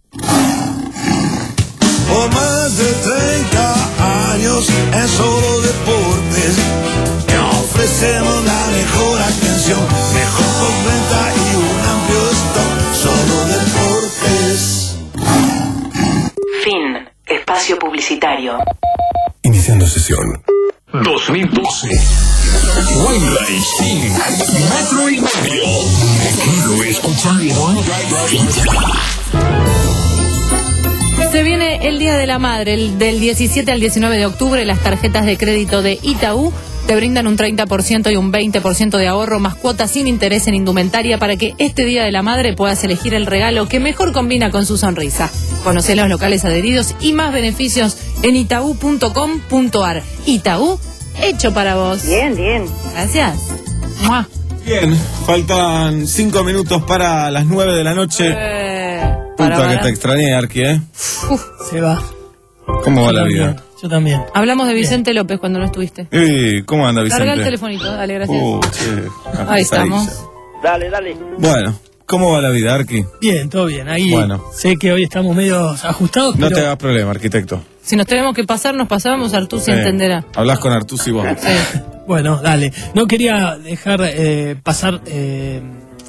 Por más de treinta años en Solo Deportes, te ofrecemos la mejor atención, mejor postventa y un amplio stock. Solo Deportes. Fin. Espacio publicitario. Iniciando sesión. dos mil doce. Wayne Sting. Metro y Medio. Me quedo escuchando. Se viene el Día de la Madre, el del diecisiete al diecinueve de octubre. Las tarjetas de crédito de Itaú te brindan un treinta por ciento y un veinte por ciento de ahorro más cuotas sin interés en indumentaria para que este Día de la Madre puedas elegir el regalo que mejor combina con su sonrisa. Conocé los locales adheridos y más beneficios en itaú punto com punto ar. Itaú, hecho para vos. Bien, bien. Gracias. ¡Mua! Bien, faltan cinco minutos para las nueve de la noche. Eh, Puta para, que para. te extrañé, Arqui, ¿eh? Uf. Se va. ¿Cómo va Yo la también, vida? Yo también. Hablamos de Vicente López cuando no estuviste. Eh, ¿Cómo anda, Vicente? Carga el telefonito, dale, gracias. Uh, che, una Ahí pesadilla. estamos. Dale, dale. Bueno, ¿cómo va la vida, Arqui? Bien, todo bien. Ahí Bueno. sé que hoy estamos medio ajustados, No pero te hagas problema, arquitecto. Si nos tenemos que pasar, nos pasamos. Artú se Eh, entenderá. Hablas con Artus y vos. bueno, dale. No quería dejar eh, pasar eh,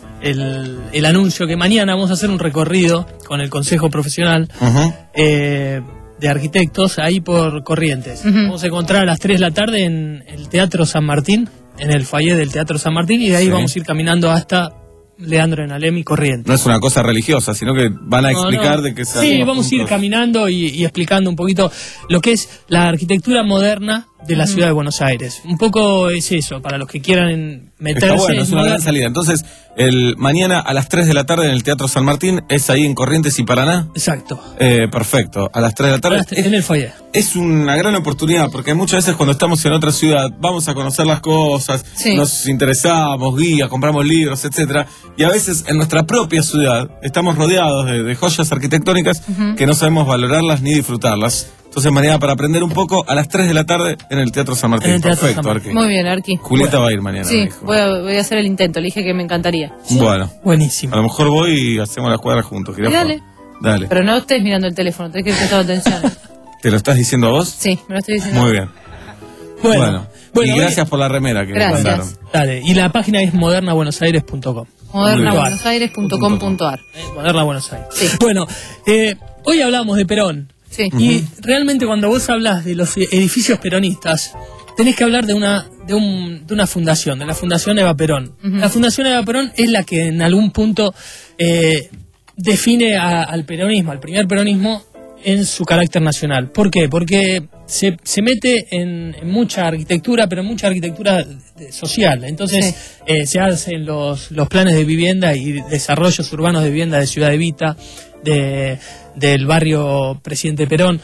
el, el anuncio que mañana vamos a hacer un recorrido con el Consejo Profesional Ujú. eh, de Arquitectos ahí por Corrientes. Ujú. Vamos a encontrar a las tres de la tarde en el Teatro San Martín, en el foyer del Teatro San Martín, y de ahí Sí. vamos a ir caminando hasta Leandro Enalem y Corrientes. No es una cosa religiosa, sino que van a No, explicar no. de qué se Sí, hacen vamos a ir juntos. caminando y, y explicando un poquito lo que es la arquitectura moderna de la Ujú. ciudad de Buenos Aires. Un poco es eso, para los que quieran meterse. Está bueno, es en una moder- gran salida. Entonces, el mañana a las tres de la tarde en el Teatro San Martín, ¿es ahí en Corrientes y Paraná? Exacto. Eh, perfecto, a las tres de la tarde. En el foyer. Es una gran oportunidad, porque muchas veces cuando estamos en otra ciudad vamos a conocer las cosas, Sí. nos interesamos, guías, compramos libros, etcétera, y a veces en nuestra propia ciudad estamos rodeados de, de joyas arquitectónicas Ujú. que no sabemos valorarlas ni disfrutarlas. Entonces, mañana para aprender un poco, a las tres de la tarde en el Teatro San Martín. En el Teatro Perfecto, San Martín. Arqui. Muy bien, Arqui. Julieta va a ir mañana, me Sí, dijo. voy a, voy a hacer el intento. Le dije que me encantaría. Bueno, buenísimo. A lo mejor voy y hacemos la cuadra juntos. Y jirafa. dale. Dale. Pero no estés mirando el teléfono, tenés que prestar atención. ¿Te lo estás diciendo a vos? Sí, me lo estoy diciendo. Muy bien. Bueno, Bueno, bueno, y gracias por la remera que Gracias. me mandaron. Dale, y la página es moderna buenos aires punto com. moderna buenos aires punto com punto ar. Moderna Buenos Aires. Bueno, eh, hoy hablamos de Perón. Sí. Y realmente cuando vos hablas de los edificios peronistas, tenés que hablar de una de, un, de una fundación, de la Fundación Eva Perón. Ujú. La Fundación Eva Perón es la que en algún punto eh, define a- al peronismo, al primer peronismo en su carácter nacional. ¿Por qué? Porque se, se mete en, en mucha arquitectura, pero mucha arquitectura de- social. Entonces eh, se hacen los, los planes de vivienda y desarrollos urbanos de vivienda de Ciudad Evita, de, del barrio Presidente Perón.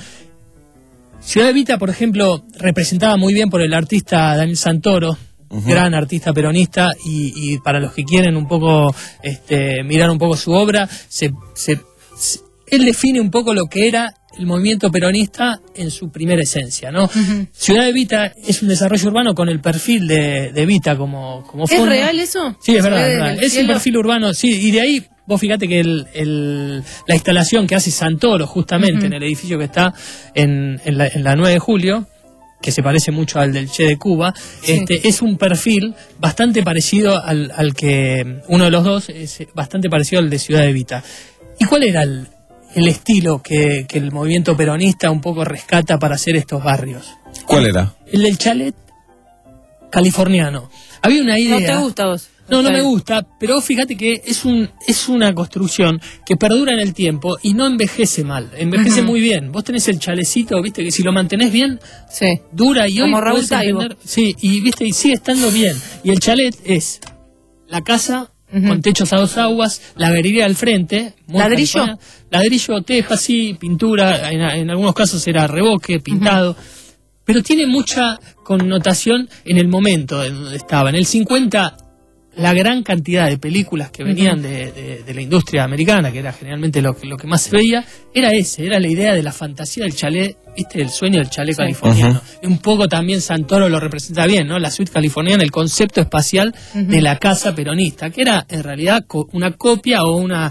Ciudad Evita, por ejemplo, representada muy bien por el artista Daniel Santoro, Ujú. gran artista peronista, y, y para los que quieren un poco este, mirar un poco su obra, se, se- se- él define un poco lo que era el movimiento peronista en su primera esencia, ¿no? Ciudad Evita es un desarrollo urbano con el perfil de, de Evita como, como ¿Es fondo. real eso? Sí, es ¿Se verdad, ve es, desde verdad. el Es un cielo? perfil urbano, sí, y de ahí vos fíjate que el, el- la instalación que hace Santoro justamente Ujú. en el edificio que está en, en la, en la nueve de julio, que se parece mucho al del Che de Cuba, Sí. este, es un perfil bastante parecido al, al que, uno de los dos es bastante parecido al de Ciudad Evita. ¿Y cuál era el, el estilo que, que el movimiento peronista un poco rescata para hacer estos barrios? ¿Cuál era? El del chalet californiano. Había una idea... ¿No te gusta a vos? No, no me gusta, pero fíjate que es un es una construcción que perdura en el tiempo y no envejece mal, envejece uh-huh. muy bien. Vos tenés el chalecito, viste, que si lo mantenés bien, sí. dura y como hoy Raúl podés entender, sí, y viste, y sigue estando bien. Y el chalet es la casa uh-huh. con techos a dos aguas, la galería al frente, ladrillo, california, ladrillo, teja, sí, pintura, en, en algunos casos era revoque, pintado. Uh-huh. Pero tiene mucha connotación en el momento en donde estaba. En el cincuenta, la gran cantidad de películas que venían uh-huh. de, de, de la industria americana, que era generalmente lo, lo que más se veía, era ese, era la idea de la fantasía del chalet, ¿viste? El sueño del chalet sí. californiano. Uh-huh. Un poco también Santoro lo representa bien, ¿no? La suite californiana, el concepto espacial uh-huh. de la casa peronista, que era en realidad co- una copia o una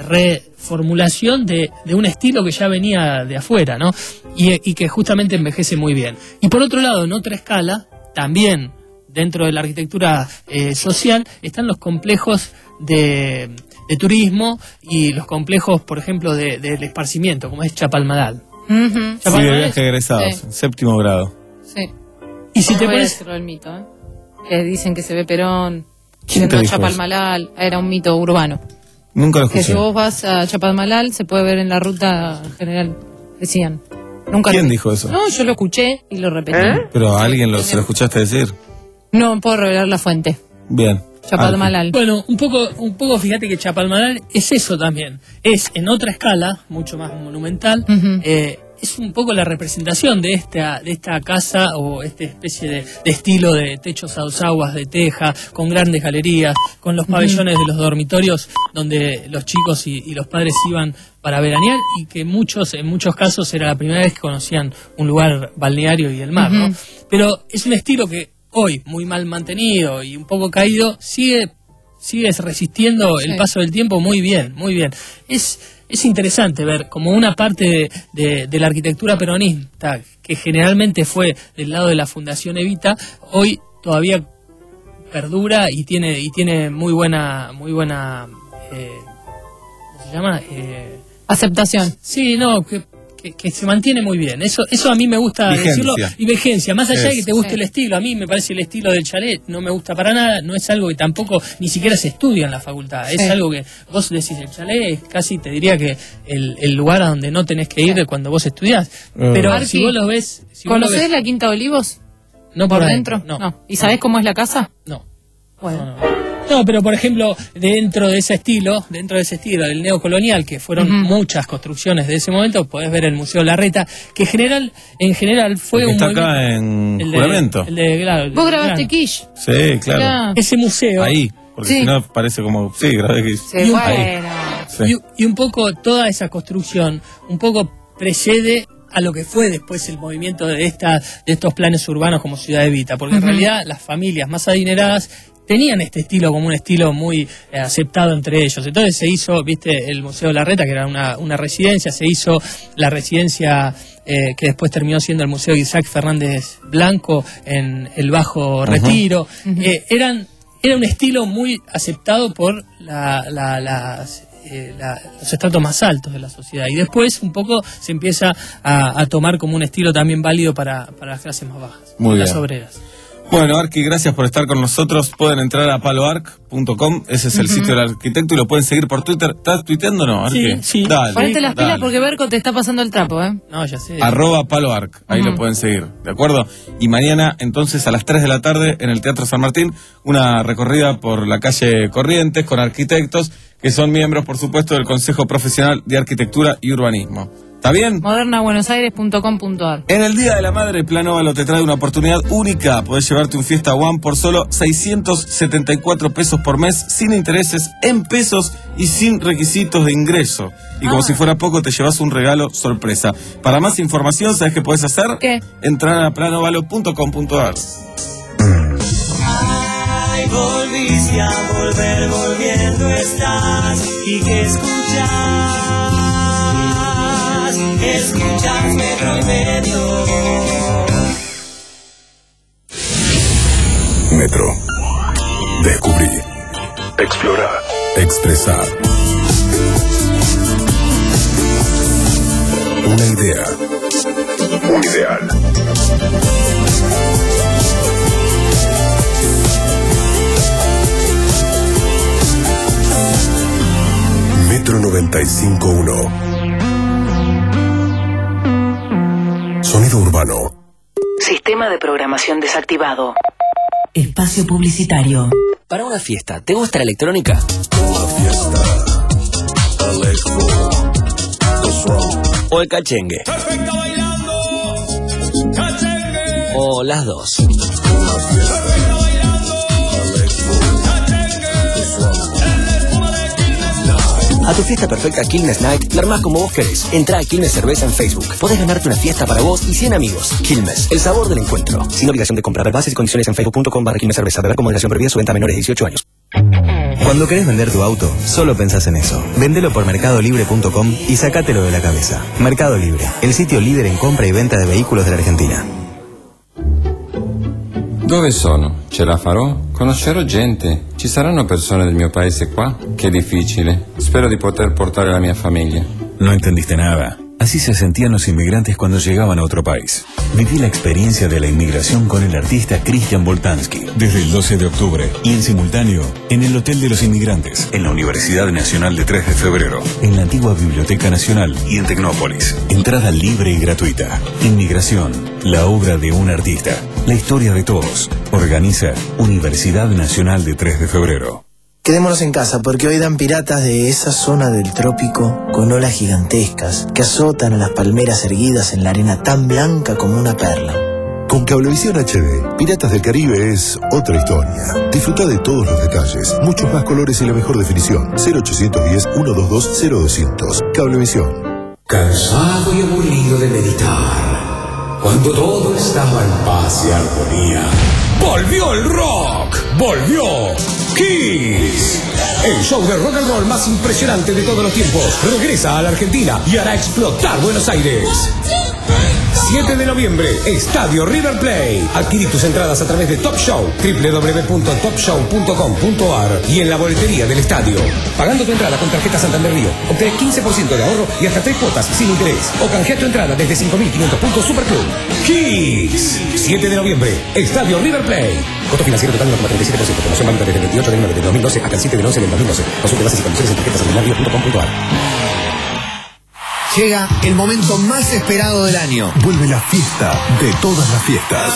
reformulación de, de un estilo que ya venía de afuera, ¿no? Y, y que justamente envejece muy bien. Y por otro lado, en otra escala, también dentro de la arquitectura eh, social, están los complejos de, de turismo y los complejos, por ejemplo, de, del esparcimiento, como es Chapalmadal. Uh-huh. Sí, de viaje egresados, sí. séptimo grado. Sí. Y si no te pones... el mito, ¿eh? Que dicen que se ve Perón, ¿Quién te dijo Chapalmalal, era un mito urbano. Nunca lo escuché. Que si vos vas a Chapalmalal, se puede ver en la ruta general, decían. Nunca ¿Quién lo... dijo eso? No, yo lo escuché y lo repetí. ¿Eh? Pero a alguien lo, se lo escuchaste decir. No puedo revelar la fuente. Bien. Chapalmalal. Bueno, un poco, un poco fíjate que Chapalmalal es eso también. Es en otra escala, mucho más monumental, uh-huh. eh, es un poco la representación de esta, de esta casa o esta especie de, de estilo de techos a dos aguas, de teja, con grandes galerías, con los pabellones uh-huh. de los dormitorios donde los chicos y, y los padres iban para veranear y que muchos, en muchos casos era la primera vez que conocían un lugar balneario y el mar, uh-huh. ¿no? Pero es un estilo que hoy, muy mal mantenido y un poco caído, sigue, sigue resistiendo sí. el paso del tiempo muy bien, muy bien. Es, es interesante ver como una parte de, de, de la arquitectura peronista, que generalmente fue del lado de la Fundación Evita, hoy todavía perdura y tiene, y tiene muy buena, muy buena, eh, ¿cómo se llama? Eh, aceptación. Sí, no, que... Que, que se mantiene muy bien, eso eso a mí me gusta vigencia. decirlo, y vigencia, más allá es. de que te guste sí. el estilo, a mí me parece el estilo del chalet, no me gusta para nada, no es algo que tampoco ni siquiera se estudia en la facultad, sí. es algo que vos decís, el chalet es casi, te diría que el, el lugar a donde no tenés que ir sí. cuando vos estudiás, uh. pero Arqui, si vos lo ves... Si ¿Conocés vos lo ves, la Quinta de Olivos? No por, ¿Por dentro, dentro? No. no. ¿Y sabés cómo es la casa? No. Bueno. No, no. No, pero por ejemplo, dentro de ese estilo, dentro de ese estilo del neocolonial, que fueron uh-huh. muchas construcciones de ese momento, podés ver el Museo Larreta, que general, en general fue el que un está acá en el de, Juramento. El de, claro, el ¿Vos de, grabaste claro. Quiche? Sí, claro. Ya. Ese museo. Ahí, porque sí. si no parece como, sí, grabé Quiche. Sí, y, bueno. sí. y, y un poco toda esa construcción, un poco precede a lo que fue después el movimiento de, esta, de estos planes urbanos como Ciudad Evita, porque uh-huh. en realidad las familias más adineradas tenían este estilo como un estilo muy eh, aceptado entre ellos. Entonces se hizo, viste, el Museo Larreta, que era una, una residencia, se hizo la residencia eh, que después terminó siendo el Museo Isaac Fernández Blanco en el Bajo uh-huh. Retiro. Uh-huh. Eh, eran, era un estilo muy aceptado por la, la, las... Eh, la, los estratos más altos de la sociedad, y después un poco se empieza a, a tomar como un estilo también válido para, para las clases más bajas, Muy las bien. obreras. Bueno, Arqui, gracias por estar con nosotros. Pueden entrar a paloarc punto com, ese es el uh-huh. sitio del arquitecto, y lo pueden seguir por Twitter. ¿Estás tuiteando o no, Arqui? Sí, sí. Dale, Ponete las dale. pilas porque Berco te está pasando el trapo, ¿eh? No, ya sé. Arroba paloarc, ahí uh-huh. lo pueden seguir, ¿de acuerdo? Y mañana, entonces, a las tres de la tarde, en el Teatro San Martín, una recorrida por la calle Corrientes con arquitectos que son miembros, por supuesto, del Consejo Profesional de Arquitectura y Urbanismo. ¿Está bien? moderna buenos aires punto com punto a r. En el Día de la Madre, Plan Óvalo te trae una oportunidad única. Podés llevarte un Fiesta One por solo seiscientos setenta y cuatro pesos por mes, sin intereses, en pesos y sin requisitos de ingreso. Y como ah. si fuera poco, te llevas un regalo sorpresa. Para más información, ¿sabes qué podés hacer? ¿Qué? Entrar a plan óvalo punto com punto a r. Ay, volviste a volver, volviendo estás. ¿Y qué escuchas? Escuchas Metro y Medio. Metro. Descubrir. Explorar. Expresar. Una idea. Un ideal. noventa y cinco punto uno. Sonido urbano. Sistema de programación desactivado. Espacio publicitario. Para una fiesta, ¿te gusta la electrónica? Una fiesta. Electro. ¿O el cachengue? ¿O las dos? A tu fiesta perfecta Quilmes Night la armás como vos querés. Entrá a Quilmes Cerveza en Facebook. Podés ganarte una fiesta para vos y cien amigos. Quilmes, el sabor del encuentro. Sin obligación de comprar. Bases y condiciones en facebook punto com barra Quilmes Cerveza. Beber con moderación prohibida. Su venta a menores de dieciocho años. Cuando querés vender tu auto, solo pensás en eso. Vendelo por mercado libre punto com y sacátelo de la cabeza. Mercado Libre, el sitio líder en compra y venta de vehículos de la Argentina. Dove sono? Ce la farò? Conoscerò gente. Ci saranno persone del mio paese qua? Che difficile. Spero di poter portare la mia famiglia. No entendiste nada. Así se sentían los inmigrantes cuando llegaban a otro país. Viví la experiencia de la inmigración con el artista Cristian Boltanski, desde el doce de octubre y en simultáneo en el Hotel de los Inmigrantes, en la Universidad Nacional de tres de febrero, en la antigua Biblioteca Nacional y en Tecnópolis. Entrada libre y gratuita. Inmigración, la obra de un artista, la historia de todos. Organiza Universidad Nacional de tres de febrero. Quedémonos en casa porque hoy dan piratas de esa zona del trópico con olas gigantescas que azotan a las palmeras erguidas en la arena tan blanca como una perla. Con Cablevisión H D, Piratas del Caribe es otra historia. Disfruta de todos los detalles, muchos más colores y la mejor definición. cero ochocientos diez, ciento veintidós, cero doscientos. Cablevisión. Cansado y aburrido de meditar, cuando todo estaba en paz y armonía, ¡volvió el rock! ¡Volvió Kiss! El show de rock and roll más impresionante de todos los tiempos regresa a la Argentina y hará explotar Buenos Aires. siete de noviembre, Estadio River Plate. Adquirí tus entradas a través de Top Show, doble u doble u doble u punto top show punto com punto a r y en la boletería del estadio. Pagando tu entrada con tarjeta Santander Río, obtenés quince por ciento de ahorro y hasta tres cuotas sin interés. O canjea tu entrada desde cinco mil quinientos puntos Superclub. Kiss. siete de noviembre, Estadio River Plate. Costo financiero total uno coma treinta y siete por ciento. Promoción válida desde el veintiocho de enero del dos mil doce hasta el siete del once del dos mil doce. Consulte bases y condiciones en tarjeta santander río punto com punto a r. Llega el momento más esperado del año. Vuelve la fiesta de todas las fiestas.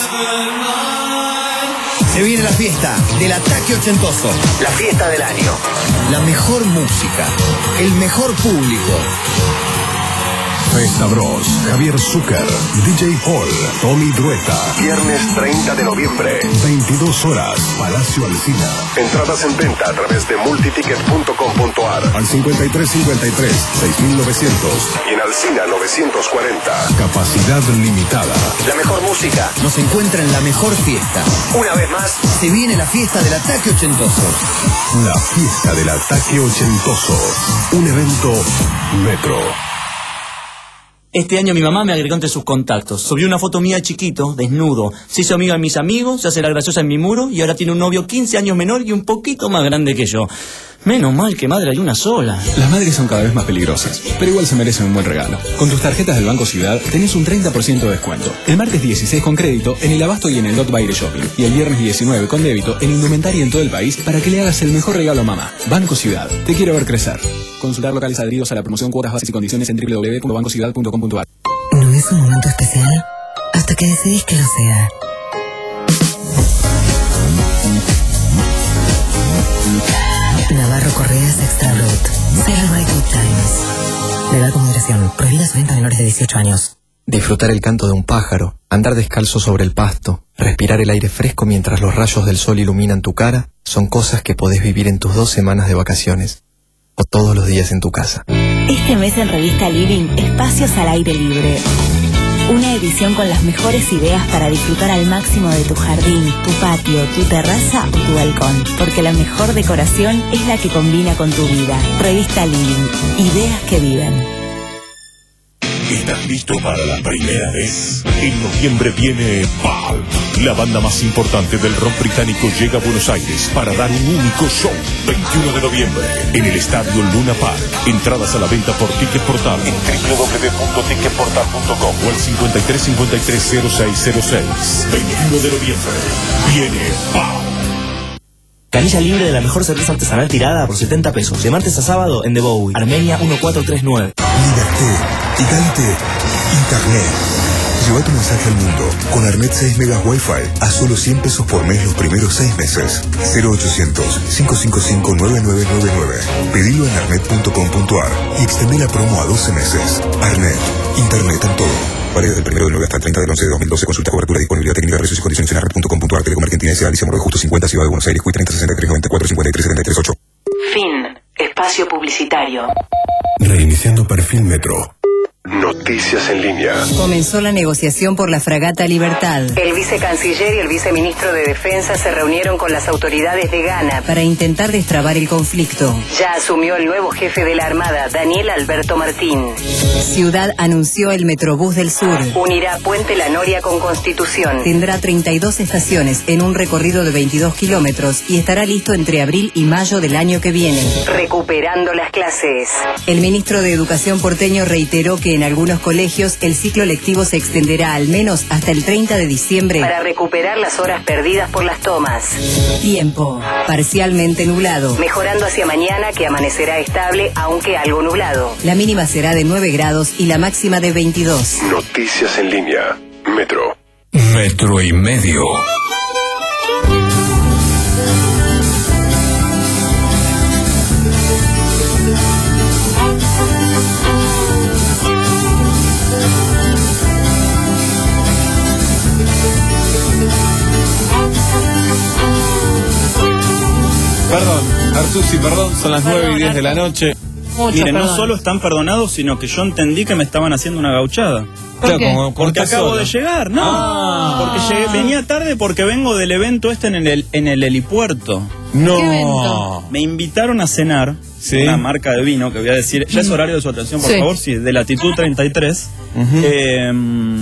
Se viene la fiesta del Ataque Ochentoso. La fiesta del año. La mejor música. El mejor público. Festa Bros, Javier Zucker, D J Paul, Tommy Drueta. Viernes treinta de noviembre, veintidós horas, Palacio Alsina. Entradas en venta a través de multiticket punto com punto a r al cincuenta y tres cincuenta y tres, seis mil novecientos y en Alsina novecientos cuarenta. Capacidad limitada. La mejor música nos encuentra en la mejor fiesta. Una vez más, se viene la fiesta del Ataque Ochentoso. La fiesta del Ataque Ochentoso. Un evento Metro. Este año mi mamá me agregó entre sus contactos. Subió una foto mía chiquito, desnudo. Se hizo amiga de mis amigos, se hace la graciosa en mi muro y ahora tiene un novio quince años menor y un poquito más grande que yo. Menos mal que madre hay una sola. Las madres son cada vez más peligrosas, pero igual se merecen un buen regalo. Con tus tarjetas del Banco Ciudad tenés un treinta por ciento de descuento. El martes dieciséis con crédito en el Abasto y en el Dot Baile Shopping. Y el viernes diecinueve con débito en indumentaria en todo el país para que le hagas el mejor regalo a mamá. Banco Ciudad. Te quiero ver crecer. Consultar locales adheridos a la promoción, cuotas, bases y condiciones en doble u doble u doble u punto banco ciudad punto com punto a r. ¿No es un momento especial? Hasta que decidís que lo sea. Navarro Correas Extra Brut. Celebrate Good Times. Beber con moderación. Prohibida su venta a menores de dieciocho años. Disfrutar el canto de un pájaro, andar descalzo sobre el pasto, respirar el aire fresco mientras los rayos del sol iluminan tu cara, son cosas que podés vivir en tus dos semanas de vacaciones. O todos los días en tu casa. Este mes en Revista Living, Espacios al Aire Libre. Una edición con las mejores ideas para disfrutar al máximo de tu jardín, tu patio, tu terraza o tu balcón. Porque la mejor decoración es la que combina con tu vida. Revista Living. Ideas que viven. ¿Estás listo para la primera vez? En noviembre viene Pulp. La banda más importante del rock británico llega a Buenos Aires para dar un único show. veintiuno de noviembre en el Estadio Luna Park. Entradas a la venta por Ticket Portal en doble u doble u doble u punto ticket portal punto com o al cincuenta y tres cincuenta y tres cero seis cero seis. veintiuno de noviembre viene Pulp. Canilla libre de la mejor cerveza artesanal tirada por setenta pesos. De martes a sábado en The Bowie, Armenia uno cuatro tres nueve. Liberté, Italte, Internet. Lleva tu mensaje al mundo con Arnet seis megas Wi-Fi a solo cien pesos por mes los primeros seis meses. cero ochocientos, cinco cinco cinco, nueve nueve nueve nueve. Pedilo en arnet punto com punto a r y extendé la promo a doce meses. Arnet, Internet en todo. Vale desde el primero del nueve hasta el treinta del once de dos mil doce. Consulta cobertura, disponibilidad técnica, precios y condiciones en arnet punto com punto a r. Telecom Argentina S A, Alicia Morro de Justo cincuenta, Ciudad de Buenos Aires, Cui treinta sesenta y tres noventa y cuatro cincuenta y tres setenta y tres ocho. Fin. Espacio publicitario. Reiniciando perfil Metro. Noticias en línea. Comenzó la negociación por la fragata Libertad. El vicecanciller y el viceministro de Defensa se reunieron con las autoridades de Ghana para intentar destrabar el conflicto. Ya asumió el nuevo jefe de la Armada, Daniel Alberto Martín. Ciudad anunció el Metrobús del Sur. Unirá Puente La Noria con Constitución. Tendrá treinta y dos estaciones en un recorrido de veintidós kilómetros y estará listo entre abril y mayo del año que viene. Recuperando las clases. El ministro de Educación porteño reiteró que en algunos colegios el ciclo lectivo se extenderá al menos hasta el treinta de diciembre para recuperar las horas perdidas por las tomas. Tiempo, parcialmente nublado. Mejorando hacia mañana, que amanecerá estable, aunque algo nublado. La mínima será de nueve grados y la máxima de veintidós. Noticias en línea. Metro. Metro y medio. Perdón, Artusi, perdón, son las nueve y diez de la noche. Mucho Mire, perdón. No solo están perdonados, sino que yo entendí que me estaban haciendo una gauchada. ¿Por qué? Como, porque acabo solo. de llegar, ¿no? Ah. Porque llegué, venía tarde porque vengo del evento este en el, en el helipuerto. No. Me invitaron a cenar, ¿sí? Una marca de vino que voy a decir, ya es horario de su atención, por sí. favor, sí, de Latitud treinta y tres. Uh-huh. eh,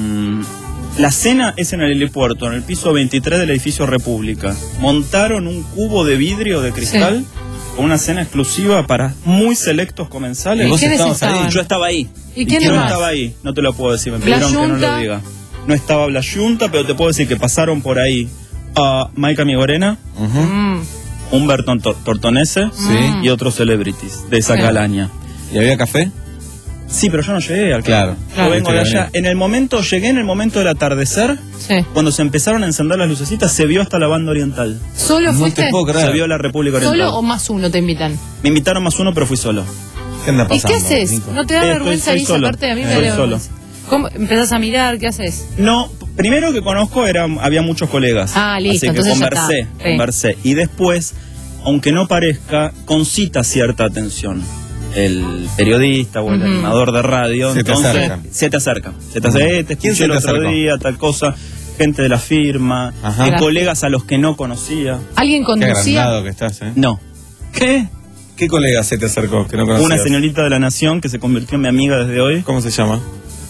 La cena es en el helipuerto, en el piso veintitrés del edificio República. Montaron un cubo de vidrio de cristal, sí, con una cena exclusiva para muy selectos comensales. ¿Y quiénes estaban? Yo estaba ahí. ¿Y quién Yo más? estaba ahí, no te lo puedo decir, me pidieron que no lo diga. No estaba Blas Yunta, pero te puedo decir que pasaron por ahí a Maika Migorena, uh-huh, mm. Humberto Tortonese, sí, y otros celebrities de esa sí. calaña. ¿Y había café? Sí, pero yo no llegué al claro, claro. Yo vengo de allá. En el momento, llegué en el momento del atardecer, sí, cuando se empezaron a encender las lucecitas, se vio hasta la banda oriental. ¿Solo fuiste? No te puedo creer. Se vio la República Oriental. ¿Solo o más uno te invitan? Me invitaron más uno, pero fui solo. ¿Qué anda pasando, ¿Y qué haces? Nico? ¿No te da eh, vergüenza ir esa parte? A mí me da vergüenza. ¿Cómo? ¿Empezás a mirar? ¿Qué haces? No, primero que conozco era, había muchos colegas. Ah, listo, así que entonces conversé, ya está. conversé. Y después, aunque no parezca, concita cierta atención. El periodista o el uh-huh. animador de radio, se entonces te acerca. se te acerca, se te acerca, uh-huh. eh, te escuché el otro acercó? día, tal cosa, gente de la firma, eh, colegas a los que no conocía. ¿Alguien conducía? Qué agrandado que estás, ¿eh? No. ¿Qué? ¿Qué colega se te acercó que no conocías? Una señorita de la Nación que se convirtió en mi amiga desde hoy. ¿Cómo se llama?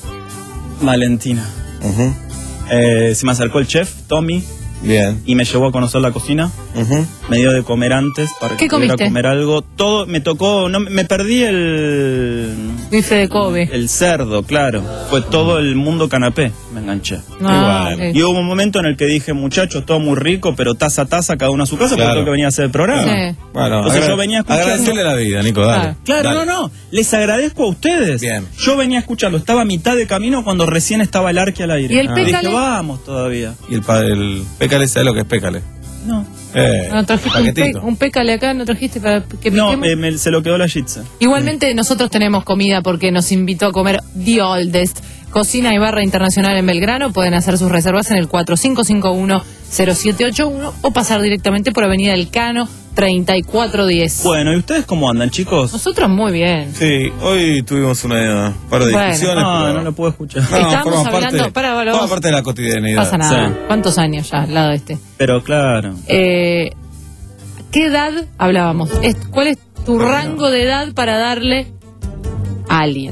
Valentina. Uh-huh. eh, se me acercó el chef, Tommy. Bien. Y me llevó a conocer la cocina. Uh-huh. Me dio de comer antes para que pudiera comer algo. Todo me tocó, no me perdí el bife de Kobe. El cerdo, claro. Fue todo el mundo canapé, me enganché. Ah, okay. Y hubo un momento en el que dije, muchachos, todo muy rico, pero taza a taza, cada uno a su casa, claro, porque tengo que venía a hacer el programa. Sí. Bueno, entonces yo venía escuchando. Agradecerle la vida, Nico, dale. Claro, dale. no, no. Les agradezco a ustedes. Bien. Yo venía escuchando, estaba a mitad de camino cuando recién estaba el arque al aire. ¿Y el ah. pécale? Dije, vamos todavía. ¿Y el, el pécale, sabe lo que es pécale? No. Eh, no trajiste un, pe un pécale acá, no trajiste para que no, me, me, se lo quedó la Jitsa. Igualmente nosotros tenemos comida porque nos invitó a comer The Oldest, cocina y barra internacional en Belgrano. Pueden hacer sus reservas en el cuatro cinco cinco uno cero siete ocho uno o pasar directamente por Avenida El Cano treinta y cuatro diez. Bueno, ¿y ustedes cómo andan, chicos? Nosotros muy bien. Sí, hoy tuvimos una par de bueno, discusiones. No, pero... no lo puedo escuchar. No, Estamos hablando, parte, para, para, forma parte de la cotidianidad. No pasa nada. Sí. ¿Cuántos años ya al lado de este? Pero claro. Eh, ¿Qué edad hablábamos? ¿Cuál es tu bueno. rango de edad para darle a alguien?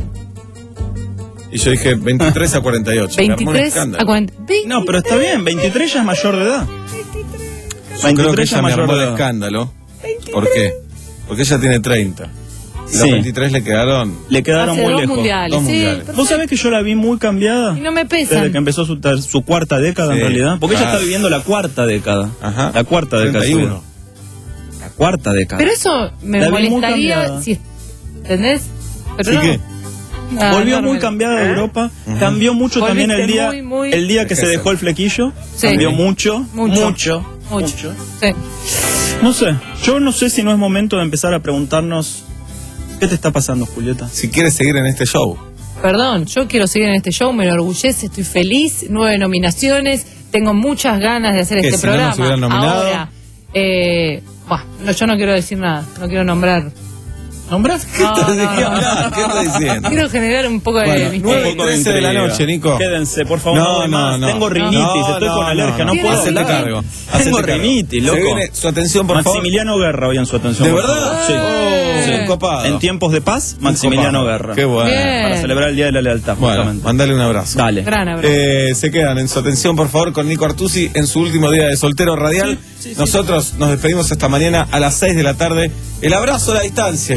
Y yo dije veintitrés a cuarenta y ocho. veintitrés a cuarenta. No, pero está bien, veintitrés ya es mayor de edad. Yo creo que ella me armó el escándalo. ¿Por qué? Porque ella tiene treinta. Y sí. Los veintitrés le quedaron... Le quedaron Hace muy dos lejos. Mundiales, dos sí, mundiales. ¿Vos sabés que yo la vi muy cambiada? Y no me pesan. Desde que empezó su, su cuarta década, sí, en realidad. Porque ah. ella está viviendo la cuarta década. Ajá. La cuarta década. treinta y uno. cuarta década. Pero eso me La vi muy molestaría cambiada. si... ¿Entendés? Pero ¿Sí no. qué? Ah, Volvió no, muy no, cambiada de ¿eh? Europa. Cambió mucho Volviste también el día muy, muy- el día que se dejó el flequillo. Sí. Cambió mucho, Mucho. mucho, Mucho. Sí. No sé, yo no sé si no es momento de empezar a preguntarnos ¿qué te está pasando, Julieta? Si quieres seguir en este show. Perdón, yo quiero seguir en este show, me enorgullece, estoy feliz, nueve nominaciones, tengo muchas ganas de hacer ¿Qué, este si no programa. nos hubieran nominado? Ahora, eh, buah, no, yo no quiero decir nada, no quiero nombrar. ¿Nombrás? ¿Qué estás- de qué hablas? ¿Qué estás diciendo? Quiero generar un poco de Bueno, misterio. nueve y trece de la noche, Nico. Quédense, por favor. No, No, doy no, más. no. Tengo rinitis, No, estoy no, con alergia, no, no. puedo Hacete hablar. cargo. Tengo Hacete cargo. rinitis, Se loco. viene su atención, por favor. Maximiliano Guerra hoy en su atención. ¿De por verdad? favor. Sí. Oh, Sí. un copado. En tiempos de paz, Maximiliano copado. Guerra. Qué bueno. Bien. Para celebrar el Día de la Lealtad, Bueno, justamente. mandale un abrazo. Dale. Gran abrazo. Eh, se quedan en su atención, por favor, con Nico Artusi en su último día de soltero radial. Sí, sí, sí. Nosotros nos despedimos hasta mañana a las seis de la tarde. El abrazo a la distancia.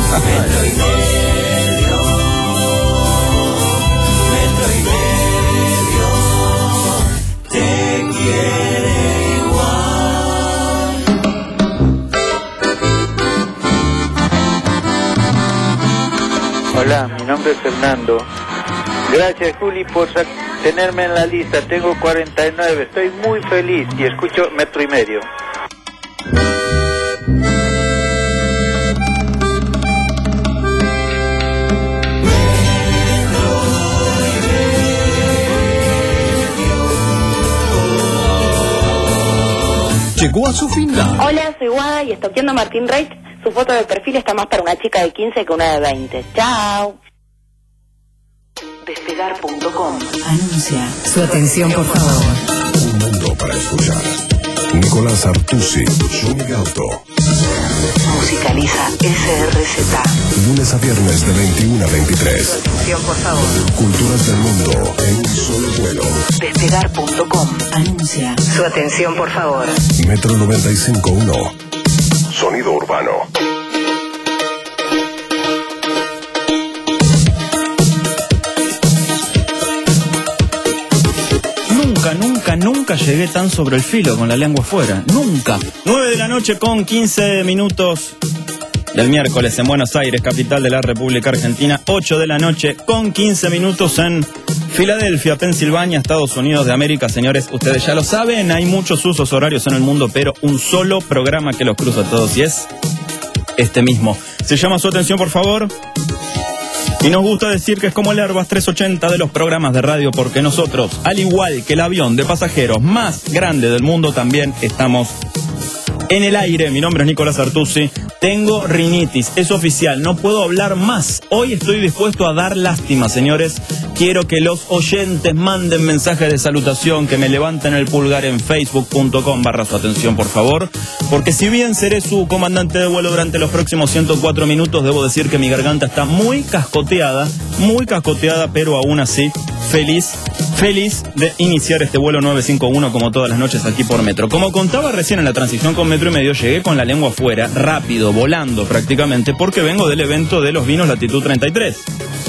Hola, mi nombre es Fernando. Gracias, Juli, por sa- tenerme en la lista. Tengo cuarenta y nueve. Estoy muy feliz y escucho Metro y Medio. Llegó a su final. Hola, soy Guada y estoqueando a Martín Reich. Su foto de perfil está más para una chica de quince que una de veinte. Chao. Despegar punto com anuncia. Su atención, por favor. Un mundo para escuchar. Nicolás Artusi, Johnny Gauto. Musicaliza S R Z. Lunes a viernes de veintiuno a veintitrés. Atención, por favor. Culturas del mundo en un solo vuelo. Despegar punto com anuncia. Su atención, por favor. Metro noventa y cinco punto uno. Sonido urbano. Nunca, nunca, nunca llegué tan sobre el filo con la lengua afuera. Nunca. nueve de la noche con quince minutos del miércoles en Buenos Aires, capital de la República Argentina. ocho de la noche con quince minutos en Filadelfia, Pensilvania, Estados Unidos de América. Señores, ustedes ya lo saben, hay muchos usos horarios en el mundo, pero un solo programa que los cruza a todos y es este mismo. Se llama Su Atención, por favor. Y nos gusta decir que es como el Airbus trescientos ochenta de los programas de radio, porque nosotros, al igual que el avión de pasajeros más grande del mundo, también estamos en el aire. Mi nombre es Nicolás Artusi. Tengo rinitis, es oficial, no puedo hablar más. Hoy estoy dispuesto a dar lástima, señores. Quiero que los oyentes manden mensajes de salutación, que me levanten el pulgar en facebook punto com barra su atención, por favor. Porque si bien seré su comandante de vuelo durante los próximos ciento cuatro minutos, debo decir que mi garganta está muy cascoteada, muy cascoteada, pero aún así feliz, feliz de iniciar este vuelo nueve cinco uno como todas las noches aquí por Metro. Como contaba recién en la transición con Metro y Medio, llegué con la lengua afuera, rápido, volando prácticamente, porque vengo del evento de los vinos Latitud treinta y tres.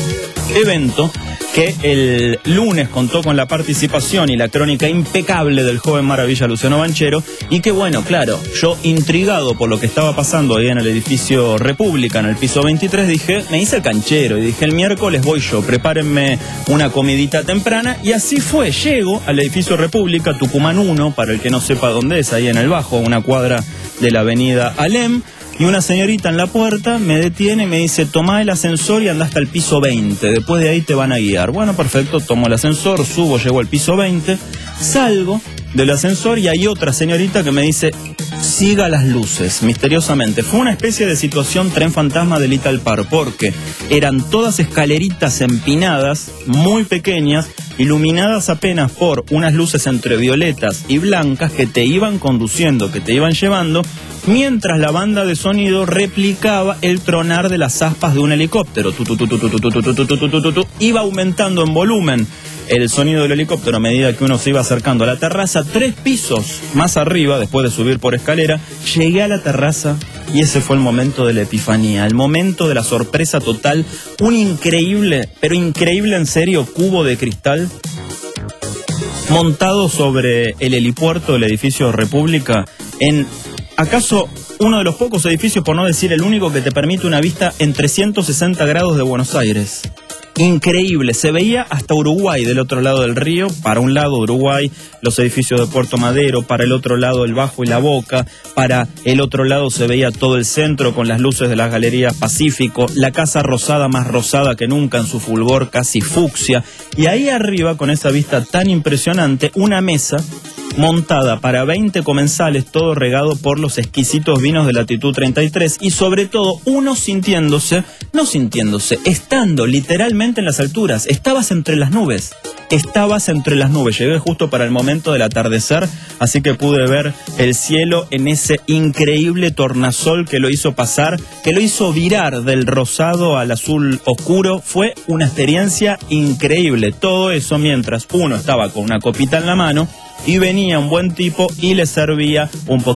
Evento que el lunes contó con la participación y la crónica impecable del joven maravilla Luciano Banchero, y que bueno, claro, yo intrigado por lo que estaba pasando ahí en el edificio República, en el piso veintitrés, dije, me hice el canchero y dije, el miércoles voy yo, prepárenme una comidita temprana, y así fue. Llego al edificio República, Tucumán uno, para el que no sepa dónde es, ahí en el Bajo, una cuadra de la avenida Alem. Y una señorita en la puerta me detiene y me dice, toma el ascensor y anda hasta el piso veinte, después de ahí te van a guiar. Bueno, perfecto, tomo el ascensor, subo, llego al piso veinte, salgo del ascensor y hay otra señorita que me dice, siga las luces, misteriosamente. Fue una especie de situación tren fantasma de Little Park, porque eran todas escaleritas empinadas, muy pequeñas, iluminadas apenas por unas luces entre violetas y blancas que te iban conduciendo, que te iban llevando, mientras la banda de sonido replicaba el tronar de las aspas de un helicóptero. Tu, tu, tu, tu, tu, tu, tu, tu, tu, tu, tu, tu, tu. Iba aumentando en volumen el sonido del helicóptero a medida que uno se iba acercando a la terraza. Tres pisos más arriba, después de subir por escalera, llegué a la terraza y ese fue el momento de la epifanía, el momento de la sorpresa total. Un increíble, pero increíble en serio, cubo de cristal montado sobre el helipuerto del edificio República en, ¿acaso uno de los pocos edificios, por no decir el único, que te permite una vista en trescientos sesenta grados de Buenos Aires. Increíble, se veía hasta Uruguay del otro lado del río, para un lado Uruguay, los edificios de Puerto Madero, para el otro lado el Bajo y la Boca, para el otro lado se veía todo el centro con las luces de las galerías Pacífico, la Casa Rosada más rosada que nunca en su fulgor casi fucsia, y ahí arriba, con esa vista tan impresionante, una mesa montada para veinte comensales, todo regado por los exquisitos vinos de latitud treinta y tres, y sobre todo uno sintiéndose, no sintiéndose, estando literalmente en las alturas. Estabas entre las nubes, estabas entre las nubes. Llegué justo para el momento del atardecer, así que pude ver el cielo en ese increíble tornasol que lo hizo pasar, que lo hizo virar del rosado al azul oscuro. Fue una experiencia increíble, todo eso mientras uno estaba con una copita en la mano y venía un buen tipo y le servía un poquito